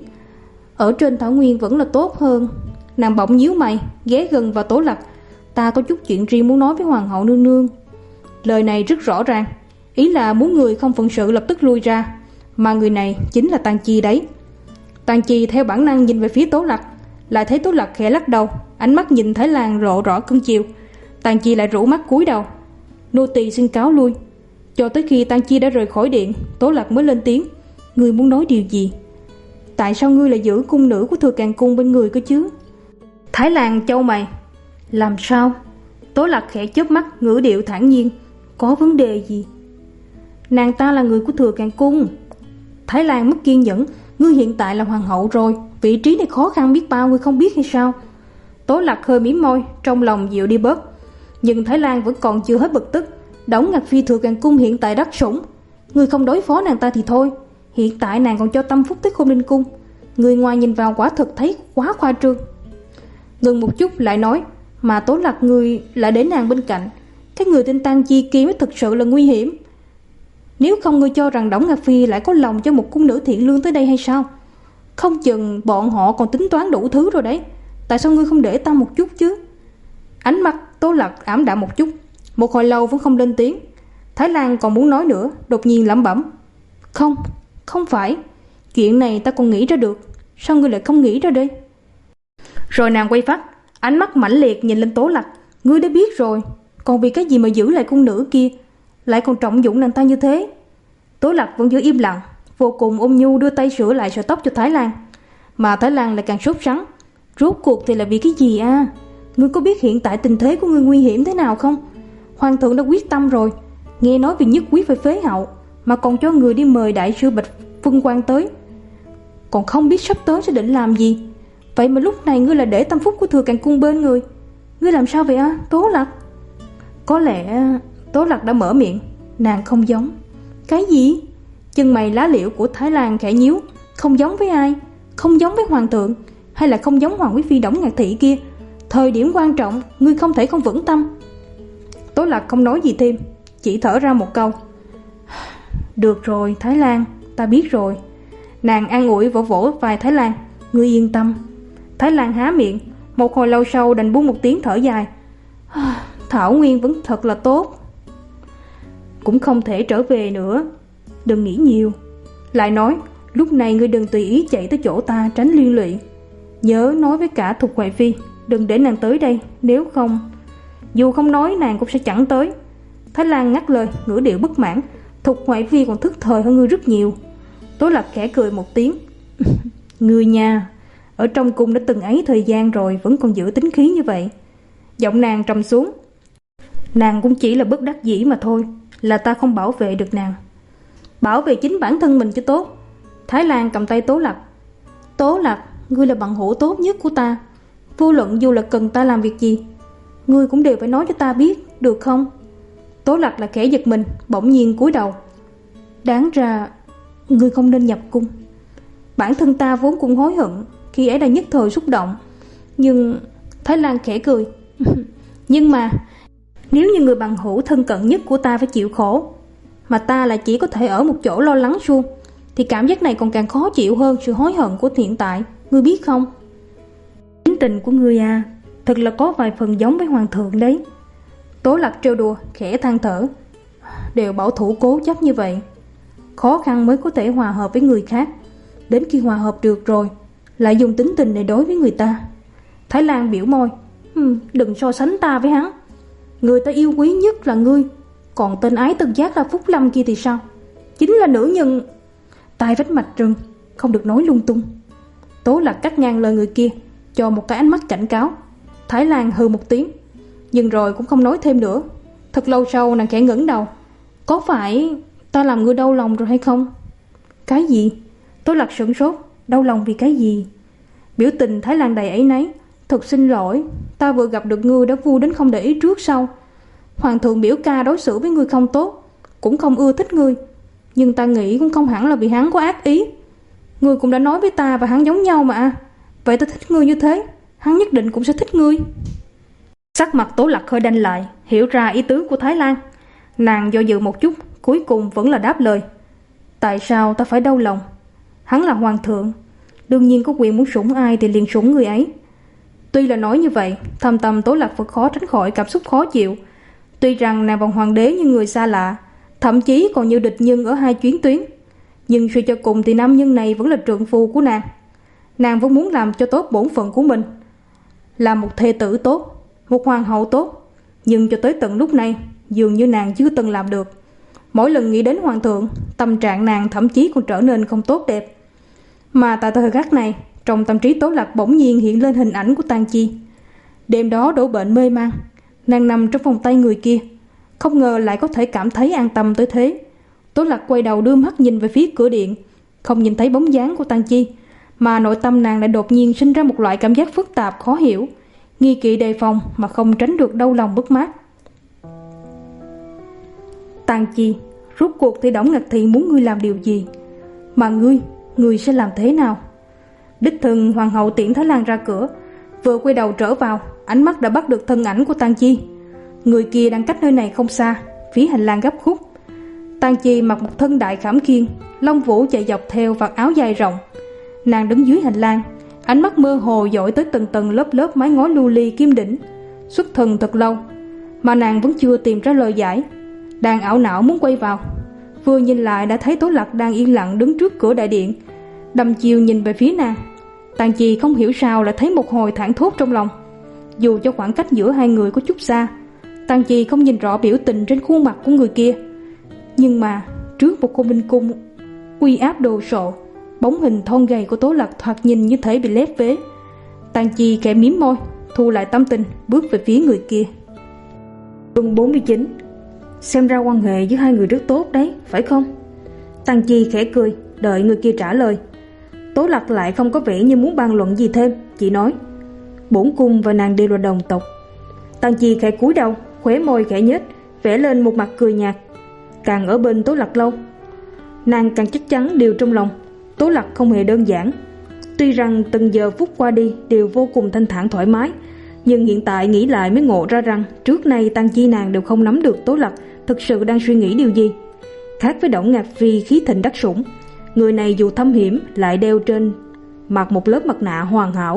ở trên Thảo Nguyên vẫn là tốt hơn. Nàng bỗng nhíu mày, ghé gần vào Tố Lạc, ta có chút chuyện riêng muốn nói với hoàng hậu nương nương. Lời này rất rõ ràng, ý là muốn người không phận sự lập tức lui ra, mà người này chính là Tang Chi đấy. Tang Chi theo bản năng nhìn về phía Tố Lạc, lại thấy Tố Lạc khẽ lắc đầu, ánh mắt nhìn Thái Lan lộ rõ cưng chiều. Tang Chi lại rũ mắt cúi đầu, nô tỳ xin cáo lui. Cho tới khi Tang Chi đã rời khỏi điện, Tố Lạc mới lên tiếng, ngươi muốn nói điều gì? Tại sao ngươi lại giữ cung nữ của Thừa Càn cung bên người cơ chứ? Thái Lan chau mày, làm sao? Tố Lạc khẽ chớp mắt, ngữ điệu thản nhiên, có vấn đề gì? Nàng ta là người của Thừa Càn cung. Thái Lan mất kiên nhẫn, ngươi hiện tại là hoàng hậu rồi, vị trí này khó khăn biết bao, ngươi không biết hay sao? Tố Lạc hơi mím môi, trong lòng dịu đi bớt. Nhưng Thái Lan vẫn còn chưa hết bực tức. Đổng Ngạc Phi Thừa Càn cung hiện tại đắc sủng, ngươi không đối phó nàng ta thì thôi, hiện tại nàng còn cho tâm phúc tới Khôn Ninh cung, người ngoài nhìn vào quả thực thấy quá khoa trương. Ngừng một chút lại nói, mà Tố Lạc ngươi lại để nàng bên cạnh, cái người tên Tang Chi kia mới thực sự là nguy hiểm. Nếu không ngươi cho rằng Đổng Ngạc Phi lại có lòng cho một cung nữ thiện lương tới đây hay sao? Không chừng bọn họ còn tính toán đủ thứ rồi đấy. Tại sao ngươi không để tâm một chút chứ? Ánh mắt Tố Lạc ảm đạm một chút, một hồi lâu vẫn không lên tiếng. Thái Lan còn muốn nói nữa, đột nhiên lẩm bẩm, không, không phải, chuyện này ta còn nghĩ ra được, sao ngươi lại không nghĩ ra đây? Rồi nàng quay phát, ánh mắt mãnh liệt nhìn lên Tố Lạc, ngươi đã biết rồi, còn vì cái gì mà giữ lại cung nữ kia, lại còn trọng dụng nàng ta như thế? Tố Lạc vẫn giữ im lặng, vô cùng ôn nhu đưa tay sửa lại sợi tóc cho Thái Lan. Mà Thái Lan lại càng sốt sắng, rốt cuộc thì là vì cái gì à? Ngươi có biết hiện tại tình thế của ngươi nguy hiểm thế nào không? Hoàng thượng đã quyết tâm rồi, nghe nói vì nhất quyết phải phế hậu, mà còn cho người đi mời đại sư Bạch Phân Quan tới, còn không biết sắp tới sẽ định làm gì. Vậy mà lúc này ngươi là để tâm phúc của Thừa Càn cung bên người, ngươi làm sao vậy à, Tố Lạc? Có lẽ Tố Lạc đã mở miệng, nàng không giống. Cái gì? Chân mày lá liễu của Thái Lan khẽ nhíu, không giống với ai? Không giống với hoàng thượng, hay là không giống hoàng quý phi Đổng Ngạc Thị kia? Thời điểm quan trọng, ngươi không thể không vững tâm. Tố Lạc không nói gì thêm, chỉ thở ra một câu, được rồi Thái Lan, ta biết rồi. Nàng an ủi vỗ vỗ vai Thái Lan, ngươi yên tâm. Thái Lan há miệng, Một hồi lâu sau đành buông một tiếng thở dài. Thảo Nguyên vẫn thật là tốt. Cũng không thể trở về nữa. Đừng nghĩ nhiều. Lại nói, lúc này ngươi đừng tùy ý chạy tới chỗ ta tránh liên lụy. Nhớ nói với cả Thục Hoài Phi, đừng để nàng tới đây, nếu không... Dù không nói nàng cũng sẽ chẳng tới. Thái Lan ngắt lời, ngữ điệu bất mãn. Thục Hoài Phi còn thức thời hơn ngươi rất nhiều. Tố Lạc khẽ cười một tiếng. Ngươi nha, ở trong cung đã từng ấy thời gian rồi vẫn còn giữ tính khí như vậy. Giọng nàng trầm xuống. Nàng cũng chỉ là bất đắc dĩ mà thôi, là ta không bảo vệ được nàng. Bảo vệ chính bản thân mình cho tốt. Thái Lan cầm tay Tố Lạc. Tố Lạc, ngươi là bằng hữu tốt nhất của ta. Vô luận dù là cần ta làm việc gì, ngươi cũng đều phải nói cho ta biết, được không? Tố Lạc là kẻ giật mình, bỗng nhiên cúi đầu. Đáng ra ngươi không nên nhập cung. Bản thân ta vốn cũng hối hận khi ấy đã nhất thời xúc động. Nhưng... Thái Lan khẽ cười. Nhưng mà nếu như người bằng hữu thân cận nhất của ta phải chịu khổ, mà ta lại chỉ có thể ở một chỗ lo lắng suông, thì cảm giác này còn càng khó chịu hơn sự hối hận của hiện tại. Ngươi biết không? Tính tình của ngươi à, thật là có vài phần giống với hoàng thượng đấy. Tố Lạc trêu đùa, khẽ than thở. Đều bảo thủ cố chấp như vậy, khó khăn mới có thể hòa hợp với người khác. Đến khi hòa hợp được rồi, lại dùng tính tình để đối với người ta. Thái Lan biểu môi. Hừm, đừng so sánh ta với hắn. Người ta yêu quý nhất là ngươi, còn tên ái tân giác là Phúc Lâm kia thì sao? Chính là nữ nhân. Tai vách mạch rừng, không được nói lung tung. Tố Lạc cắt ngang lời người kia, cho một cái ánh mắt cảnh cáo. Thái Lan hừ một tiếng, nhưng rồi cũng không nói thêm nữa. Thật lâu sau nàng khẽ ngẩng đầu. Có phải ta làm ngươi đau lòng rồi hay không? Cái gì? Tố Lạc sửng sốt. Đau lòng vì cái gì? Biểu tình Thái Lan đầy áy náy. Thật xin lỗi, ta vừa gặp được ngươi đã vui đến không để ý trước sau. Hoàng thượng biểu ca đối xử với ngươi không tốt, cũng không ưa thích ngươi, nhưng ta nghĩ cũng không hẳn là vì hắn có ác ý. Ngươi cũng đã nói với ta và hắn giống nhau mà. Vậy ta thích ngươi như thế, hắn nhất định cũng sẽ thích ngươi. Sắc mặt Tố Lạc hơi đanh lại, hiểu ra ý tứ của Thái Lan. Nàng do dự một chút, cuối cùng vẫn là đáp lời. Tại sao ta phải đau lòng? Hắn là hoàng thượng, đương nhiên có quyền muốn sủng ai thì liền sủng người ấy. Tuy là nói như vậy, thâm tâm Tố Lạc vẫn khó tránh khỏi cảm xúc khó chịu. Tuy rằng nàng và hoàng đế như người xa lạ, thậm chí còn như địch nhân ở hai chuyến tuyến, nhưng suy cho cùng thì nam nhân này vẫn là trượng phu của nàng. Nàng vẫn muốn làm cho tốt bổn phận của mình, là một thê tử tốt, một hoàng hậu tốt. Nhưng cho tới tận lúc này, dường như nàng chưa từng làm được. Mỗi lần nghĩ đến hoàng thượng, tâm trạng nàng thậm chí còn trở nên không tốt đẹp. Mà tại thời khắc này, trong tâm trí Tố Lạc bỗng nhiên hiện lên hình ảnh của Tang Chi. Đêm đó đổ bệnh mê man, nàng nằm trong vòng tay người kia, không ngờ lại có thể cảm thấy an tâm tới thế. Tố Lạc quay đầu đưa mắt nhìn về phía cửa điện, không nhìn thấy bóng dáng của Tang Chi, mà nội tâm nàng lại đột nhiên sinh ra một loại cảm giác phức tạp khó hiểu, nghi kỵ đề phòng mà không tránh được đau lòng mất mát. Tang Chi, rốt cuộc thì Đổng Ngạc Thị muốn ngươi làm điều gì? Mà ngươi, ngươi sẽ làm thế nào? Đích thân hoàng hậu tiễn Thái Lan ra cửa, vừa quay đầu trở vào, ánh mắt đã bắt được thân ảnh của Tang Chi. Người kia đang cách nơi này không xa, phía hành lang gấp khúc. Tang Chi mặc một thân đại khảm khiên, lông vũ chạy dọc theo vạt áo dài rộng. Nàng đứng dưới hành lang, ánh mắt mơ hồ dõi tới từng tầng lớp lớp mái ngói lưu ly kim đỉnh. Xuất thần thật lâu, mà nàng vẫn chưa tìm ra lời giải. Đang ảo não muốn quay vào, vừa nhìn lại đã thấy Tố Lạc đang yên lặng đứng trước cửa đại điện, đăm chiêu nhìn về phía nàng. Tang Chi không hiểu sao lại thấy một hồi thảng thốt trong lòng. Dù cho khoảng cách giữa hai người có chút xa, Tang Chi không nhìn rõ biểu tình trên khuôn mặt của người kia, nhưng mà trước một cung minh cung uy áp đồ sộ, bóng hình thon gầy của Tố Lạc thoạt nhìn như thể bị lép vế. Tang Chi khẽ mím môi, thu lại tâm tình, bước về phía người kia. Chương bốn mươi chín. Xem ra quan hệ giữa hai người rất tốt đấy, phải không? Tang Chi khẽ cười, đợi người kia trả lời. Tố Lạc lại không có vẻ như muốn bàn luận gì thêm, chỉ nói: bổn cung và nàng đều là đồng tộc. Tang Chi khẽ cúi đầu, khóe môi khẽ nhếch, vẽ lên một mặt cười nhạt. Càng ở bên Tố Lạc lâu, nàng càng chắc chắn điều trong lòng. Tố Lạc không hề đơn giản. Tuy rằng từng giờ phút qua đi đều vô cùng thanh thản thoải mái, nhưng hiện tại nghĩ lại mới ngộ ra rằng trước nay Tang Chi nàng đều không nắm được Tố Lạc thực sự đang suy nghĩ điều gì. Khác với Đổng Ngạc Phi khí thịnh đắc sủng, người này dù thâm hiểm lại đeo trên mặt một lớp mặt nạ hoàn hảo,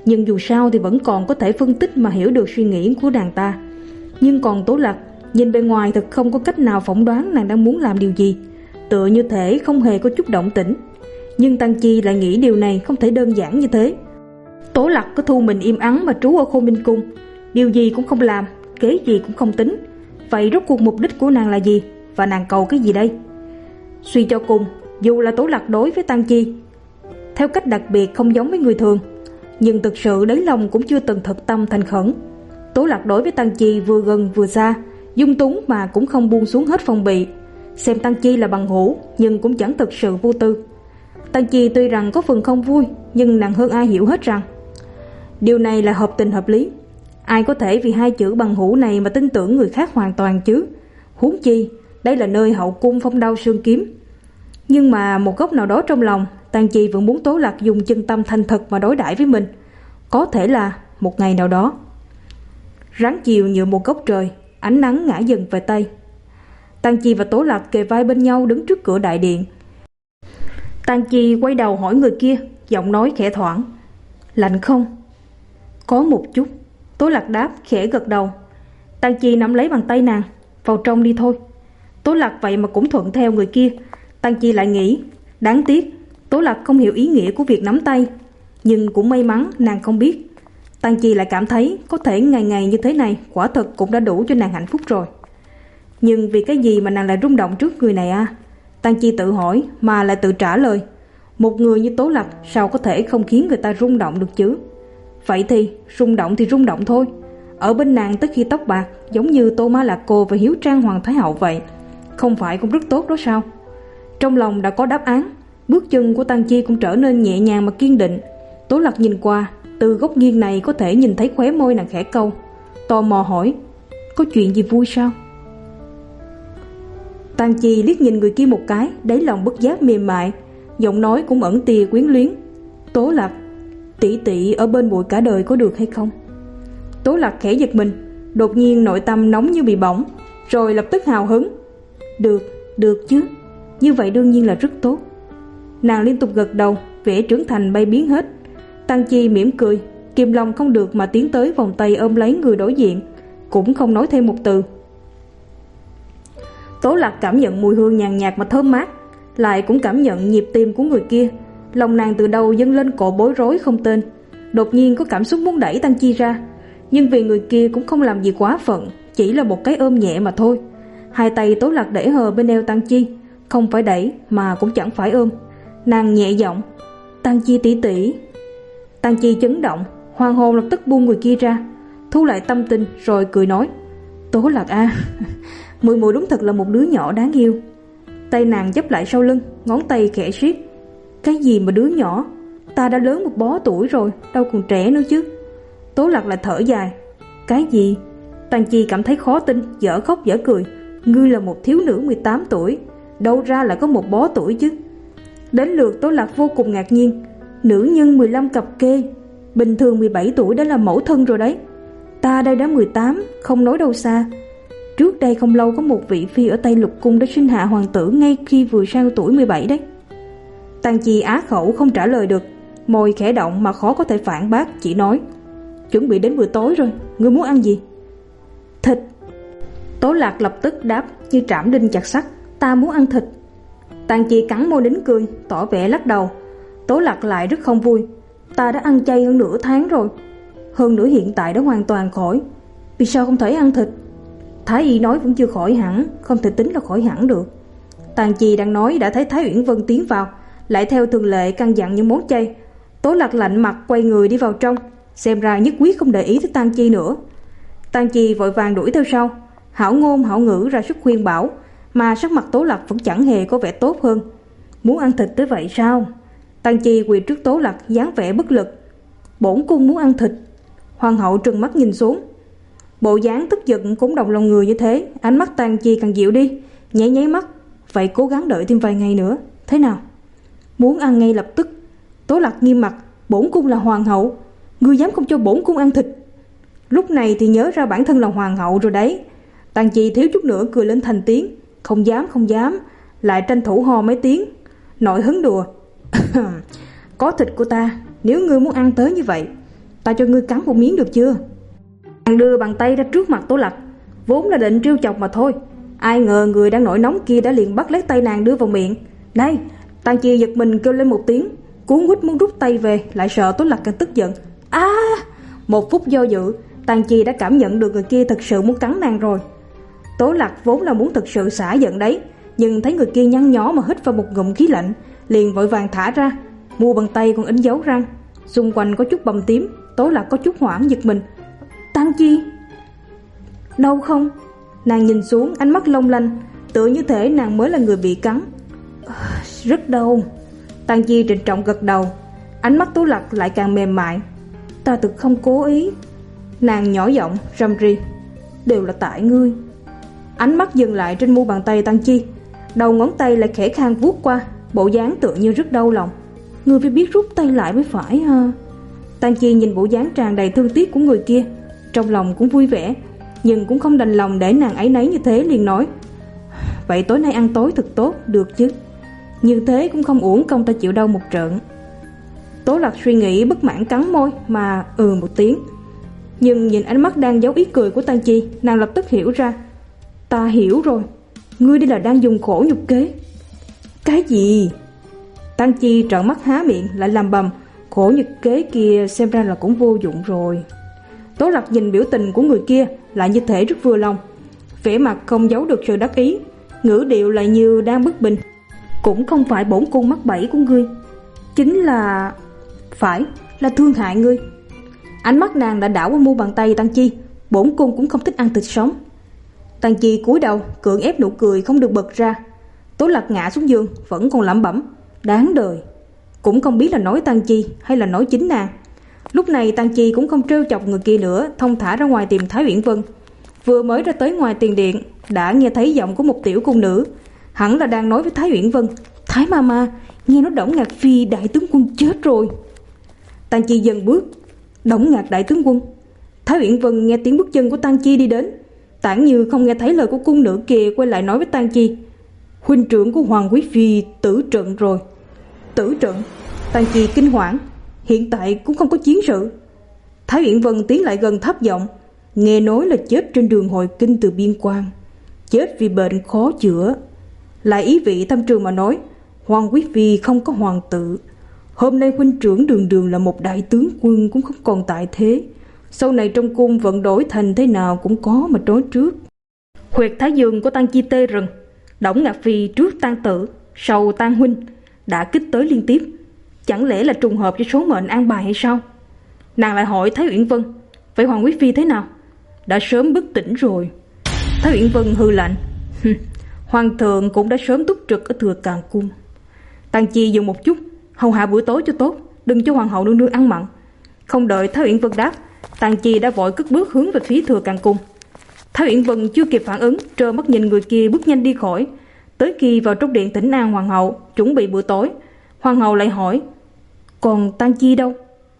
nhưng dù sao thì vẫn còn có thể phân tích mà hiểu được suy nghĩ của nàng ta. Nhưng còn Tố Lạc, nhìn bề ngoài thật không có cách nào phỏng đoán nàng đang muốn làm điều gì, tựa như thể không hề có chút động tĩnh. Nhưng Tăng Chi lại nghĩ điều này không thể đơn giản như thế. Tố Lạc cứ thu mình im ắng mà trú ở Khôn Minh Cung, điều gì cũng không làm, kế gì cũng không tính. Vậy rốt cuộc mục đích của nàng là gì, và nàng cầu cái gì đây? Suy cho cùng, dù là Tố Lạc đối với Tăng Chi theo cách đặc biệt không giống với người thường, nhưng thực sự đáy lòng cũng chưa từng thật tâm thành khẩn. Tố Lạc đối với Tăng Chi vừa gần vừa xa, dung túng mà cũng không buông xuống hết phòng bị. Xem Tăng Chi là bằng hữu, nhưng cũng chẳng thực sự vô tư. Tăng Chi tuy rằng có phần không vui, nhưng nàng hơn ai hiểu hết rằng điều này là hợp tình hợp lý. Ai có thể vì hai chữ bằng hữu này mà tin tưởng người khác hoàn toàn chứ? Huống chi đây là nơi hậu cung phong đao sương kiếm. Nhưng mà một góc nào đó trong lòng, Tăng Chi vẫn muốn Tố Lạc dùng chân tâm thành thật mà đối đãi với mình. Có thể là một ngày nào đó. Ráng chiều nhựa một góc trời, ánh nắng ngã dần về tây. Tăng Chi và Tố Lạc kề vai bên nhau đứng trước cửa đại điện. Tăng Chi quay đầu hỏi người kia, giọng nói khẽ thoảng: "Lạnh không?" "Có một chút." Tố Lạc đáp, khẽ gật đầu. Tăng Chi nắm lấy bàn tay nàng: "Vào trong đi thôi." Tố Lạc vậy mà cũng thuận theo người kia. Tăng Chi lại nghĩ, đáng tiếc Tố Lạc không hiểu ý nghĩa của việc nắm tay, nhưng cũng may mắn nàng không biết. Tăng Chi lại cảm thấy có thể ngày ngày như thế này quả thật cũng đã đủ cho nàng hạnh phúc rồi. Nhưng vì cái gì mà nàng lại rung động trước người này à? Tăng Chi tự hỏi mà lại tự trả lời, một người như Tố Lạc sao có thể không khiến người ta rung động được chứ? Vậy thì rung động thì rung động thôi. Ở bên nàng tới khi tóc bạc, giống như Tô Ma Lạc Cô và Hiếu Trang Hoàng Thái Hậu vậy, không phải cũng rất tốt đó sao? Trong lòng đã có đáp án, bước chân của Tăng Chi cũng trở nên nhẹ nhàng mà kiên định. Tố Lạc nhìn qua, từ góc nghiêng này có thể nhìn thấy khóe môi nàng khẽ câu, tò mò hỏi: "Có chuyện gì vui sao?" Tăng Chi liếc nhìn người kia một cái, đáy lòng bất giác mềm mại, giọng nói cũng ẩn tia quyến luyến: "Tố Lạc, tỷ tỷ ở bên muội cả đời có được hay không?" Tố Lạc khẽ giật mình, đột nhiên nội tâm nóng như bị bỏng, rồi lập tức hào hứng: "Được, được chứ, như vậy đương nhiên là rất tốt." Nàng liên tục gật đầu, vẻ trưởng thành bay biến hết. Tăng Chi mỉm cười, kìm lòng không được mà tiến tới vòng tay ôm lấy người đối diện, cũng không nói thêm một từ. Tố Lạc cảm nhận mùi hương nhàn nhạt mà thơm mát, lại cũng cảm nhận nhịp tim của người kia. Lòng nàng từ đầu dâng lên cỗ bối rối không tên, đột nhiên có cảm xúc muốn đẩy Tăng Chi ra, nhưng vì người kia cũng không làm gì quá phận, chỉ là một cái ôm nhẹ mà thôi. Hai tay Tố Lạc để hờ bên eo Tăng Chi, không phải đẩy mà cũng chẳng phải ôm. Nàng nhẹ giọng: "Tăng Chi tỷ tỷ." Tăng Chi chấn động, hoàng hồn lập tức buông người kia ra, thu lại tâm tình rồi cười nói: "Tố Lạc a, à, muội muội đúng thật là một đứa nhỏ đáng yêu." Tay nàng chắp lại sau lưng, ngón tay khẽ siết. "Cái gì mà đứa nhỏ, ta đã lớn một bó tuổi rồi, đâu còn trẻ nữa chứ." Tố Lạc lại thở dài: "Cái gì?" Tăng Chi cảm thấy khó tin, dở khóc dở cười: "Ngươi là một thiếu nữ mười tám tuổi, đâu ra lại có một bó tuổi chứ?" Đến lượt Tố Lạc vô cùng ngạc nhiên: "Nữ nhân mười lăm cặp kê, bình thường mười bảy tuổi đã là mẫu thân rồi đấy. Ta đây đã mười tám, không nói đâu xa. Trước đây không lâu có một vị phi ở Tây Lục Cung đã sinh hạ hoàng tử ngay khi vừa sang tuổi mười bảy đấy." Tăng Chi á khẩu không trả lời được, môi khẽ động mà khó có thể phản bác, chỉ nói: "Chuẩn bị đến bữa tối rồi, ngươi muốn ăn gì?" "Thịt." Tố Lạc lập tức đáp như trảm đinh chặt sắt: "Ta muốn ăn thịt." Tăng Chi cắn môi nín cười, tỏ vẻ lắc đầu. Tố Lạc lại rất không vui: "Ta đã ăn chay hơn nửa tháng rồi, hơn nữa hiện tại đã hoàn toàn khỏi, vì sao không thể ăn thịt?" Thái y nói vẫn chưa khỏi hẳn, không thể tính là khỏi hẳn được. Tăng Chi đang nói đã thấy Thái Uyển Vân tiến vào, lại theo thường lệ căn dặn những món chay. Tố Lạc lạnh mặt quay người đi vào trong, xem ra nhất quyết không để ý tới Tăng Chi nữa. Tăng Chi vội vàng đuổi theo sau, hảo ngôn hảo ngữ ra sức khuyên bảo, mà sắc mặt Tố Lạc vẫn chẳng hề có vẻ tốt hơn. "Muốn ăn thịt tới vậy sao?" Tăng Chi quỳ trước Tố Lạc, dáng vẻ bất lực: "Bổn cung muốn ăn thịt." Hoàng hậu trừng mắt nhìn xuống, bộ dáng tức giận cũng động lòng người như thế. Ánh mắt Tăng Chi càng dịu đi, nháy nháy mắt: "Vậy cố gắng đợi thêm vài ngày nữa, thế nào?" "Muốn ăn ngay lập tức." Tố Lạc nghiêm mặt: "Bổn cung là hoàng hậu, ngươi dám không cho bổn cung ăn thịt?" Lúc này thì nhớ ra bản thân là hoàng hậu rồi đấy. Tăng Chi thiếu chút nữa cười lên thành tiếng: "Không dám, không dám." Lại tranh thủ ho mấy tiếng, nội hứng đùa: "Có thịt của ta, nếu ngươi muốn ăn tới như vậy, ta cho ngươi cắn một miếng được chưa? Nàng đưa bàn tay ra trước mặt Tố Lạc, vốn là định trêu chọc mà thôi. Ai ngờ người đang nổi nóng kia đã liền bắt lấy tay nàng đưa vào miệng. Này! Tang Chi giật mình kêu lên một tiếng, cuống quýt muốn rút tay về, lại sợ Tố Lạc càng tức giận. A! À! Một phút do dự, Tang Chi đã cảm nhận được người kia thật sự muốn cắn nàng rồi. Tố Lạc vốn là muốn thật sự xả giận đấy, nhưng thấy người kia nhăn nhó mà hít vào một ngụm khí lạnh, liền vội vàng thả ra. Mu bàn tay còn in dấu răng, xung quanh có chút bầm tím. Tố Lạc có chút hoảng giật mình. Tang Chi, đau không? Nàng nhìn xuống, ánh mắt long lanh, tựa như thể nàng mới là người bị cắn. Rất đau. Tang Chi trịnh trọng gật đầu, ánh mắt Tố Lạc lại càng mềm mại. Ta thực không cố ý. Nàng nhỏ giọng răm ri. Đều là tại ngươi. Ánh mắt dừng lại trên mu bàn tay Tang Chi, đầu ngón tay lại khẽ khàng vuốt qua, bộ dáng tựa như rất đau lòng. Ngươi phải biết rút tay lại mới phải ha. Tang Chi nhìn bộ dáng tràn đầy thương tiếc của người kia, trong lòng cũng vui vẻ, nhưng cũng không đành lòng để nàng ấy nấy như thế, liền nói. Vậy tối nay ăn tối thật tốt, được chứ? Như thế cũng không uổng công ta chịu đau một trận. Tố Lạc suy nghĩ bất mãn cắn môi mà ừ một tiếng, nhưng nhìn ánh mắt đang giấu ý cười của Tang Chi, nàng lập tức hiểu ra. Ta hiểu rồi, ngươi đây là đang dùng khổ nhục kế. Cái gì? Tang Chi trợn mắt há miệng lại làm bầm. Khổ nhục kế kia xem ra là cũng vô dụng rồi. Tố Lạc nhìn biểu tình của người kia lại như thể rất vừa lòng, vẻ mặt không giấu được sự đắc ý, ngữ điệu lại như đang bức bình. Cũng không phải bổn cung mắc bẫy của ngươi, chính là... phải là thương hại ngươi. Ánh mắt nàng đã đảo qua mu bàn tay Tang Chi. Bổn cung cũng không thích ăn thịt sống. Tang Chi cúi đầu cưỡng ép nụ cười không được bật ra. Tố Lạc ngã xuống giường vẫn còn lẩm bẩm. Đáng đời. Cũng không biết là nói Tang Chi hay là nói chính nàng. Lúc này Tang Chi cũng không trêu chọc người kia nữa, thông thả ra ngoài tìm Thái Uyển Vân. Vừa mới ra tới ngoài tiền điện đã nghe thấy giọng của một tiểu cung nữ, hẳn là đang nói với Thái Uyển Vân. Thái Mama, nghe nói Đổng Ngạc Phi đại tướng quân chết rồi. Tang Chi dần bước. Đổng Ngạc đại tướng quân? Thái Uyển Vân nghe tiếng bước chân của Tang Chi đi đến, tản như không nghe thấy lời của cung nữ kia, quay lại nói với Tang Chi. Huynh trưởng của Hoàng Quý Phi tử trận rồi. Tử trận? Tang Chi kinh hoảng. Hiện tại cũng không có chiến sự. Thái Uyển Vân tiến lại gần thấp giọng. Nghe nói là chết trên đường hồi kinh từ biên quan, chết vì bệnh khó chữa. Lại ý vị thâm trường mà nói, Hoàng Quý Phi không có hoàng tự. Hôm nay huynh trưởng đường đường là một đại tướng quân cũng không còn tại thế. Sau này trong cung vận đổi thành thế nào cũng có mà nói trước. Huyệt thái dương của Tang Chi tê rần. Đổng Ngạc Phi trước tang tử, sau tang huynh, đã kích tới liên tiếp. Chẳng lẽ là trùng hợp với số mệnh an bài hay sao? Nàng lại hỏi Thái Uyển Vân. Vậy Hoàng Quý Phi thế nào? Đã sớm bất tỉnh rồi. Thái Uyển Vân hừ lạnh. Hoàng thượng cũng đã sớm túc trực ở Thừa Càn Cung. Tang Chi dừng một chút, hầu hạ buổi tối cho tốt, đừng cho hoàng hậu nương nương ăn mặn. Không đợi Thái Uyển Vân đáp, Tang Chi đã vội cất bước hướng về phía Thừa Càn Cung. Thái Uyển Vân chưa kịp phản ứng, trơ mắt nhìn người kia bước nhanh đi khỏi. Tới khi vào trong điện thỉnh an hoàng hậu, chuẩn bị bữa tối, hoàng hậu lại hỏi. Còn Tang Chi đâu?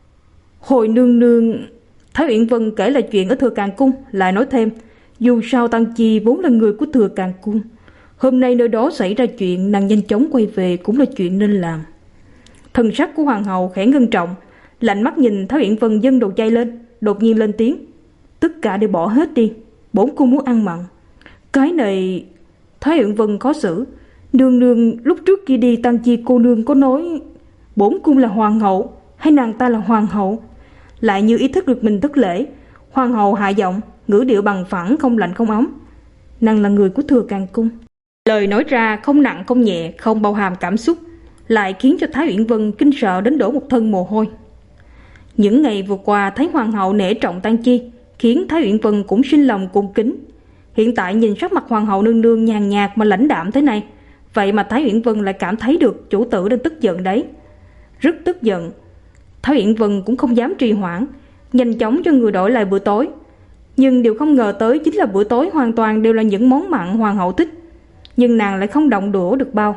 Hồi nương nương... Thái Uyển Vân kể lại chuyện ở Thừa Càn Cung, lại nói thêm. Dù sao Tang Chi vốn là người của Thừa Càn Cung, hôm nay nơi đó xảy ra chuyện, nàng nhanh chóng quay về cũng là chuyện nên làm. Thần sắc của hoàng hậu khẽ ngưng trọng, lạnh mắt nhìn Thái Uyển Vân dâng đồ chay lên, đột nhiên lên tiếng. Tất cả đều bỏ hết đi, bổn cung muốn ăn mặn. Cái này... Thái Uyển Vân khó xử. Nương nương lúc trước kia đi Tang Chi cô nương có nói bổn cung là hoàng hậu hay nàng ta là hoàng hậu? Lại như ý thức được mình thất lễ, hoàng hậu hạ giọng, ngữ điệu bằng phẳng, không lạnh không ấm. Nàng là người của Thừa Càn Cung. Lời nói ra không nặng không nhẹ, không bao hàm cảm xúc, lại khiến cho Thái Uyển Vân kinh sợ đến đổ một thân mồ hôi. Những ngày vừa qua thấy hoàng hậu nể trọng Tang Chi, khiến Thái Uyển Vân cũng sinh lòng cung kính. Hiện tại nhìn sắc mặt hoàng hậu nương nương nhàn nhạt mà lãnh đạm thế này, vậy mà Thái Uyển Vân lại cảm thấy được chủ tử đang tức giận đấy. Rất tức giận. Thái Uyển Vân cũng không dám trì hoãn, nhanh chóng cho người đổi lại bữa tối. Nhưng điều không ngờ tới chính là bữa tối hoàn toàn đều là những món mặn hoàng hậu thích, nhưng nàng lại không động đũa được bao.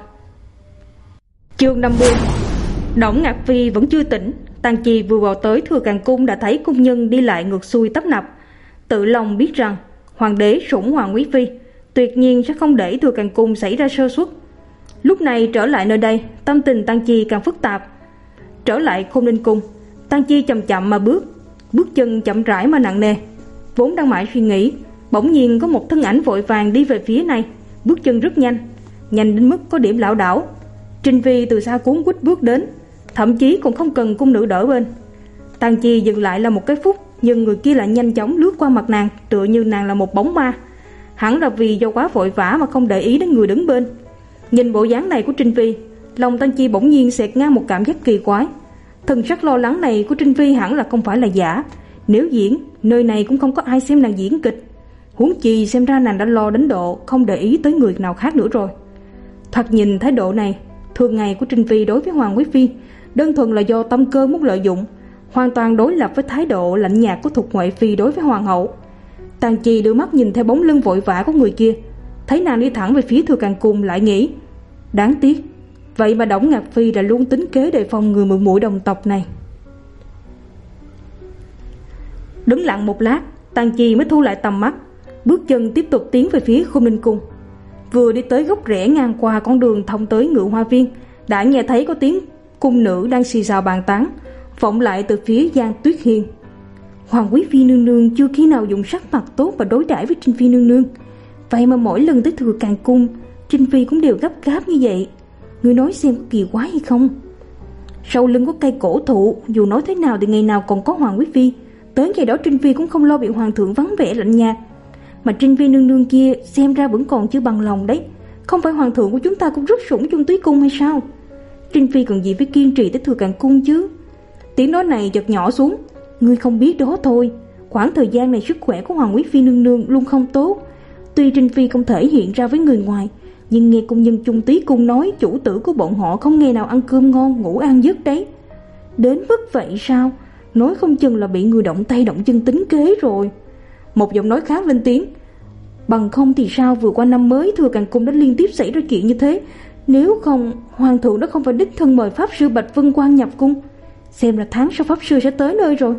Chương năm mươi. Đổng Ngạc Phi vẫn chưa tỉnh. Tang Chi vừa vào tới Thừa Càn Cung đã thấy cung nhân đi lại ngược xuôi tấp nập, tự lòng biết rằng hoàng đế sủng Hoàng Quý Phi, tuyệt nhiên sẽ không để Thừa Càn Cung xảy ra sơ suất. Lúc này trở lại nơi đây, tâm tình Tang Chi càng phức tạp. Trở lại Khôn Ninh Cung, Tang Chi chậm chậm mà bước, Bước chân chậm rãi mà nặng nề. Vốn đang mãi suy nghĩ, bỗng nhiên có một thân ảnh vội vàng đi về phía này, bước chân rất nhanh, nhanh đến mức có điểm lảo đảo. Trinh Phi từ xa cuốn quýt bước đến, thậm chí còn không cần cung nữ đỡ bên. Tang Chi dừng lại là một cái phút, nhưng người kia lại nhanh chóng lướt qua mặt nàng, tựa như nàng là một bóng ma. Hẳn là vì do quá vội vã mà không để ý đến người đứng bên. Nhìn bộ dáng này của Trinh Phi, lòng Tang Chi bỗng nhiên xẹt ngang một cảm giác kỳ quái. Thần sắc lo lắng này của Trinh Phi hẳn là không phải là giả. Nếu diễn, nơi này cũng không có ai xem nàng diễn kịch. Huống chi xem ra nàng đã lo đến độ không để ý tới người nào khác nữa rồi. Thoạt nhìn thái độ này thường ngày của Trinh Phi đối với Hoàng Quý Phi đơn thuần là do tâm cơ muốn lợi dụng, hoàn toàn đối lập với thái độ lạnh nhạt của Thục Ngoại Phi đối với Hoàng hậu. Tang Chi đưa mắt nhìn theo bóng lưng vội vã của người kia, thấy nàng đi thẳng về phía Thừa Càng Cung, lại nghĩ đáng tiếc, vậy mà Đổng Ngạc Phi đã luôn tính kế đề phòng người muội muội đồng tộc này. Đứng lặng một lát, Tang Chi mới thu lại tầm mắt, bước chân tiếp tục tiến về phía Khôn Ninh Cung. Vừa đi tới góc rẽ ngang qua con đường thông tới Ngự Hoa Viên, đã nghe thấy có tiếng cung nữ đang xì xào bàn tán vọng lại từ phía Giang Tuyết Hiên. Hoàng Quý Phi nương nương chưa khi nào dùng sắc mặt tốt và đối đãi với Trinh Phi nương nương, vậy mà mỗi lần tới Thừa Càng Cung, Trinh Phi cũng đều gấp gáp như vậy. Ngươi nói xem có kỳ quái hay không? Sau lưng có cây cổ thụ, dù nói thế nào thì ngày nào còn có Hoàng Quý Phi. Tới ngày đó Trinh Phi cũng không lo bị hoàng thượng vắng vẻ lạnh nhạt. Mà Trinh Phi nương nương kia xem ra vẫn còn chưa bằng lòng đấy. Không phải hoàng thượng của chúng ta cũng rất sủng Chung Túy Cung hay sao? Trinh Phi cần gì phải kiên trì tới Thừa Càng Cung chứ? Tiếng nói này chợt nhỏ xuống. Ngươi không biết đó thôi, khoảng thời gian này sức khỏe của Hoàng Quý Phi nương nương luôn không tốt. Tuy Trinh Phi không thể hiện ra với người ngoài, nhưng nghe cung nhân Chung Túy Cung nói chủ tử của bọn họ không ngày nào ăn cơm ngon ngủ an giấc đấy. Đến mức vậy sao? Nói không chừng là bị người động tay động chân tính kế rồi. Một giọng nói khác lên tiếng. Bằng không thì sao vừa qua năm mới Thừa Càng Cung đã liên tiếp xảy ra chuyện như thế? Nếu không, hoàng thượng đã không phải đích thân mời pháp sư Bạch Vân Quang nhập cung. Xem là tháng sau pháp sư sẽ tới nơi rồi.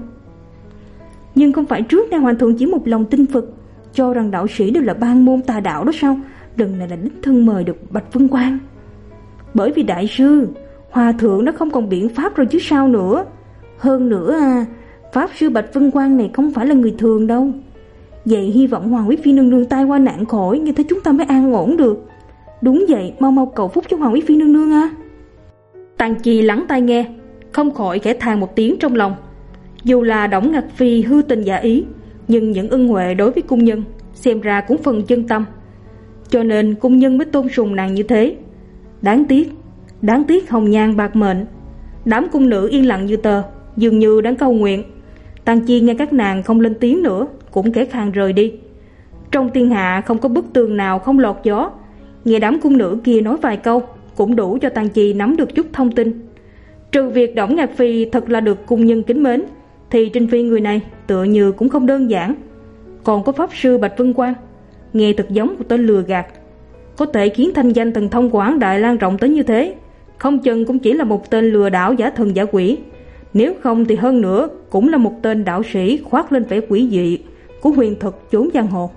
Nhưng không phải trước đây hoàng thượng chỉ một lòng tin Phật, cho rằng đạo sĩ đều là ban môn tà đạo đó sao? Lần này là đích thân mời được Bạch Vân Quang. Bởi vì đại sư, hòa thượng đã không còn biện pháp rồi chứ sao nữa. Hơn nữa à, pháp sư Bạch Vân Quang này không phải là người thường đâu. Vậy hy vọng Hoàng Quý Phi nương nương tai qua nạn khỏi, như thế chúng ta mới an ổn được. Đúng vậy, mau mau cầu phúc cho Hoàng Quý Phi nương nương à. Tang Chi lắng tai nghe, không khỏi khẽ than một tiếng trong lòng. Dù là Đổng Ngạc Phi hư tình giả ý, nhưng những ân huệ đối với cung nhân xem ra cũng phần chân tâm, cho nên cung nhân mới tôn sùng nàng như thế. Đáng tiếc, đáng tiếc hồng nhan bạc mệnh. Đám cung nữ yên lặng như tờ, dường như đang cầu nguyện. Tang Chi nghe các nàng không lên tiếng nữa, cũng kẻ khàng rời đi. Trong thiên hạ không có bức tường nào không lọt gió. Nghe đám cung nữ kia nói vài câu cũng đủ cho Tang Chi nắm được chút thông tin. Trừ việc Đổng Ngạc Phi thật là được cung nhân kính mến, thì Trinh Phi người này tựa như cũng không đơn giản. Còn có pháp sư Bạch Vân Quang, nghe thật giống một tên lừa gạt. Có thể khiến thanh danh thần thông của hắn đại lan rộng tới như thế, không chừng cũng chỉ là một tên lừa đảo giả thần giả quỷ. Nếu không thì hơn nữa cũng là một tên đạo sĩ khoác lên vẻ quỷ dị của huyền thực chốn giang hồ.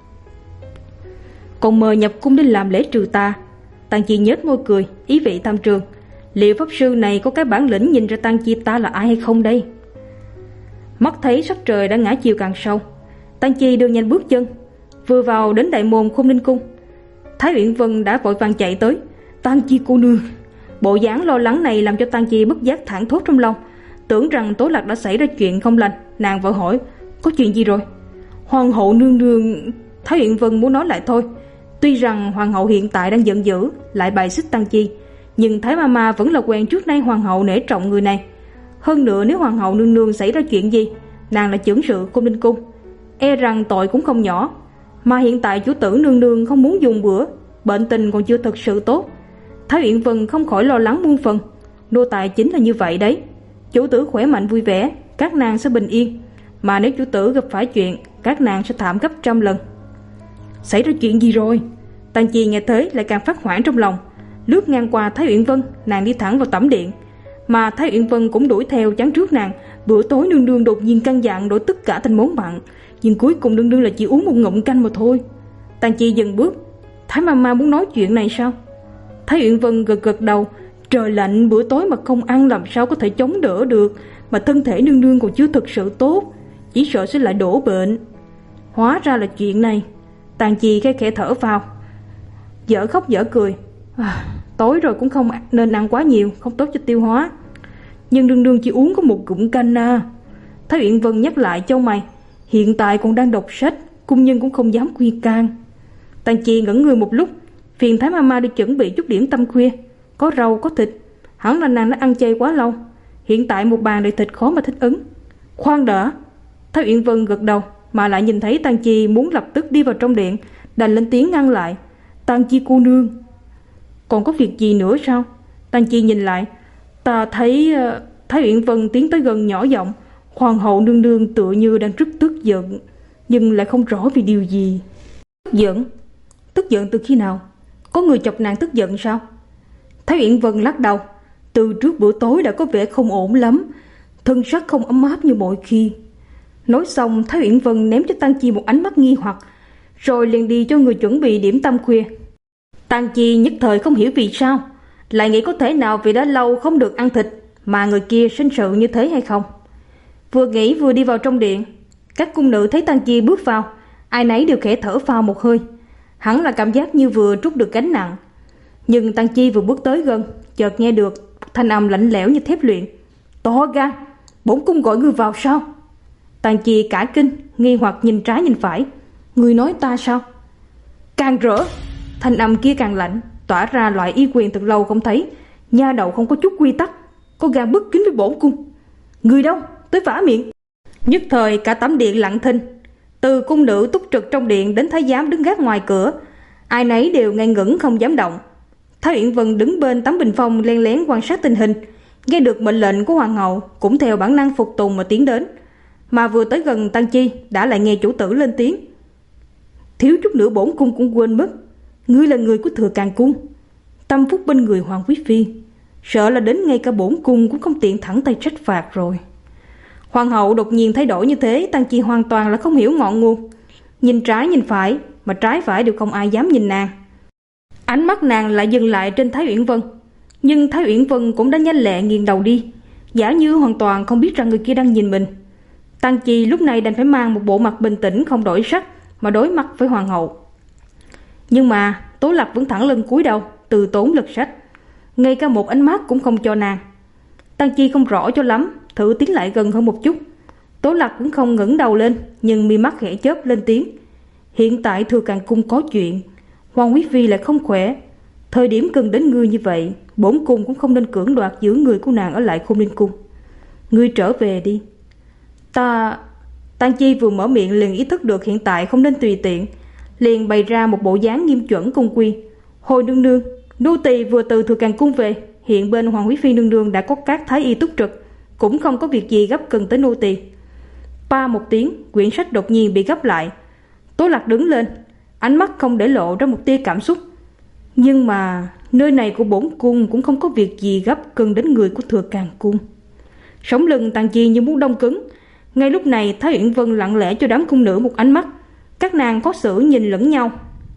Còn mời nhập cung đến làm lễ trừ tà. Tang Chi nhếch môi cười, ý vị tham trường. Liệu pháp sư này có cái bản lĩnh nhìn ra Tang Chi ta là ai hay không đây? Mắt thấy sắc trời đã ngã chiều càng sâu, Tang Chi đưa nhanh bước chân. Vừa vào đến đại môn Khôn Ninh Cung, Thái Uyển Vân đã vội vàng chạy tới. Tang Chi cô nương. Bộ dáng lo lắng này làm cho Tang Chi bất giác thảng thốt trong lòng, tưởng rằng Tố Lạc đã xảy ra chuyện không lành. Nàng vội hỏi, có chuyện gì rồi? Hoàng hậu nương nương. Thái Uyển Vân muốn nói lại thôi. Tuy rằng hoàng hậu hiện tại đang giận dữ, lại bài xích Tang Chi, nhưng Thái Mama vẫn là quen trước nay hoàng hậu nể trọng người này. Hơn nữa nếu hoàng hậu nương nương xảy ra chuyện gì, nàng là chưởng sự Khôn Ninh Cung, e rằng tội cũng không nhỏ. Mà hiện tại chủ tử nương nương không muốn dùng bữa, bệnh tình còn chưa thực sự tốt. Thái Uyển Vân không khỏi lo lắng muôn phần. Nô tài chính là như vậy đấy. Chủ tử khỏe mạnh vui vẻ, các nàng sẽ bình yên. Mà nếu chủ tử gặp phải chuyện, các nàng sẽ thảm gấp trăm lần. Xảy ra chuyện gì rồi? Tang Chi nghe thế lại càng phát hoảng trong lòng. Lướt ngang qua Thái Uyển Vân, nàng đi thẳng vào tẩm điện. Mà Thái Uyển Vân cũng đuổi theo chắn trước nàng. Bữa tối nương nương đột nhiên căn dặn đổi tất cả thành món mặn, nhưng cuối cùng nương nương là chỉ uống một ngụm canh mà thôi. Tang Chi dừng bước. Thái Mama muốn nói chuyện này sao? Thái Uyển Vân gật gật đầu. Trời lạnh bữa tối mà không ăn làm sao có thể chống đỡ được. mà thân thể nương nương còn chưa thực sự tốt, chỉ sợ sẽ lại đổ bệnh. Hóa ra là chuyện này. Tàn Chi khẽ khẽ thở vào, dở khóc dở cười. À, tối rồi cũng không nên ăn quá nhiều, không tốt cho tiêu hóa. Nhưng nương nương chỉ uống có một ngụm canh à. Thái Uyển Vân nhắc lại châu mày. Hiện tại còn đang đọc sách, cung nhân cũng không dám khuyên can. Tàn Chi ngẩn người một lúc, phiền Thái Mama đi chuẩn bị chút điểm tâm khuya. Có rau có thịt, hẳn là nàng đã ăn chay quá lâu, hiện tại một bàn đầy thịt khó mà thích ứng. Khoan đã. Thái Uyển Vân gật đầu, mà lại nhìn thấy Tàn Chi muốn lập tức đi vào trong điện, đành lên tiếng ngăn lại. Tàn Chi cô nương, còn có việc gì nữa sao? Tàn Chi nhìn lại. Ta thấy... Thái Uyển Vân tiến tới gần nhỏ giọng. Hoàng hậu nương nương tựa như đang rất tức giận, nhưng lại không rõ vì điều gì. Tức giận? Tức giận từ khi nào? Có người chọc nàng tức giận sao? Thái Uyển Vân lắc đầu. Từ trước bữa tối đã có vẻ không ổn lắm, thân sắc không ấm áp như mọi khi. Nói xong, Thái Uyển Vân ném cho Tang Chi một ánh mắt nghi hoặc, rồi liền đi cho người chuẩn bị điểm tâm khuya. Tang Chi nhất thời không hiểu vì sao, lại nghĩ có thể nào vì đã lâu không được ăn thịt mà người kia sinh sự như thế hay không. Vừa nghĩ vừa đi vào trong điện. Các cung nữ thấy Tang Chi bước vào, ai nấy đều khẽ thở phào một hơi, hẳn là cảm giác như vừa trút được gánh nặng. Nhưng Tang Chi vừa bước tới gần, chợt nghe được thanh âm lạnh lẽo như thép luyện. To gan, bổn cung gọi ngươi vào sao? Tang Chi cả kinh, nghi hoặc nhìn trái nhìn phải. Ngươi nói ta sao? Càng rỡ. Thanh âm kia càng lạnh, tỏa ra loại y quyền từ lâu không thấy. Nha đầu không có chút quy tắc, có gan bất kính với bổn cung. Ngươi đâu, tới vả miệng. Nhất thời cả tẩm điện lặng thinh. Từ cung nữ túc trực trong điện đến thái giám đứng gác ngoài cửa, ai nấy đều ngây ngẩn không dám động. Thái Uyển Vân đứng bên tấm bình phong len lén quan sát tình hình, nghe được mệnh lệnh của hoàng hậu cũng theo bản năng phục tùng mà tiến đến. Mà vừa tới gần Tang Chi đã lại nghe chủ tử lên tiếng. Thiếu chút nữa bổn cung cũng quên mất, ngươi là người của Thừa Càn cung, tâm phúc bên người hoàng quý phi, sợ là đến ngay cả bổn cung cũng không tiện thẳng tay trách phạt rồi. Hoàng hậu đột nhiên thay đổi như thế, Tang Chi hoàn toàn là không hiểu ngọn nguồn, nhìn trái nhìn phải mà trái phải đều không ai dám nhìn nàng. Ánh mắt nàng lại dừng lại trên Thái Uyển Vân, nhưng Thái Uyển Vân cũng đã nhanh lẹ nghiêng đầu đi, giả như hoàn toàn không biết rằng người kia đang nhìn mình. Tang Chi lúc này đành phải mang một bộ mặt bình tĩnh không đổi sắc mà đối mặt với hoàng hậu. Nhưng mà Tố Lạc vẫn thẳng lưng cúi đầu, từ tốn lật sách, ngay cả một ánh mắt cũng không cho nàng. Tang Chi không rõ cho lắm, thử tiến lại gần hơn một chút. Tố Lạc cũng không ngẩng đầu lên, nhưng mi mắt khẽ chớp lên tiếng. Hiện tại Thừa Càn cung có chuyện, hoàng quý phi lại không khỏe, thời điểm cần đến ngươi như vậy, bổn cung cũng không nên cưỡng đoạt giữ người của nàng ở lại Khôn Ninh cung. Ngươi trở về đi. Ta... Tang Chi vừa mở miệng liền ý thức được hiện tại không nên tùy tiện, liền bày ra một bộ dáng nghiêm chuẩn cung quy. Hồi nương nương, nô tỳ vừa từ Thừa Càn cung về, hiện bên hoàng quý phi nương nương đã có các thái y túc trực, cũng không có việc gì gấp cần tới nô tỳ. Pa một tiếng, quyển sách đột nhiên bị gấp lại. Tố Lạc đứng lên, ánh mắt không để lộ ra một tia cảm xúc. Nhưng mà nơi này của bổn cung cũng không có việc gì gấp cần đến người của Thừa Càn cung. Sống lưng Tang Chi như muốn đông cứng. Ngay lúc này Thái Uyển Vân lặng lẽ cho đám cung nữ một ánh mắt, các nàng khó xử nhìn lẫn nhau,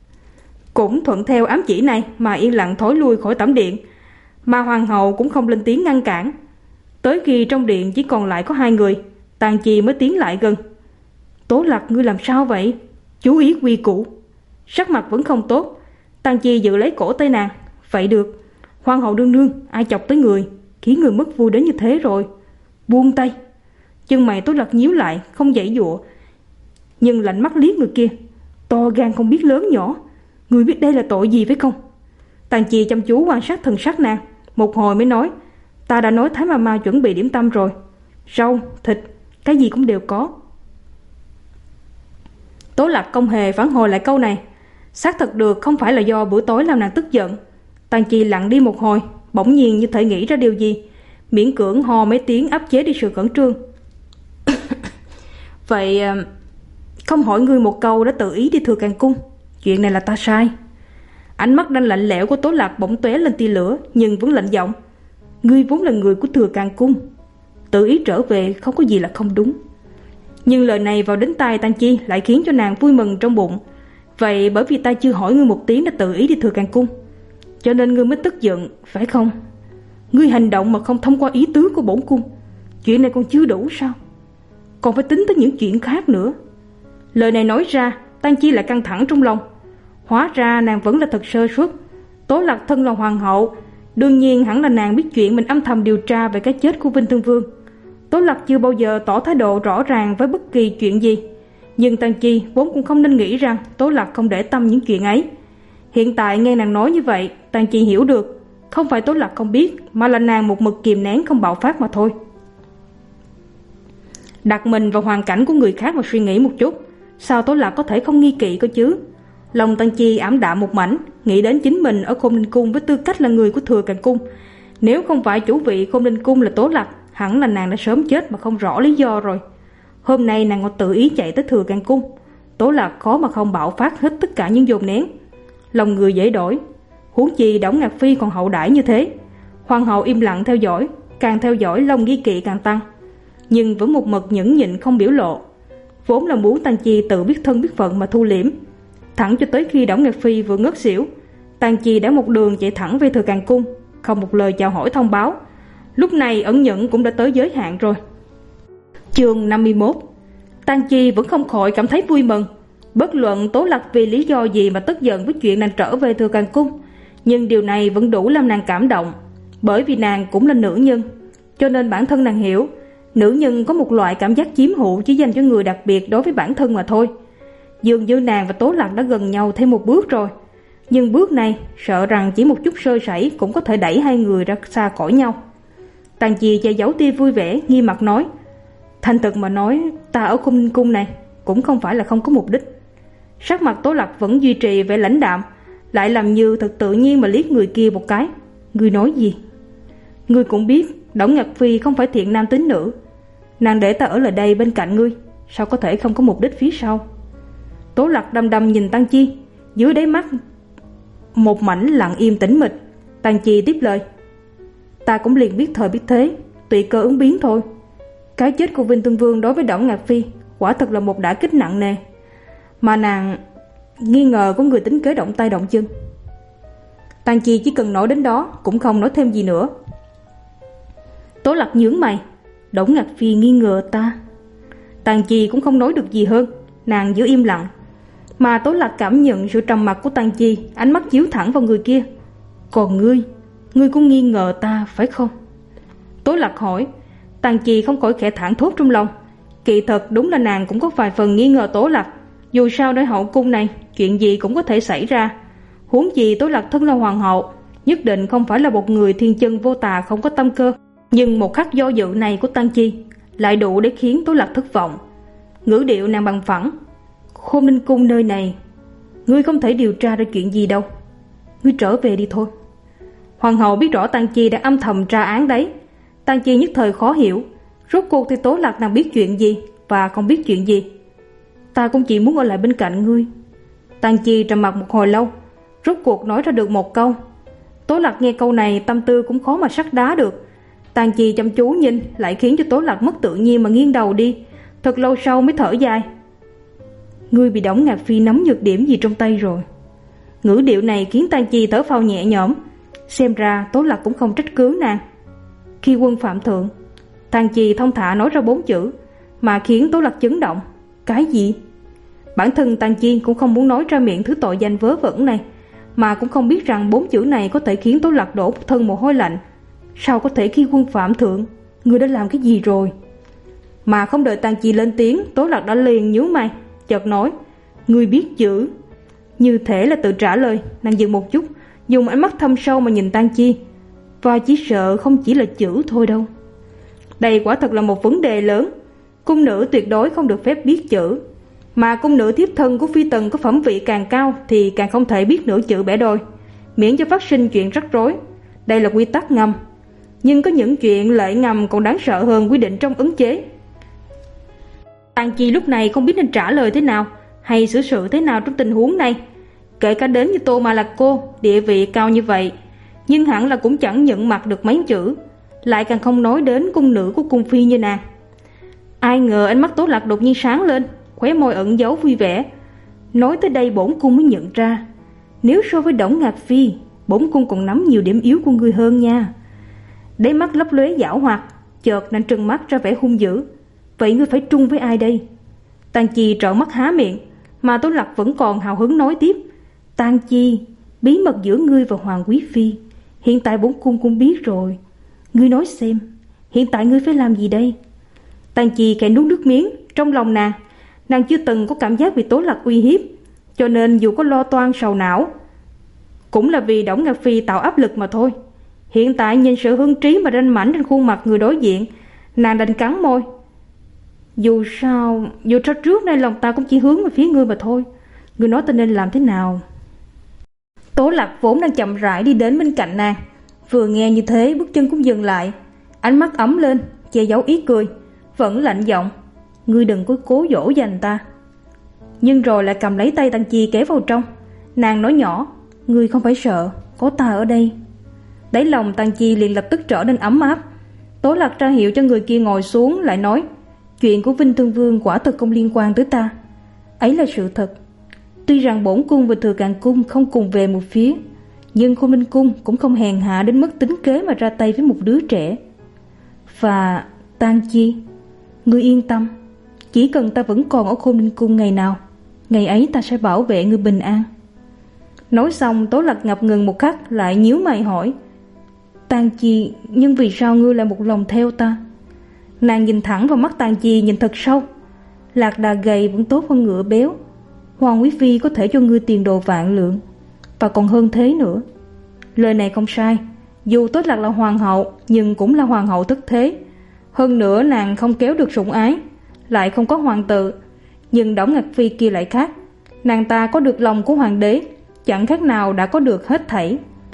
cũng thuận theo ám chỉ này mà yên lặng thối lui khỏi tẩm điện. Mà hoàng hậu cũng không lên tiếng ngăn cản. Tới khi trong điện chỉ còn lại có hai người, Tang Chi mới tiến lại gần. Tố Lạc, ngươi làm sao vậy? Chú ý quy củ. Sắc mặt vẫn không tốt. Tang Chi giữ lấy cổ tay nàng. Vậy được, hoàng hậu nương nương, ai chọc tới người khiến người mất vui đến như thế rồi? Buông tay. Chân mày Tố Lạc nhíu lại, không giãy giụa, nhưng lạnh mắt liếc người kia. To gan không biết lớn nhỏ, người biết đây là tội gì phải không? Tang Chi chăm chú quan sát thần sắc nàng, một hồi mới nói. Ta đã nói Thái Mama chuẩn bị điểm tâm rồi, rau, thịt, cái gì cũng đều có. Tố Lạc không hề phản hồi lại câu này. Xác thật được không phải là do bữa tối làm nàng tức giận. Tang Chi lặng đi một hồi, bỗng nhiên như thể nghĩ ra điều gì, miễn cưỡng ho mấy tiếng áp chế đi sự khẩn trương. Vậy không hỏi ngươi một câu đã tự ý đi Thừa Càn cung, chuyện này là ta sai. Ánh mắt đang lạnh lẽo của Tố Lạc bỗng tóe lên tia lửa, nhưng vẫn lạnh giọng. Ngươi vốn là người của Thừa Càn cung, tự ý trở về không có gì là không đúng. Nhưng lời này vào đến tai Tang Chi lại khiến cho nàng vui mừng trong bụng. Vậy bởi vì ta chưa hỏi ngươi một tiếng đã tự ý đi Thừa Càn cung, cho nên ngươi mới tức giận, phải không? Ngươi hành động mà không thông qua ý tứ của bổn cung, chuyện này còn chưa đủ sao? Còn phải tính tới những chuyện khác nữa. Lời này nói ra, Tang Chi lại căng thẳng trong lòng. Hóa ra nàng vẫn là thật sơ suất. Tố Lạc thân là hoàng hậu, đương nhiên hẳn là nàng biết chuyện mình âm thầm điều tra về cái chết của Vinh Thân Vương. Tố Lạc chưa bao giờ tỏ thái độ rõ ràng với bất kỳ chuyện gì, nhưng Tang Chi vốn cũng không nên nghĩ rằng Tố Lạc không để tâm những chuyện ấy. Hiện tại nghe nàng nói như vậy, Tang Chi hiểu được, không phải Tố Lạc không biết, mà là nàng một mực kìm nén không bạo phát mà thôi. Đặt mình vào hoàn cảnh của người khác mà suy nghĩ một chút, sao Tố Lạc có thể không nghi kỵ cơ chứ? Lòng Tang Chi ảm đạm một mảnh, nghĩ đến chính mình ở Khôn Ninh Cung với tư cách là người của Thừa Càng Cung. Nếu không phải chủ vị Khôn Ninh Cung là Tố Lạc, hẳn là nàng đã sớm chết mà không rõ lý do rồi. Hôm nay nàng còn tự ý chạy tới Thừa Càng Cung, Tố Lạc khó mà không bạo phát hết tất cả những dồn nén. Lòng người dễ đổi, huống chi Đổng Ngạc Phi còn hậu đãi như thế. Hoàng hậu im lặng theo dõi, càng theo dõi lòng nghi kỵ càng tăng, nhưng vẫn một mực nhẫn nhịn không biểu lộ. Vốn là muốn Tang Chi tự biết thân biết phận mà thu liễm. Thẳng cho tới khi Đổng Ngạc Phi vừa ngất xỉu, Tang Chi đã một đường chạy thẳng về Thừa Càng Cung, không một lời chào hỏi thông báo. Lúc này ẩn nhẫn cũng đã tới giới hạn rồi. Chương năm mươi mốt. Tang Chi vẫn không khỏi cảm thấy vui mừng. Bất luận Tố Lạc vì lý do gì mà tức giận với chuyện nàng trở về Thừa Càng Cung, nhưng điều này vẫn đủ làm nàng cảm động. Bởi vì nàng cũng là nữ nhân, cho nên bản thân nàng hiểu, nữ nhân có một loại cảm giác chiếm hữu chỉ dành cho người đặc biệt đối với bản thân mà thôi. Dường như nàng và Tố Lạc đã gần nhau thêm một bước rồi, nhưng bước này sợ rằng chỉ một chút sơ sẩy cũng có thể đẩy hai người ra xa khỏi nhau. Tang Chi che giấu tia vui vẻ, nghiêm mặt nói: thành thực mà nói, ta ở Khôn Ninh Cung này cũng không phải là không có mục đích. Sắc mặt Tố Lạc vẫn duy trì vẻ lãnh đạm, lại làm như thật tự nhiên mà liếc người kia một cái. Ngươi nói gì? Ngươi cũng biết Đổng Ngạc Phi không phải thiện nam tín nữ, nàng để ta ở lại đây bên cạnh ngươi, sao có thể không có mục đích phía sau? Tố Lạc đăm đăm nhìn Tang Chi, dưới đáy mắt một mảnh lặng im tĩnh mịch. Tang Chi tiếp lời: ta cũng liền biết thời biết thế, tùy cơ ứng biến thôi. Cái chết của Vinh Tương Vương đối với Đổng Ngạc Phi quả thật là một đả kích nặng nề, mà nàng nghi ngờ có người tính kế động tay động chân. Tang Chi chỉ cần nói đến đó, cũng không nói thêm gì nữa. Tố Lạc nhướng mày: Đổng Ngạc Phi nghi ngờ ta? Tang Chi cũng không nói được gì hơn, nàng giữ im lặng. Mà Tố Lạc cảm nhận sự trầm mặc của Tang Chi, ánh mắt chiếu thẳng vào người kia. Còn ngươi, ngươi cũng nghi ngờ ta phải không? Tố Lạc hỏi. Tang Chi không khỏi khẽ thảng thốt trong lòng. Kỳ thật đúng là nàng cũng có vài phần nghi ngờ Tố Lạc. Dù sao nơi hậu cung này, chuyện gì cũng có thể xảy ra. Huống gì Tố Lạc thân là hoàng hậu, nhất định không phải là một người thiên chân vô tà không có tâm cơ. Nhưng một khắc do dự này của Tang Chi lại đủ để khiến Tố Lạc thất vọng. Ngữ điệu nàng bằng phẳng: Khôn Ninh Cung nơi này, ngươi không thể điều tra ra chuyện gì đâu, ngươi trở về đi thôi. Hoàng hậu biết rõ Tang Chi đã âm thầm tra án đấy. Tang Chi nhất thời khó hiểu, rốt cuộc thì Tố Lạc nàng biết chuyện gì và không biết chuyện gì. Ta cũng chỉ muốn ở lại bên cạnh ngươi. Tang Chi trầm mặc một hồi lâu, rốt cuộc nói ra được một câu. Tố Lạc nghe câu này tâm tư cũng khó mà sắt đá được. Tang Chi chăm chú nhìn lại khiến cho Tố Lạc mất tự nhiên mà nghiêng đầu đi. Thật lâu sau mới thở dài: ngươi bị Đổng Ngạc Phi nắm nhược điểm gì trong tay rồi? Ngữ điệu này khiến Tang Chi thở phào nhẹ nhõm. Xem ra Tố Lạc cũng không trách cứ nàng. Khi quân phạm thượng. Tang Chi thông thả nói ra bốn chữ, mà khiến Tố Lạc chấn động. Cái gì? Bản thân Tang Chi cũng không muốn nói ra miệng thứ tội danh vớ vẩn này, mà cũng không biết rằng bốn chữ này có thể khiến Tố Lạc đổ thân mồ hôi lạnh. Sao có thể khi quân phạm thượng? Ngươi đã làm cái gì rồi? Mà không đợi Tang Chi lên tiếng, Tố Lạc đã liền nhíu mày, chợt nói: ngươi biết chữ? Như thể là tự trả lời. Nàng dừng một chút, dùng ánh mắt thâm sâu mà nhìn Tang Chi. Và chỉ sợ không chỉ là chữ thôi đâu. Đây quả thật là một vấn đề lớn. Cung nữ tuyệt đối không được phép biết chữ, mà cung nữ thiếp thân của phi tần có phẩm vị càng cao thì càng không thể biết nửa chữ bẻ đôi, miễn cho phát sinh chuyện rắc rối. Đây là quy tắc ngầm. Nhưng có những chuyện lệ ngầm còn đáng sợ hơn quy định trong ấn chế. Tang Chi lúc này không biết nên trả lời thế nào hay xử sự thế nào trong tình huống này. Kể cả đến như Tô Ma Lạc Cô, địa vị cao như vậy, nhưng hẳn là cũng chẳng nhận mặt được mấy chữ, lại càng không nói đến cung nữ của cung phi như nàng. Ai ngờ ánh mắt Tố Lạc đột nhiên sáng lên, khóe môi ẩn giấu vui vẻ. Nói tới đây bổn cung mới nhận ra, nếu so với Đổng Ngạc Phi, bổn cung còn nắm nhiều điểm yếu của ngươi hơn nha. Đáy mắt lấp lóe giảo hoạt, Chợt nàng trừng mắt ra vẻ hung dữ. Vậy ngươi phải trung với ai đây? Tang Chi trợn mắt há miệng, mà Tố Lạc vẫn còn hào hứng nói tiếp. Tang Chi, bí mật giữa ngươi và Hoàng quý phi hiện tại bổn cung cũng biết rồi. Ngươi nói xem, hiện tại ngươi phải làm gì đây? Tang Chi khẽ nuốt nước miếng. Trong lòng nàng, nàng chưa từng có cảm giác bị Tố Lạc uy hiếp, cho nên dù có lo toan sầu não cũng là vì Đổng Ngạc Phi tạo áp lực mà thôi. Hiện tại nhìn sự hưng trí mà ranh mãnh trên khuôn mặt người đối diện, nàng đành cắn môi. Dù sao, dù sao trước nay lòng ta cũng chỉ hướng về phía ngươi mà thôi. Ngươi nói ta nên làm thế nào? Tố Lạc vốn đang chậm rãi đi đến bên cạnh nàng, vừa nghe như thế bước chân cũng dừng lại, ánh mắt ấm lên, che giấu ý cười, vẫn lạnh giọng. Ngươi đừng có cố dỗ dành ta. Nhưng rồi lại cầm lấy tay Tang Chi kéo vào trong. Nàng nói nhỏ, ngươi không phải sợ, có ta ở đây. Đáy lòng Tang Chi liền lập tức trở nên ấm áp. Tố Lạc ra hiệu cho người kia ngồi xuống, lại nói, chuyện của Vinh Thương Vương quả thực không liên quan tới ta. Ấy là sự thật. Tuy rằng bổn cung và Thừa Càn cung không cùng về một phía, nhưng Khôn Ninh cung cũng không hèn hạ đến mức tính kế mà ra tay với một đứa trẻ. Và Tang Chi, ngươi yên tâm, chỉ cần ta vẫn còn ở Khôn Ninh cung ngày nào, ngày ấy ta sẽ bảo vệ ngươi bình an. Nói xong, Tố Lạc ngập ngừng một khắc, lại nhíu mày hỏi, Tang Chi, nhưng vì sao ngươi lại một lòng theo ta? Nàng nhìn thẳng vào mắt Tang Chi, nhìn thật sâu. Lạc đà gầy vẫn tốt hơn ngựa béo. Hoàng quý phi có thể cho ngươi tiền đồ vạn lượng, và còn hơn thế nữa. Lời này không sai. Dù Tố Lạc là hoàng hậu, nhưng cũng là hoàng hậu thất thế. Hơn nữa nàng không kéo được sủng ái, lại không có hoàng tử. Nhưng Đổng Ngạc Phi kia lại khác. Nàng ta có được lòng của hoàng đế, chẳng khác nào đã có được hết thảy.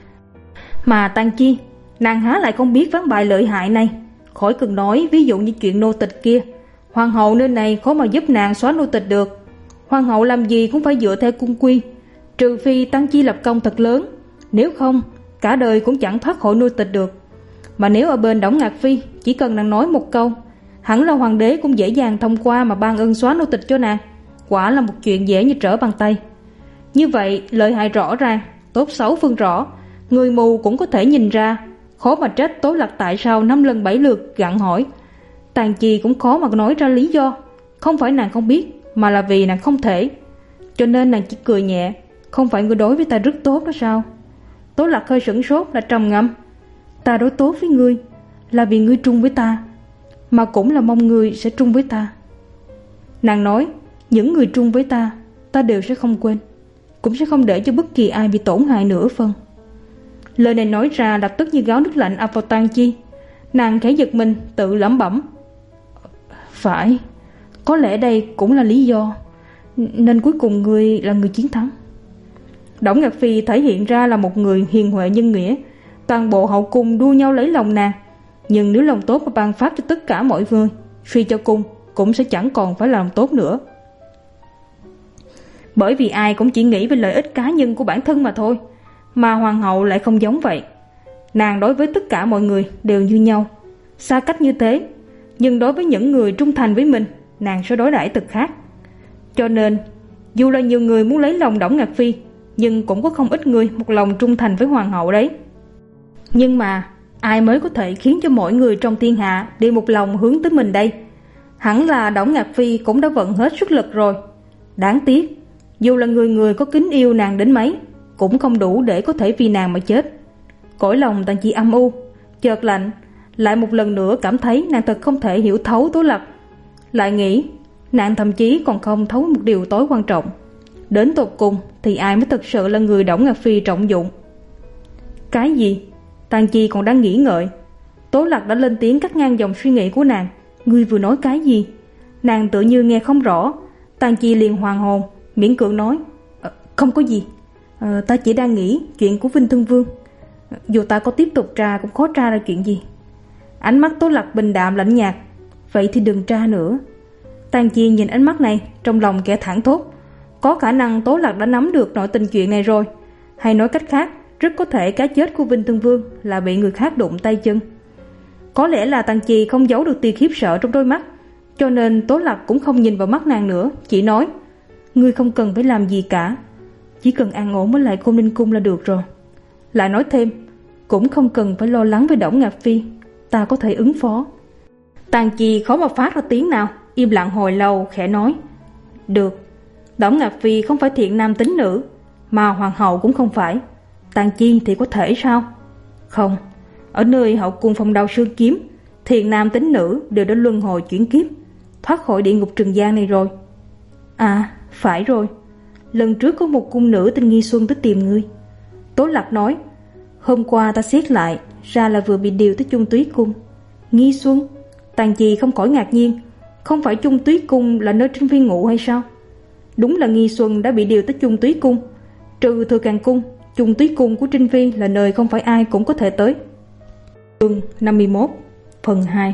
Mà Tang Chi, nàng há lại không biết ván bài lợi hại này. Khỏi cần nói ví dụ như chuyện nô tịch kia, hoàng hậu nơi này khó mà giúp nàng xóa nô tịch được. Hoàng hậu làm gì cũng phải dựa theo cung quy, trừ phi Tang Chi lập công thật lớn, nếu không cả đời cũng chẳng thoát khỏi nô tịch được. Mà nếu ở bên Đổng Ngạc Phi, chỉ cần nàng nói một câu, hẳn là hoàng đế cũng dễ dàng thông qua mà ban ân xóa nô tịch cho nàng. Quả là một chuyện dễ như trở bàn tay. Như vậy lợi hại rõ ràng, tốt xấu phân rõ, người mù cũng có thể nhìn ra. Khó mà trách Tố Lạc tại sao năm lần bảy lượt gặng hỏi. Tang Chi cũng khó mà nói ra lý do. Không phải nàng không biết, mà là vì nàng không thể. Cho nên nàng chỉ cười nhẹ. Không phải ngươi đối với ta rất tốt đó sao? Tố Lạc hơi sửng sốt, là trầm ngâm. Ta đối tốt với ngươi là vì ngươi trung với ta, mà cũng là mong ngươi sẽ trung với ta. Nàng nói, những người trung với ta, ta đều sẽ không quên, cũng sẽ không để cho bất kỳ ai bị tổn hại nửa phân. Lời này nói ra lập tức như gáo nước lạnh ập vào Tang Chi. Nàng khẽ giật mình, tự lẩm bẩm, phải, có lẽ đây cũng là lý do nên cuối cùng ngươi là người chiến thắng. Đổng Ngạc Phi thể hiện ra là một người hiền huệ nhân nghĩa. Toàn bộ hậu cung đua nhau lấy lòng nàng. Nhưng nếu lòng tốt mà ban phát cho tất cả mọi người, suy cho cùng cũng sẽ chẳng còn phải là lòng tốt nữa. Bởi vì ai cũng chỉ nghĩ về lợi ích cá nhân của bản thân mà thôi. Mà hoàng hậu lại không giống vậy. Nàng đối với tất cả mọi người đều như nhau, xa cách như thế, nhưng đối với những người trung thành với mình, nàng sẽ đối đãi thật khác. Cho nên dù là nhiều người muốn lấy lòng Đổng Ngạc Phi, nhưng cũng có không ít người một lòng trung thành với hoàng hậu đấy. Nhưng mà ai mới có thể khiến cho mọi người trong thiên hạ đều một lòng hướng tới mình đây? Hẳn là Đổng Ngạc Phi cũng đã vận hết sức lực rồi. Đáng tiếc, dù là người người có kính yêu nàng đến mấy, cũng không đủ để có thể vì nàng mà chết. Cõi lòng Tang Chi âm u, chợt lạnh, lại một lần nữa cảm thấy nàng thật không thể hiểu thấu Tố Lạc. Lại nghĩ, nàng thậm chí còn không thấu một điều tối quan trọng. Đến tột cùng thì ai mới thực sự là người Đổng Ngạc Phi trọng dụng? Cái gì? Tang Chi còn đang nghĩ ngợi, Tố Lạc đã lên tiếng cắt ngang dòng suy nghĩ của nàng. Ngươi vừa nói cái gì? Nàng tự như nghe không rõ. Tang Chi liền hoàn hồn, miễn cưỡng nói, ờ, không có gì, ờ, ta chỉ đang nghĩ chuyện của Vinh Thương Vương. Dù ta có tiếp tục tra cũng khó tra ra chuyện gì. Ánh mắt Tố Lạc bình đạm lạnh nhạt. Vậy thì đừng tra nữa. Tang Chi nhìn ánh mắt này, trong lòng kẻ thẳng thốt. Có khả năng Tố Lạc đã nắm được nội tình chuyện này rồi. Hay nói cách khác, rất có thể cái chết của Vinh Thương Vương là bị người khác đụng tay chân. Có lẽ là Tang Chi không giấu được tia khiếp sợ trong đôi mắt, cho nên Tố Lạc cũng không nhìn vào mắt nàng nữa, chỉ nói, ngươi không cần phải làm gì cả, chỉ cần an ổn với lại Khôn Ninh cung là được rồi. Lại nói thêm, cũng không cần phải lo lắng với Đổng Ngạc Phi, ta có thể ứng phó. Tang Chi khó mà phát ra tiếng nào, im lặng hồi lâu khẽ nói: Được, Đổng Ngạc Phi không phải thiện nam tín nữ, mà hoàng hậu cũng không phải. Tang Chi thì có thể sao? Không, ở nơi hậu cung Phong Đao Sương Kiếm, thiện nam tín nữ đều đã luân hồi chuyển kiếp, thoát khỏi địa ngục trần gian này rồi. À, phải rồi, lần trước có một cung nữ tên Nghi Xuân tới tìm ngươi. Tố Lạc nói: Hôm qua ta xét lại, ra là vừa bị điều tới Chung Túy Cung. Nghi Xuân? Tang Chi không khỏi ngạc nhiên, không phải Chung Túy Cung là nơi Trinh Phi ngụ hay sao? Đúng là Nghi Xuân đã bị điều tới Chung Túy Cung. Trừ Thừa Càng Cung, Chung Túy Cung của Trinh Phi là nơi không phải ai cũng có thể tới. Chương năm mươi mốt, phần hai.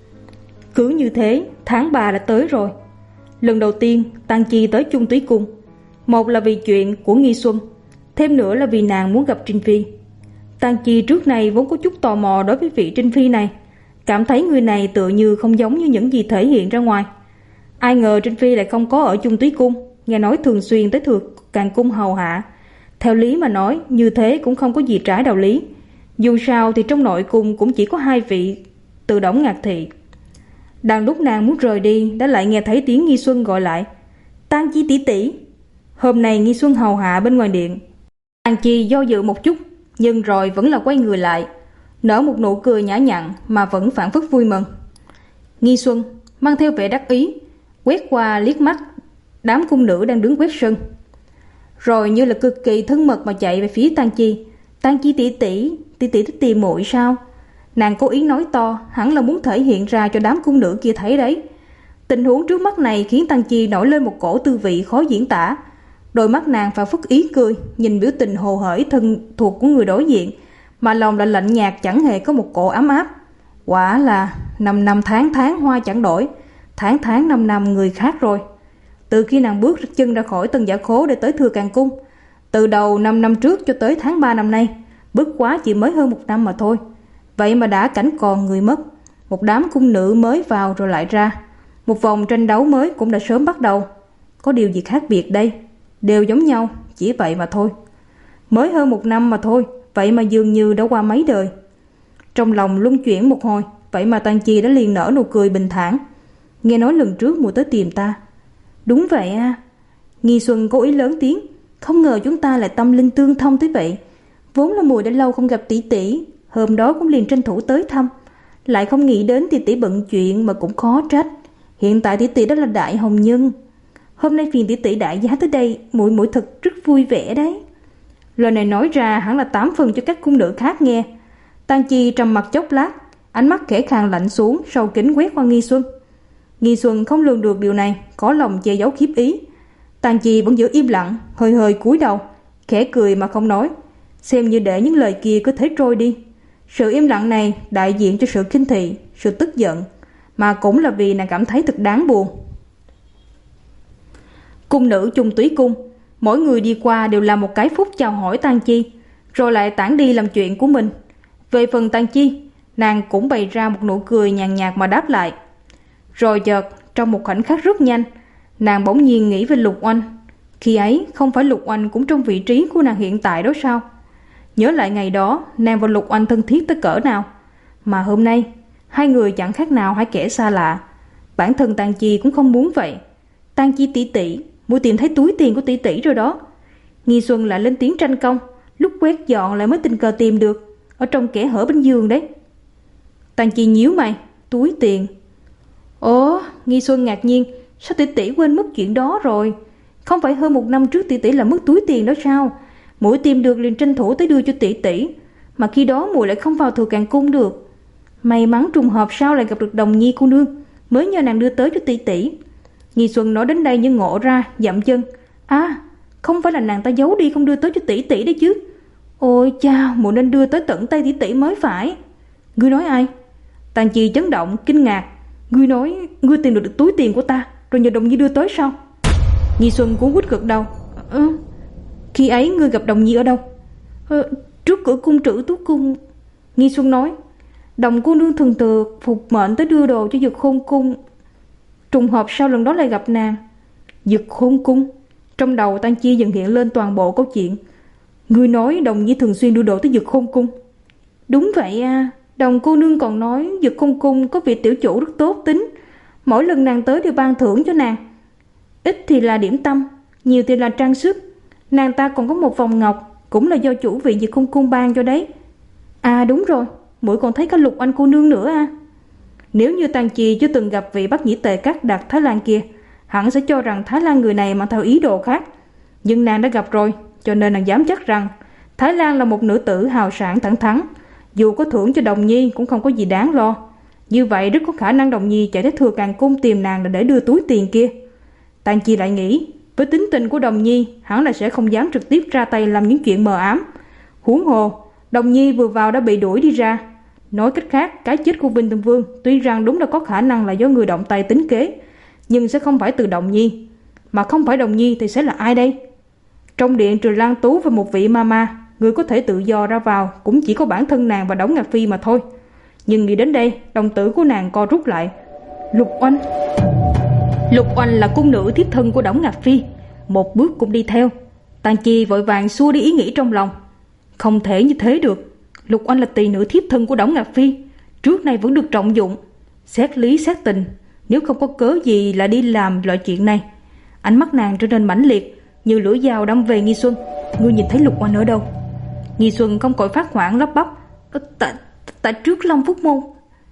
Cứ như thế, tháng ba đã tới rồi. Lần đầu tiên Tang Chi tới Chung Túy Cung, một là vì chuyện của Nghi Xuân, thêm nữa là vì nàng muốn gặp Trinh Phi. Tang Chi trước này vốn có chút tò mò đối với vị Trinh Phi này, cảm thấy người này tựa như không giống như những gì thể hiện ra ngoài. Ai ngờ Trinh Phi lại không có ở Chung Túy Cung, nghe nói thường xuyên tới Thừa Càng Cung hầu hạ. Theo lý mà nói, như thế cũng không có gì trái đạo lý. Dù sao thì trong nội cung cũng chỉ có hai vị Từ Đổng Ngạc Thị. Đang lúc nàng muốn rời đi, đã lại nghe thấy tiếng Nghi Xuân gọi lại: Tang Chi tỷ tỷ. Hôm nay Nghi Xuân hầu hạ bên ngoài điện. Tang Chi do dự một chút, nhưng rồi vẫn là quay người lại, nở một nụ cười nhã nhặn mà vẫn phảng phất vui mừng. Nghi Xuân mang theo vẻ đắc ý, quét qua liếc mắt đám cung nữ đang đứng quét sân, rồi như là cực kỳ thân mật mà chạy về phía Tang Chi. Tang Chi tỷ tỷ, tỷ tỷ thích tìm muội sao? Nàng cố ý nói to, hẳn là muốn thể hiện ra cho đám cung nữ kia thấy đấy. Tình huống trước mắt này khiến Tang Chi nổi lên một cổ tư vị khó diễn tả. Đôi mắt nàng phảng phất ý cười, nhìn biểu tình hồ hởi thân thuộc của người đối diện, mà lòng lại lạnh nhạt, chẳng hề có một cổ ấm áp. Quả là năm năm tháng tháng hoa chẳng đổi, tháng tháng năm năm người khác rồi. Từ khi nàng bước chân ra khỏi Tân Giả Khố để tới Thừa Càng Cung, từ đầu năm năm trước cho tới tháng ba năm nay, bước quá chỉ mới hơn một năm mà thôi. Vậy mà đã cảnh còn người mất, một đám cung nữ mới vào rồi lại ra, một vòng tranh đấu mới cũng đã sớm bắt đầu. Có điều gì khác biệt đây? Đều giống nhau, chỉ vậy mà thôi. Mới hơn một năm mà thôi, vậy mà dường như đã qua mấy đời. Trong lòng luân chuyển một hồi, vậy mà Tang Chi đã liền nở nụ cười bình thản. Nghe nói lần trước muội tới tìm ta. Đúng vậy à. Nghi Xuân cố ý lớn tiếng, không ngờ chúng ta lại tâm linh tương thông tới vậy. Vốn là muội đã lâu không gặp tỷ tỷ, hôm đó cũng liền tranh thủ tới thăm, lại không nghĩ đến tỷ tỷ bận chuyện mà cũng khó trách. Hiện tại tỷ tỷ đó là đại hồng nhân, hôm nay phiền tỷ tỷ đại giá tới đây, muội muội thật rất vui vẻ đấy. Lời này nói ra hẳn là tám phần cho các cung nữ khác nghe. Tang Chi trầm mặt chốc lát, ánh mắt khẽ khàng lạnh xuống, sâu kính quét qua Nghi Xuân. Nghi Xuân không lường được điều này, có lòng che giấu khiếp ý. Tang Chi vẫn giữ im lặng, hơi hơi cúi đầu, khẽ cười mà không nói, xem như để những lời kia cứ thế trôi đi. Sự im lặng này đại diện cho sự khinh thị, sự tức giận, mà cũng là vì nàng cảm thấy thật đáng buồn. Cung nữ Chung Túy Cung, mỗi người đi qua đều làm một cái phút chào hỏi Tang Chi, rồi lại tản đi làm chuyện của mình. Về phần Tang Chi, nàng cũng bày ra một nụ cười nhàn nhạt mà đáp lại. Rồi chợt, trong một khoảnh khắc rất nhanh, nàng bỗng nhiên nghĩ về Lục Oanh. Khi ấy, không phải Lục Oanh cũng trong vị trí của nàng hiện tại đó sao? Nhớ lại ngày đó, nàng và Lục Oanh thân thiết tới cỡ nào, mà hôm nay, hai người chẳng khác nào hai kẻ xa lạ. Bản thân Tang Chi cũng không muốn vậy. Tang Chi tỷ tỷ, muội tìm thấy túi tiền của tỷ tỷ rồi đó. Nghi Xuân lại lên tiếng tranh công, lúc quét dọn lại mới tình cờ tìm được, ở trong kẽ hở bên giường đấy. Tang Chi nhíu mày, túi tiền. Ồ, Nghi Xuân ngạc nhiên, sao tỷ tỷ quên mất chuyện đó rồi? Không phải hơn một năm trước tỷ tỷ làm mất túi tiền đó sao? Muội tìm được liền tranh thủ tới đưa cho tỷ tỷ, mà khi đó muội lại không vào Thừa Càng Cung được. May mắn trùng hợp sao lại gặp được Đồng Nhi cô nương, mới nhờ nàng đưa tới cho tỷ tỷ. Nghi Xuân nói đến đây nhưng ngộ ra, dậm chân. À, không phải là nàng ta giấu đi không đưa tới cho tỷ tỷ đấy chứ? Ôi cha, muội nên đưa tới tận tay tỷ tỷ mới phải. Ngươi nói ai? Tang Chi chấn động, kinh ngạc. Ngươi nói ngươi tìm được, được túi tiền của ta, rồi nhờ Đồng Nhi đưa tới sao? Nghi Xuân cuốn quýt gật đầu. Ừ, khi ấy ngươi gặp Đồng Nhi ở đâu? Ừ, trước cửa cung Trữ Tú Cung. Nghi Xuân nói. Đồng cô nương thường từ phục mệnh tới đưa đồ cho Dực Khôn Cung. Trùng hợp sao lần đó lại gặp nàng? Dực Khôn Cung. Trong đầu Tang Chi dần hiện lên toàn bộ câu chuyện. Ngươi nói Đồng Nhi thường xuyên đưa đồ tới Dực Khôn Cung? Đúng vậy à, Đồng cô nương còn nói Dực Khôn cung có vị tiểu chủ rất tốt tính, mỗi lần nàng tới đều ban thưởng cho nàng. Ít thì là điểm tâm, nhiều thì là trang sức. Nàng ta còn có một vòng ngọc, cũng là do chủ vị Dực Khôn cung ban cho đấy. À đúng rồi, muội còn thấy cả Lục Oanh cô nương nữa à. Nếu như Tang Chi chưa từng gặp vị Bắc Nhĩ Tề Các Đạt Thái Lan kia, hẳn sẽ cho rằng Thái Lan người này mang theo ý đồ khác. Nhưng nàng đã gặp rồi, cho nên nàng dám chắc rằng Thái Lan là một nữ tử hào sảng thẳng thắn. Dù có thưởng cho Đồng Nhi cũng không có gì đáng lo. Như vậy rất có khả năng Đồng Nhi chạy tới Thừa Càng cung tìm nàng là để đưa túi tiền kia. Tang Chi lại nghĩ, với tính tình của Đồng Nhi hẳn là sẽ không dám trực tiếp ra tay làm những chuyện mờ ám. Huống hồ, Đồng Nhi vừa vào đã bị đuổi đi ra. Nói cách khác, cái chết của Vinh Tân Vương tuy rằng đúng là có khả năng là do người động tay tính kế, nhưng sẽ không phải từ Đồng Nhi. Mà không phải Đồng Nhi thì sẽ là ai đây? Trong điện trừ Lan Tú và một vị mama, người có thể tự do ra vào cũng chỉ có bản thân nàng và Đổng Ngạc Phi mà thôi. Nhưng nghĩ đến đây, đồng tử của nàng co rút lại. Lục Oanh. Lục Oanh là cung nữ thiếp thân của Đổng Ngạc Phi, một bước cũng đi theo. Tang Chi vội vàng xua đi ý nghĩ trong lòng. Không thể như thế được. Lục Oanh là tỳ nữ thiếp thân của Đổng Ngạc Phi, trước nay vẫn được trọng dụng. Xét lý xét tình, nếu không có cớ gì là đi làm loại chuyện này. Ánh mắt nàng trở nên mãnh liệt, như lưỡi dao đâm về Nghi Xuân. Ngươi nhìn thấy Lục Oanh ở đâu? Nghi Xuân không cội phát hoảng lắp bắp. Tại, tại trước Long Phúc Môn.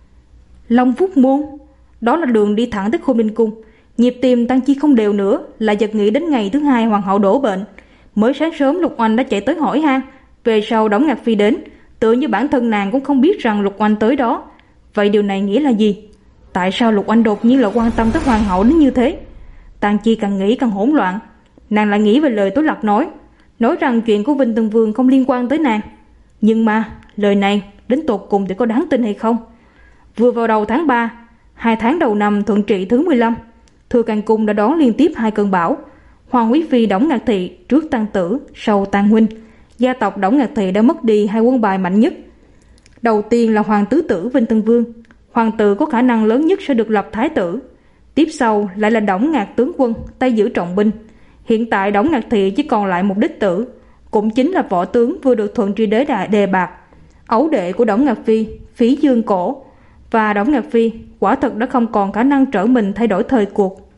Long Phúc Môn? Đó là đường đi thẳng tới Khôn Ninh Cung. Nhịp tim Tang Chi không đều nữa, lại giật nghĩ đến ngày thứ hai hoàng hậu đổ bệnh. Mới sáng sớm Lục Oanh đã chạy tới hỏi han. Về sau Đổng Ngạc Phi đến, tựa như bản thân nàng cũng không biết rằng Lục Oanh tới đó. Vậy điều này nghĩa là gì? Tại sao Lục Oanh đột nhiên là quan tâm tới hoàng hậu đến như thế? Tang Chi càng nghĩ càng hỗn loạn. Nàng lại nghĩ về lời Tố Lạc nói, nói rằng chuyện của Vinh Tân Vương không liên quan tới nàng. Nhưng mà lời này đến tột cùng thì có đáng tin hay không? Vừa vào đầu tháng ba, hai tháng đầu năm thuận trị thứ mười lăm, Thừa Càng cung đã đón liên tiếp hai cơn bão. Hoàng quý phi Đổng Ngạc Thị trước tang tử, sau tang huynh. Gia tộc Đổng Ngạc Thị đã mất đi hai quân bài mạnh nhất. Đầu tiên là hoàng tứ tử Vinh Tân Vương, hoàng tử có khả năng lớn nhất sẽ được lập thái tử. Tiếp sau lại là Đổng Ngạc tướng quân, tay giữ trọng binh. Hiện tại Đổng Ngạc Thị chỉ còn lại một đích tử, cũng chính là võ tướng vừa được Thuận Tri Đế đại đề bạt, ấu đệ của Đổng Ngạc Phi, Phí Dương Cổ. Và Đổng Ngạc Phi quả thật đã không còn khả năng trở mình thay đổi thời cuộc.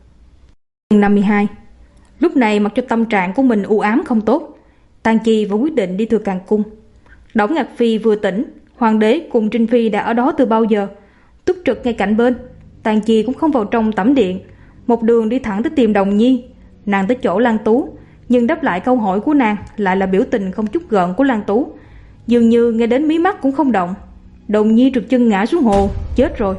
năm mươi hai. Lúc này mặc cho tâm trạng của mình u ám không tốt, Tang Chi vẫn quyết định đi Thừa Càng cung. Đổng Ngạc Phi vừa tỉnh, hoàng đế cùng Trinh Phi đã ở đó từ bao giờ, túc trực ngay cạnh bên. Tang Chi cũng không vào trong tẩm điện, một đường đi thẳng tới tìm Đồng Nhi. Nàng tới chỗ Lan Tú, nhưng đáp lại câu hỏi của nàng lại là biểu tình không chút gợn của Lan Tú, dường như nghe đến mí mắt cũng không động. Đồng Nhi trượt chân ngã xuống hồ, chết rồi.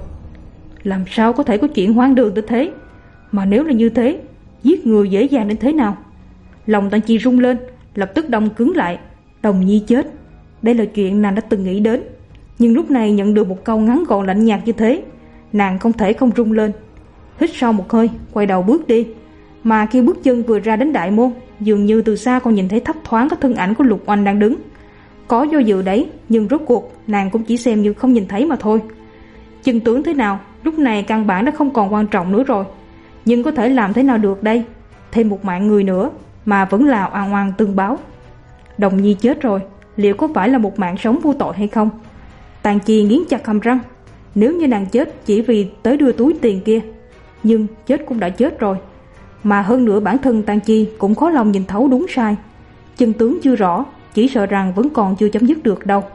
Làm sao có thể có chuyện hoang đường tới thế? Mà nếu là như thế, giết người dễ dàng đến thế nào? Lòng Tang Chi rung lên, lập tức đông cứng lại. Đồng Nhi chết, đây là chuyện nàng đã từng nghĩ đến, nhưng lúc này nhận được một câu ngắn gọn lạnh nhạt như thế, nàng không thể không rung lên. Hít sâu một hơi, quay đầu bước đi. Mà khi bước chân vừa ra đến đại môn, dường như từ xa còn nhìn thấy thấp thoáng có thân ảnh của Lục Oanh đang đứng. Có do dự đấy, nhưng rốt cuộc nàng cũng chỉ xem như không nhìn thấy mà thôi. Chân tướng thế nào lúc này căn bản đã không còn quan trọng nữa rồi. Nhưng có thể làm thế nào được đây? Thêm một mạng người nữa mà vẫn là oan oan tương báo. Đồng Nhi chết rồi, liệu có phải là một mạng sống vô tội hay không? Tang Chi nghiến chặt hàm răng. Nếu như nàng chết chỉ vì tới đưa túi tiền kia, nhưng chết cũng đã chết rồi. Mà hơn nữa bản thân Tang Chi cũng khó lòng nhìn thấu đúng sai. Chân tướng chưa rõ, chỉ sợ rằng vẫn còn chưa chấm dứt được đâu.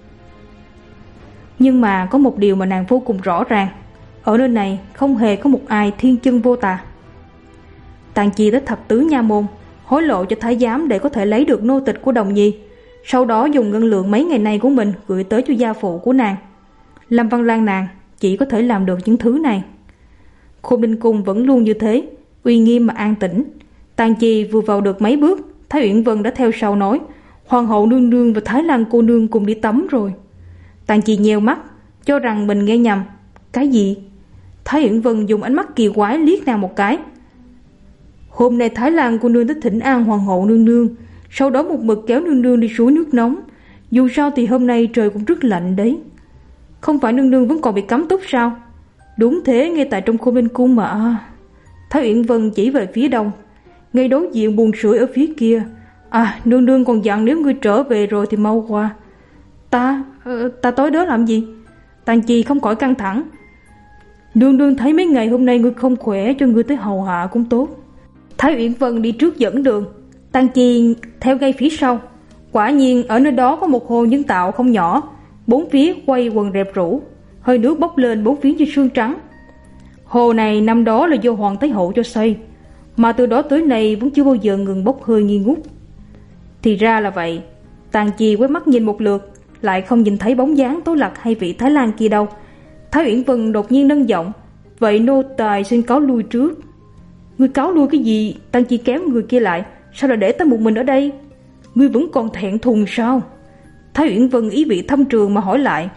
Nhưng mà có một điều mà nàng vô cùng rõ ràng, ở nơi này không hề có một ai thiên chân vô tà. Tang Chi tới thập tứ nha môn, hối lộ cho thái giám để có thể lấy được nô tịch của Đồng Nhi, sau đó dùng ngân lượng mấy ngày nay của mình gửi tới cho gia phụ của nàng. Lâm Văn Lan nàng chỉ có thể làm được những thứ này. Khôn Ninh cung vẫn luôn như thế, uy nghiêm mà an tĩnh. Tang Chi vừa vào được mấy bước, Thái Uyển Vân đã theo sau nói, hoàng hậu nương nương và Thái Lan cô nương cùng đi tắm rồi. Tang Chi nheo mắt, cho rằng mình nghe nhầm. Cái gì? Thái Uyển Vân dùng ánh mắt kỳ quái liếc nàng một cái. Hôm nay Thái Lan cô nương tới thỉnh an hoàng hậu nương nương, sau đó một mực kéo nương nương đi suối nước nóng. Dù sao thì hôm nay trời cũng rất lạnh đấy. Không phải nương nương vẫn còn bị cấm túc sao? Đúng thế, ngay tại trong Khôn Ninh cung mà. Thái Uyển Vân chỉ về phía đông. Ngay đối diện buồng sưởi ở phía kia. À, nương nương còn dặn nếu ngươi trở về rồi thì mau qua. Ta, ta tới đó làm gì? Tang Chi không khỏi căng thẳng. Nương nương thấy mấy ngày hôm nay ngươi không khỏe, cho ngươi tới hầu hạ cũng tốt. Thái Uyển Vân đi trước dẫn đường, Tang Chi theo ngay phía sau. Quả nhiên ở nơi đó có một hồ nhân tạo không nhỏ, bốn phía quay quần rẹp rũ, hơi nước bốc lên bốn phía như sương trắng. Hồ này năm đó là do Hoàng Thái Hậu cho xây, mà từ đó tới nay vẫn chưa bao giờ ngừng bốc hơi nghi ngút. Thì ra là vậy. Tang Chi quét mắt nhìn một lượt, lại không nhìn thấy bóng dáng Tố Lạc hay vị Thái Lan kia đâu. Thái Uyển Vân đột nhiên nâng giọng, vậy nô tài xin cáo lui trước. Ngươi cáo lui cái gì? Tang Chi kéo người kia lại. Sao lại để ta một mình ở đây? Ngươi vẫn còn thẹn thùng sao? Thái Uyển Vân ý vị thâm trường mà hỏi lại.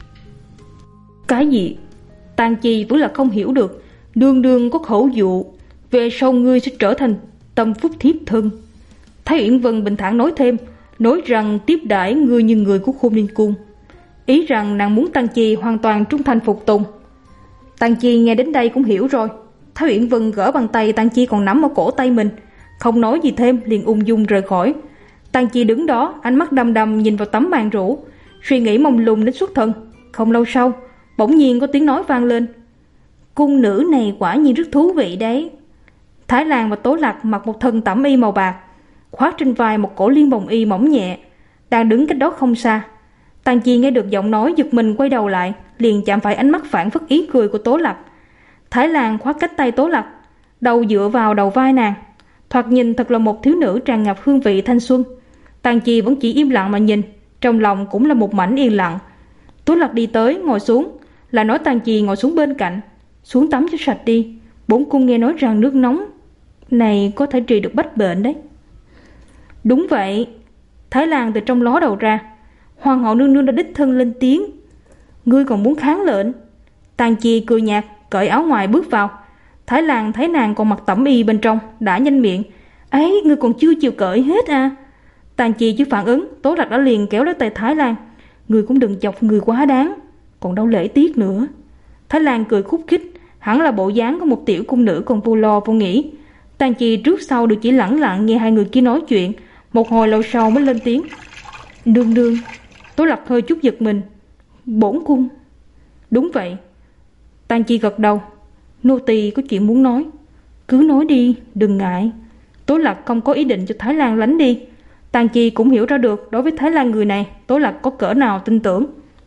Cái gì? Tang Chi vẫn là không hiểu được. Đương đương có khẩu dụ, về sau ngươi sẽ trở thành tâm phúc thiếp thân. Thái Uyển Vân bình thản nói thêm, nói rằng tiếp đãi ngươi như người của Khôn Ninh Cung, ý rằng nàng muốn Tang Chi hoàn toàn trung thành phục tùng. Tang Chi nghe đến đây cũng hiểu rồi. Thái Uyển Vân gỡ bàn tay Tang Chi còn nắm ở cổ tay mình, không nói gì thêm, liền ung dung rời khỏi. Tang Chi đứng đó, ánh mắt đăm đăm nhìn vào tấm màn rủ, suy nghĩ mông lung đến xuất thần. Không lâu sau, bỗng nhiên có tiếng nói vang lên. Cung nữ này quả nhiên rất thú vị đấy. Thái Lan và Tố Lạc mặc một thân tẩm y màu bạc, khoác trên vai một cổ liên bồng y mỏng nhẹ, đang đứng cách đó không xa. Tang Chi nghe được giọng nói giật mình quay đầu lại, liền chạm phải ánh mắt phản phất ý cười của Tố Lạc. Thái Lan khoác cách tay Tố Lạc, đầu dựa vào đầu vai nàng, thoạt nhìn thật là một thiếu nữ tràn ngập hương vị thanh xuân. Tang Chi vẫn chỉ im lặng mà nhìn, trong lòng cũng là một mảnh yên lặng. Tố Lạc đi tới ngồi xuống, là nói Tang Chi ngồi xuống bên cạnh. Xuống tắm cho sạch đi, bổn cung nghe nói rằng nước nóng này có thể trị được bách bệnh đấy. Đúng vậy. Thái Lan từ trong ló đầu ra. Hoàng hậu nương nương đã đích thân lên tiếng, ngươi còn muốn kháng lệnh? Tang Chi cười nhạt, cởi áo ngoài bước vào. Thái Lan thấy nàng còn mặc tẩm y bên trong, đã nhanh miệng, ấy, ngươi còn chưa chịu cởi hết à? Tang Chi chưa phản ứng, Tố Lạc đã liền kéo lấy tay Thái Lan. Ngươi cũng đừng chọc người quá đáng, còn đâu lễ tiết nữa. Thái Lan cười khúc khích, hẳn là bộ dáng của một tiểu cung nữ còn vô lo vô nghĩ. Tang Chi trước sau đều chỉ lẳng lặng nghe hai người kia nói chuyện, một hồi lâu sau mới lên tiếng. Đương đương. Tố Lạc hơi chút giật mình. Bổn cung. Đúng vậy. Tang Chi gật đầu. Nô tỳ có chuyện muốn nói. Cứ nói đi, đừng ngại. Tố Lạc không có ý định cho Thái Lan lánh đi. Tang Chi cũng hiểu ra được đối với Thái Lan người này, Tố Lạc có cỡ nào tin tưởng.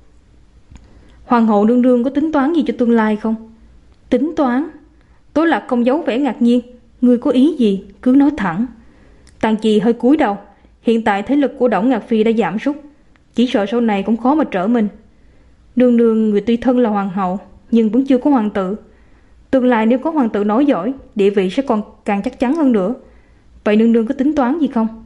Hoàng hậu nương nương có tính toán gì cho tương lai không? Tính toán? Tố Lạc không giấu vẻ ngạc nhiên. Ngươi có ý gì, cứ nói thẳng. Tang Chi hơi cúi đầu. Hiện tại thế lực của Đổng Ngạc Phi đã giảm sút, chỉ sợ sau này cũng khó mà trở mình. Nương nương người tuy thân là hoàng hậu, nhưng vẫn chưa có hoàng tử. Tương lai nếu có hoàng tử nói giỏi, địa vị sẽ còn càng chắc chắn hơn nữa. Vậy nương nương có tính toán gì không?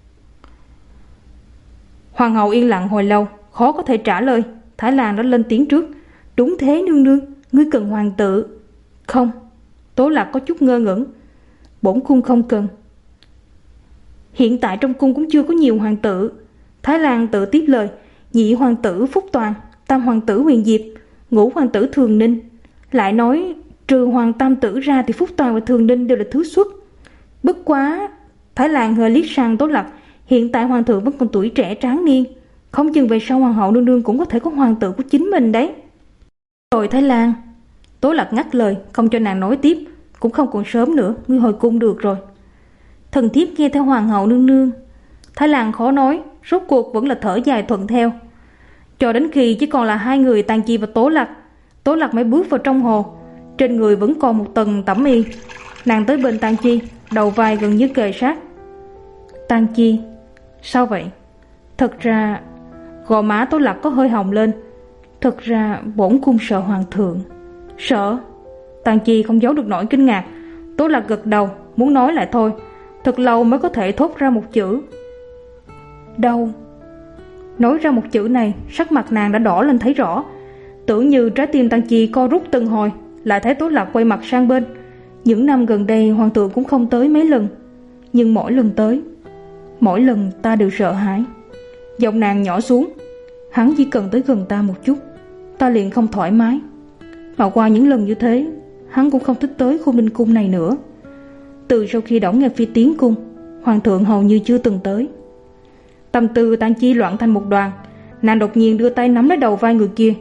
Hoàng hậu yên lặng hồi lâu, khó có thể trả lời. Thái Lan đã lên tiếng trước. Đúng thế nương nương, ngươi cần hoàng tử. Không. Tố Lạc có chút ngơ ngẩn. Bổn cung không cần. Hiện tại trong cung cũng chưa có nhiều hoàng tử. Thái Lan tự tiếp lời. Nhị hoàng tử Phúc Toàn, tam hoàng tử Huyền Diệp, ngũ hoàng tử Thường Ninh. Lại nói trừ hoàng tam tử ra thì Phúc Toàn và Thường Ninh đều là thứ xuất. Bất quá. Thái Lan hơi liếc sang Tố Lạc. Hiện tại hoàng thượng vẫn còn tuổi trẻ tráng niên, không chừng về sau hoàng hậu nương nương cũng có thể có hoàng tử của chính mình đấy. Rồi Thái Lan. Tố Lạc ngắt lời, không cho nàng nói tiếp. Cũng không còn sớm nữa, ngươi hồi cung được rồi. Thần thiếp nghe theo hoàng hậu nương nương. Thái Lan khó nói, rốt cuộc vẫn là thở dài thuận theo. Cho đến khi chỉ còn là hai người Tang Chi và Tố Lạc, Tố Lạc mới bước vào trong hồ. Trên người vẫn còn một tầng tẩm y. Nàng tới bên Tang Chi, đầu vai gần như kề sát. Tang Chi, sao vậy? Thật ra, gò má Tố Lạc có hơi hồng lên. Thật ra bổn cung sợ hoàng thượng. Sợ? Tang Chi không giấu được nỗi kinh ngạc. Tố Lạc gật đầu, muốn nói lại thôi. Thật lâu mới có thể thốt ra một chữ. Đau. Nói ra một chữ này, sắc mặt nàng đã đỏ lên thấy rõ. Tưởng như trái tim Tang Chi co rút từng hồi. Lại thấy Tố Lạc quay mặt sang bên. Những năm gần đây hoàng thượng cũng không tới mấy lần, nhưng mỗi lần tới, mỗi lần ta đều sợ hãi. Giọng nàng nhỏ xuống. Hắn chỉ cần tới gần ta một chút, ta liền không thoải mái. Mà qua những lần như thế, hắn cũng không thích tới Khôn Ninh Cung này nữa. Từ sau khi Đổng Ngạc Phi tiến cung, hoàng thượng hầu như chưa từng tới. Tâm tư Tang Chi loạn thành một đoàn. Nàng đột nhiên đưa tay nắm lấy đầu vai người kia.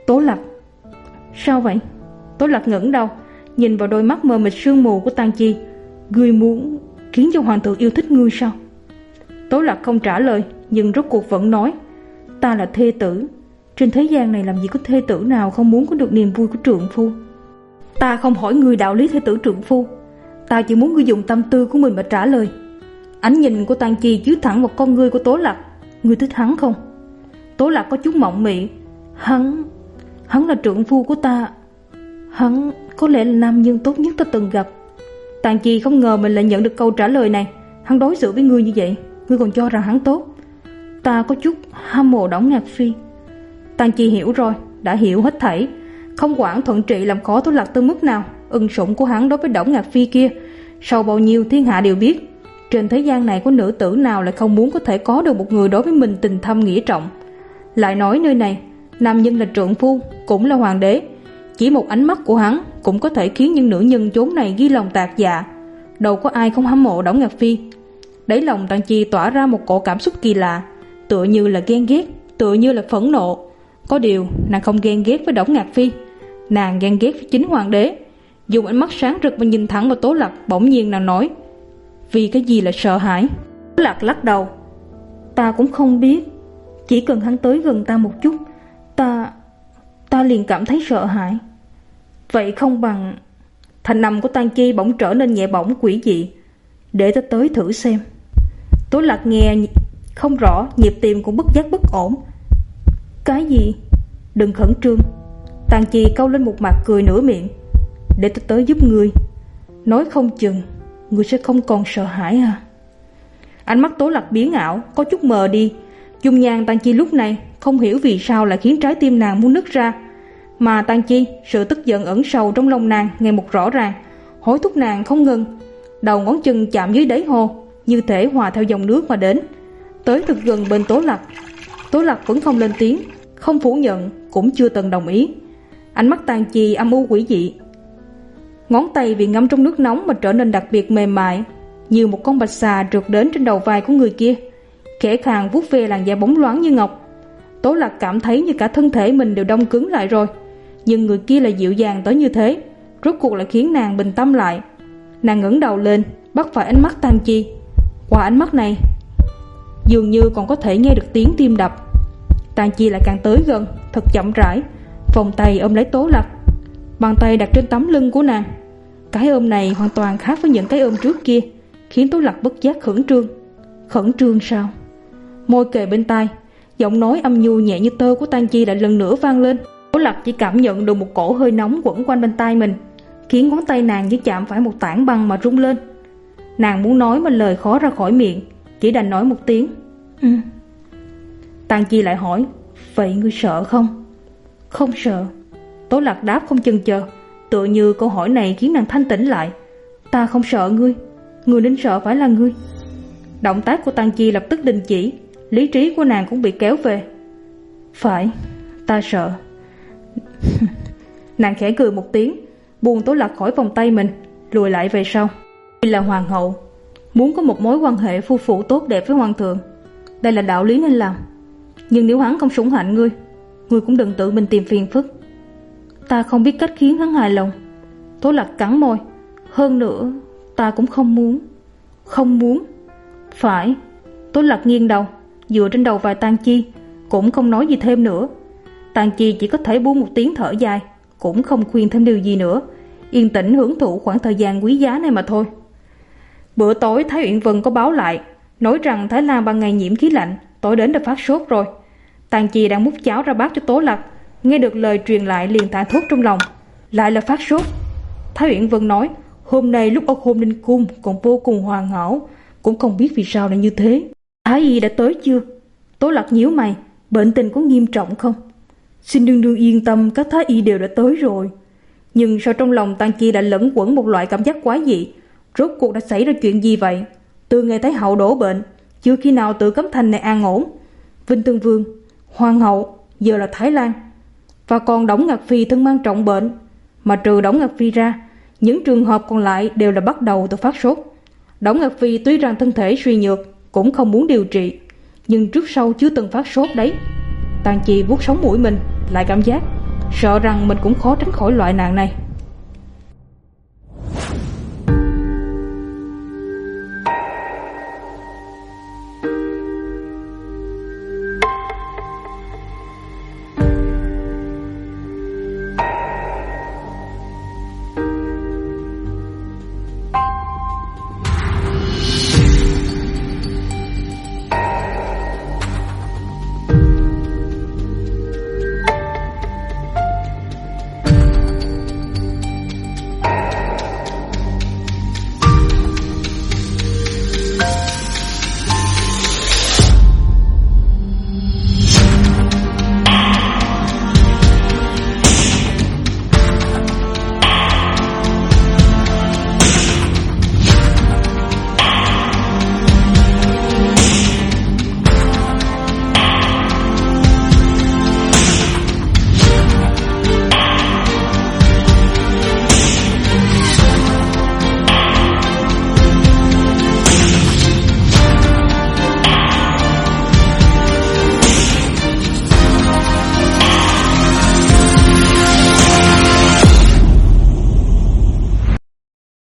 Tố Lạc. Sao vậy? Tố Lạc ngẩng đầu, nhìn vào đôi mắt mờ mịt sương mù của Tang Chi. Ngươi muốn khiến cho hoàng thượng yêu thích ngươi sao? Tố Lạc không trả lời, nhưng rốt cuộc vẫn nói: Ta là thê tử. Trên thế gian này làm gì có thê tử nào không muốn có được niềm vui của trượng phu. Ta không hỏi ngươi đạo lý thê tử trượng phu, ta chỉ muốn ngươi dùng tâm tư của mình mà trả lời. Ánh nhìn của Tang Chi chiếu thẳng vào con ngươi của Tố Lạc. Ngươi thích hắn không? Tố Lạc có chút mộng mị. Hắn Hắn là trượng phu của ta. Hắn có lẽ là nam nhân tốt nhất ta từng gặp. Tang Chi không ngờ mình lại nhận được câu trả lời này. Hắn đối xử với ngươi như vậy, ngươi còn cho rằng hắn tốt? Ta có chút hâm mộ Đổng Ngạc Phi. Tang Chi hiểu rồi, đã hiểu hết thảy. Không quản Thuận Trị làm khó Tố Lạc tới mức nào, ân sủng của hắn đối với Đổng Ngạc Phi kia sâu bao nhiêu thiên hạ đều biết. Trên thế gian này có nữ tử nào lại không muốn có thể có được một người đối với mình tình thâm nghĩa trọng. Lại nói nơi này, nam nhân là trượng phu, cũng là hoàng đế. Chỉ một ánh mắt của hắn cũng có thể khiến những nữ nhân chốn này ghi lòng tạc dạ. Đâu có ai không hâm mộ Đổng Ngạc Phi. Đáy lòng Tang Chi tỏa ra một cổ cảm xúc kỳ lạ, tựa như là ghen ghét, tựa như là phẫn nộ. Có điều nàng không ghen ghét với Đổng Ngạc Phi, nàng ghen ghét với chính hoàng đế. Dùng ánh mắt sáng rực và nhìn thẳng vào Tố Lạc, bỗng nhiên nàng nói: Vì cái gì là sợ hãi? Tố Lạc lắc đầu: Ta cũng không biết. Chỉ cần hắn tới gần ta một chút, Ta Ta liền cảm thấy sợ hãi. Vậy không bằng... Thanh âm của Tang Chi bỗng trở nên nhẹ bỗng quỷ dị. Để ta tới thử xem. Tố Lạc nghe không rõ, nhịp tim cũng bất giác bất ổn. Cái gì? Đừng khẩn trương. Tang Chi câu lên một mặt cười nửa miệng. Để ta tới giúp ngươi. Nói không chừng ngươi sẽ không còn sợ hãi à? Ánh mắt Tố Lạc biến ảo, có chút mờ đi. Dung nhan Tang Chi lúc này không hiểu vì sao lại khiến trái tim nàng muốn nứt ra. Mà Tang Chi, sự tức giận ẩn sâu trong lòng nàng ngày một rõ ràng, hối thúc nàng không ngừng. Đầu ngón chân chạm dưới đáy hồ, như thể hòa theo dòng nước mà đến, tới thật gần bên Tố Lạc. Tố Lạc vẫn không lên tiếng, không phủ nhận, cũng chưa từng đồng ý. Ánh mắt Tang Chi âm u quỷ dị. Ngón tay vì ngâm trong nước nóng mà trở nên đặc biệt mềm mại, như một con bạch xà trượt đến trên đầu vai của người kia, khẽ khàng vuốt ve làn da bóng loáng như ngọc. Tố Lạc cảm thấy như cả thân thể mình đều đông cứng lại rồi. Nhưng người kia lại dịu dàng tới như thế, rốt cuộc lại khiến nàng bình tâm lại. Nàng ngẩng đầu lên, bắt phải ánh mắt Tang Chi. Qua ánh mắt này, dường như còn có thể nghe được tiếng tim đập. Tang Chi lại càng tới gần, thật chậm rãi, vòng tay ôm lấy Tố Lạc, bàn tay đặt trên tấm lưng của nàng. Cái ôm này hoàn toàn khác với những cái ôm trước kia, khiến Tố Lạc bất giác khẩn trương. Khẩn trương sao? Môi kề bên tai, giọng nói âm nhu nhẹ như tơ của Tang Chi lại lần nữa vang lên. Tố Lạc chỉ cảm nhận được một cổ hơi nóng quẩn quanh bên tai mình, khiến ngón tay nàng như chạm phải một tảng băng mà rung lên. Nàng muốn nói mà lời khó ra khỏi miệng, chỉ đành nói một tiếng ừ. Tang Chi lại hỏi: Vậy ngươi sợ không? Không sợ. Tố Lạc đáp không chần chờ, tựa như câu hỏi này khiến nàng thanh tĩnh lại. Ta không sợ ngươi, ngươi nên sợ phải là ngươi. Động tác của Tang Chi lập tức đình chỉ, lý trí của nàng cũng bị kéo về. Phải, ta sợ. Nàng khẽ cười một tiếng, buông Tố Lạc khỏi vòng tay mình, lùi lại về sau. Ngươi là hoàng hậu, muốn có một mối quan hệ phu phụ tốt đẹp với hoàng thượng, đây là đạo lý nên làm. Nhưng nếu hắn không sủng hạnh ngươi, ngươi cũng đừng tự mình tìm phiền phức. Ta không biết cách khiến hắn hài lòng. Tố Lạc cắn môi. Hơn nữa, ta cũng không muốn. Không muốn? Phải. Tố Lạc nghiêng đầu, dựa trên đầu vai Tang Chi, cũng không nói gì thêm nữa. Tang Chi chỉ có thể buông một tiếng thở dài, cũng không khuyên thêm điều gì nữa, yên tĩnh hưởng thụ khoảng thời gian quý giá này mà thôi. Bữa tối Thái Uyển Vân có báo lại, nói rằng Thái Lan ban ngày nhiễm khí lạnh, tối đến đã phát sốt rồi. Tang Chi đang múc cháo ra bát cho Tố Lạc, nghe được lời truyền lại liền thảng thốt trong lòng. Lại là phát sốt. Thái Uyển Vân nói: Hôm nay lúc ở Hôn Ninh Cung còn vô cùng hoàn hảo, cũng không biết vì sao lại như thế. Thái y đã tới chưa? Tố Lạc nhíu mày. Bệnh tình có nghiêm trọng không? Xin đương đương yên tâm, các thái y đều đã tới rồi. Nhưng sau trong lòng Tang Chi đã lẫn quẩn một loại cảm giác quái dị. Rốt cuộc đã xảy ra chuyện gì vậy? Từ ngày Thái hậu đổ bệnh, chưa khi nào tự Cấm Thành này an ổn. Vinh Tương Vương, Hoàng hậu, giờ là Thái Lan, và còn Đổng Ngạc Phi thân mang trọng bệnh. Mà trừ Đổng Ngạc Phi ra, những trường hợp còn lại đều là bắt đầu từ phát sốt. Đổng Ngạc Phi tuy rằng thân thể suy nhược, cũng không muốn điều trị, nhưng trước sau chưa từng phát sốt đấy. Tang Chi vuốt sống mũi mình, lại cảm giác sợ rằng mình cũng khó tránh khỏi loại nạn này.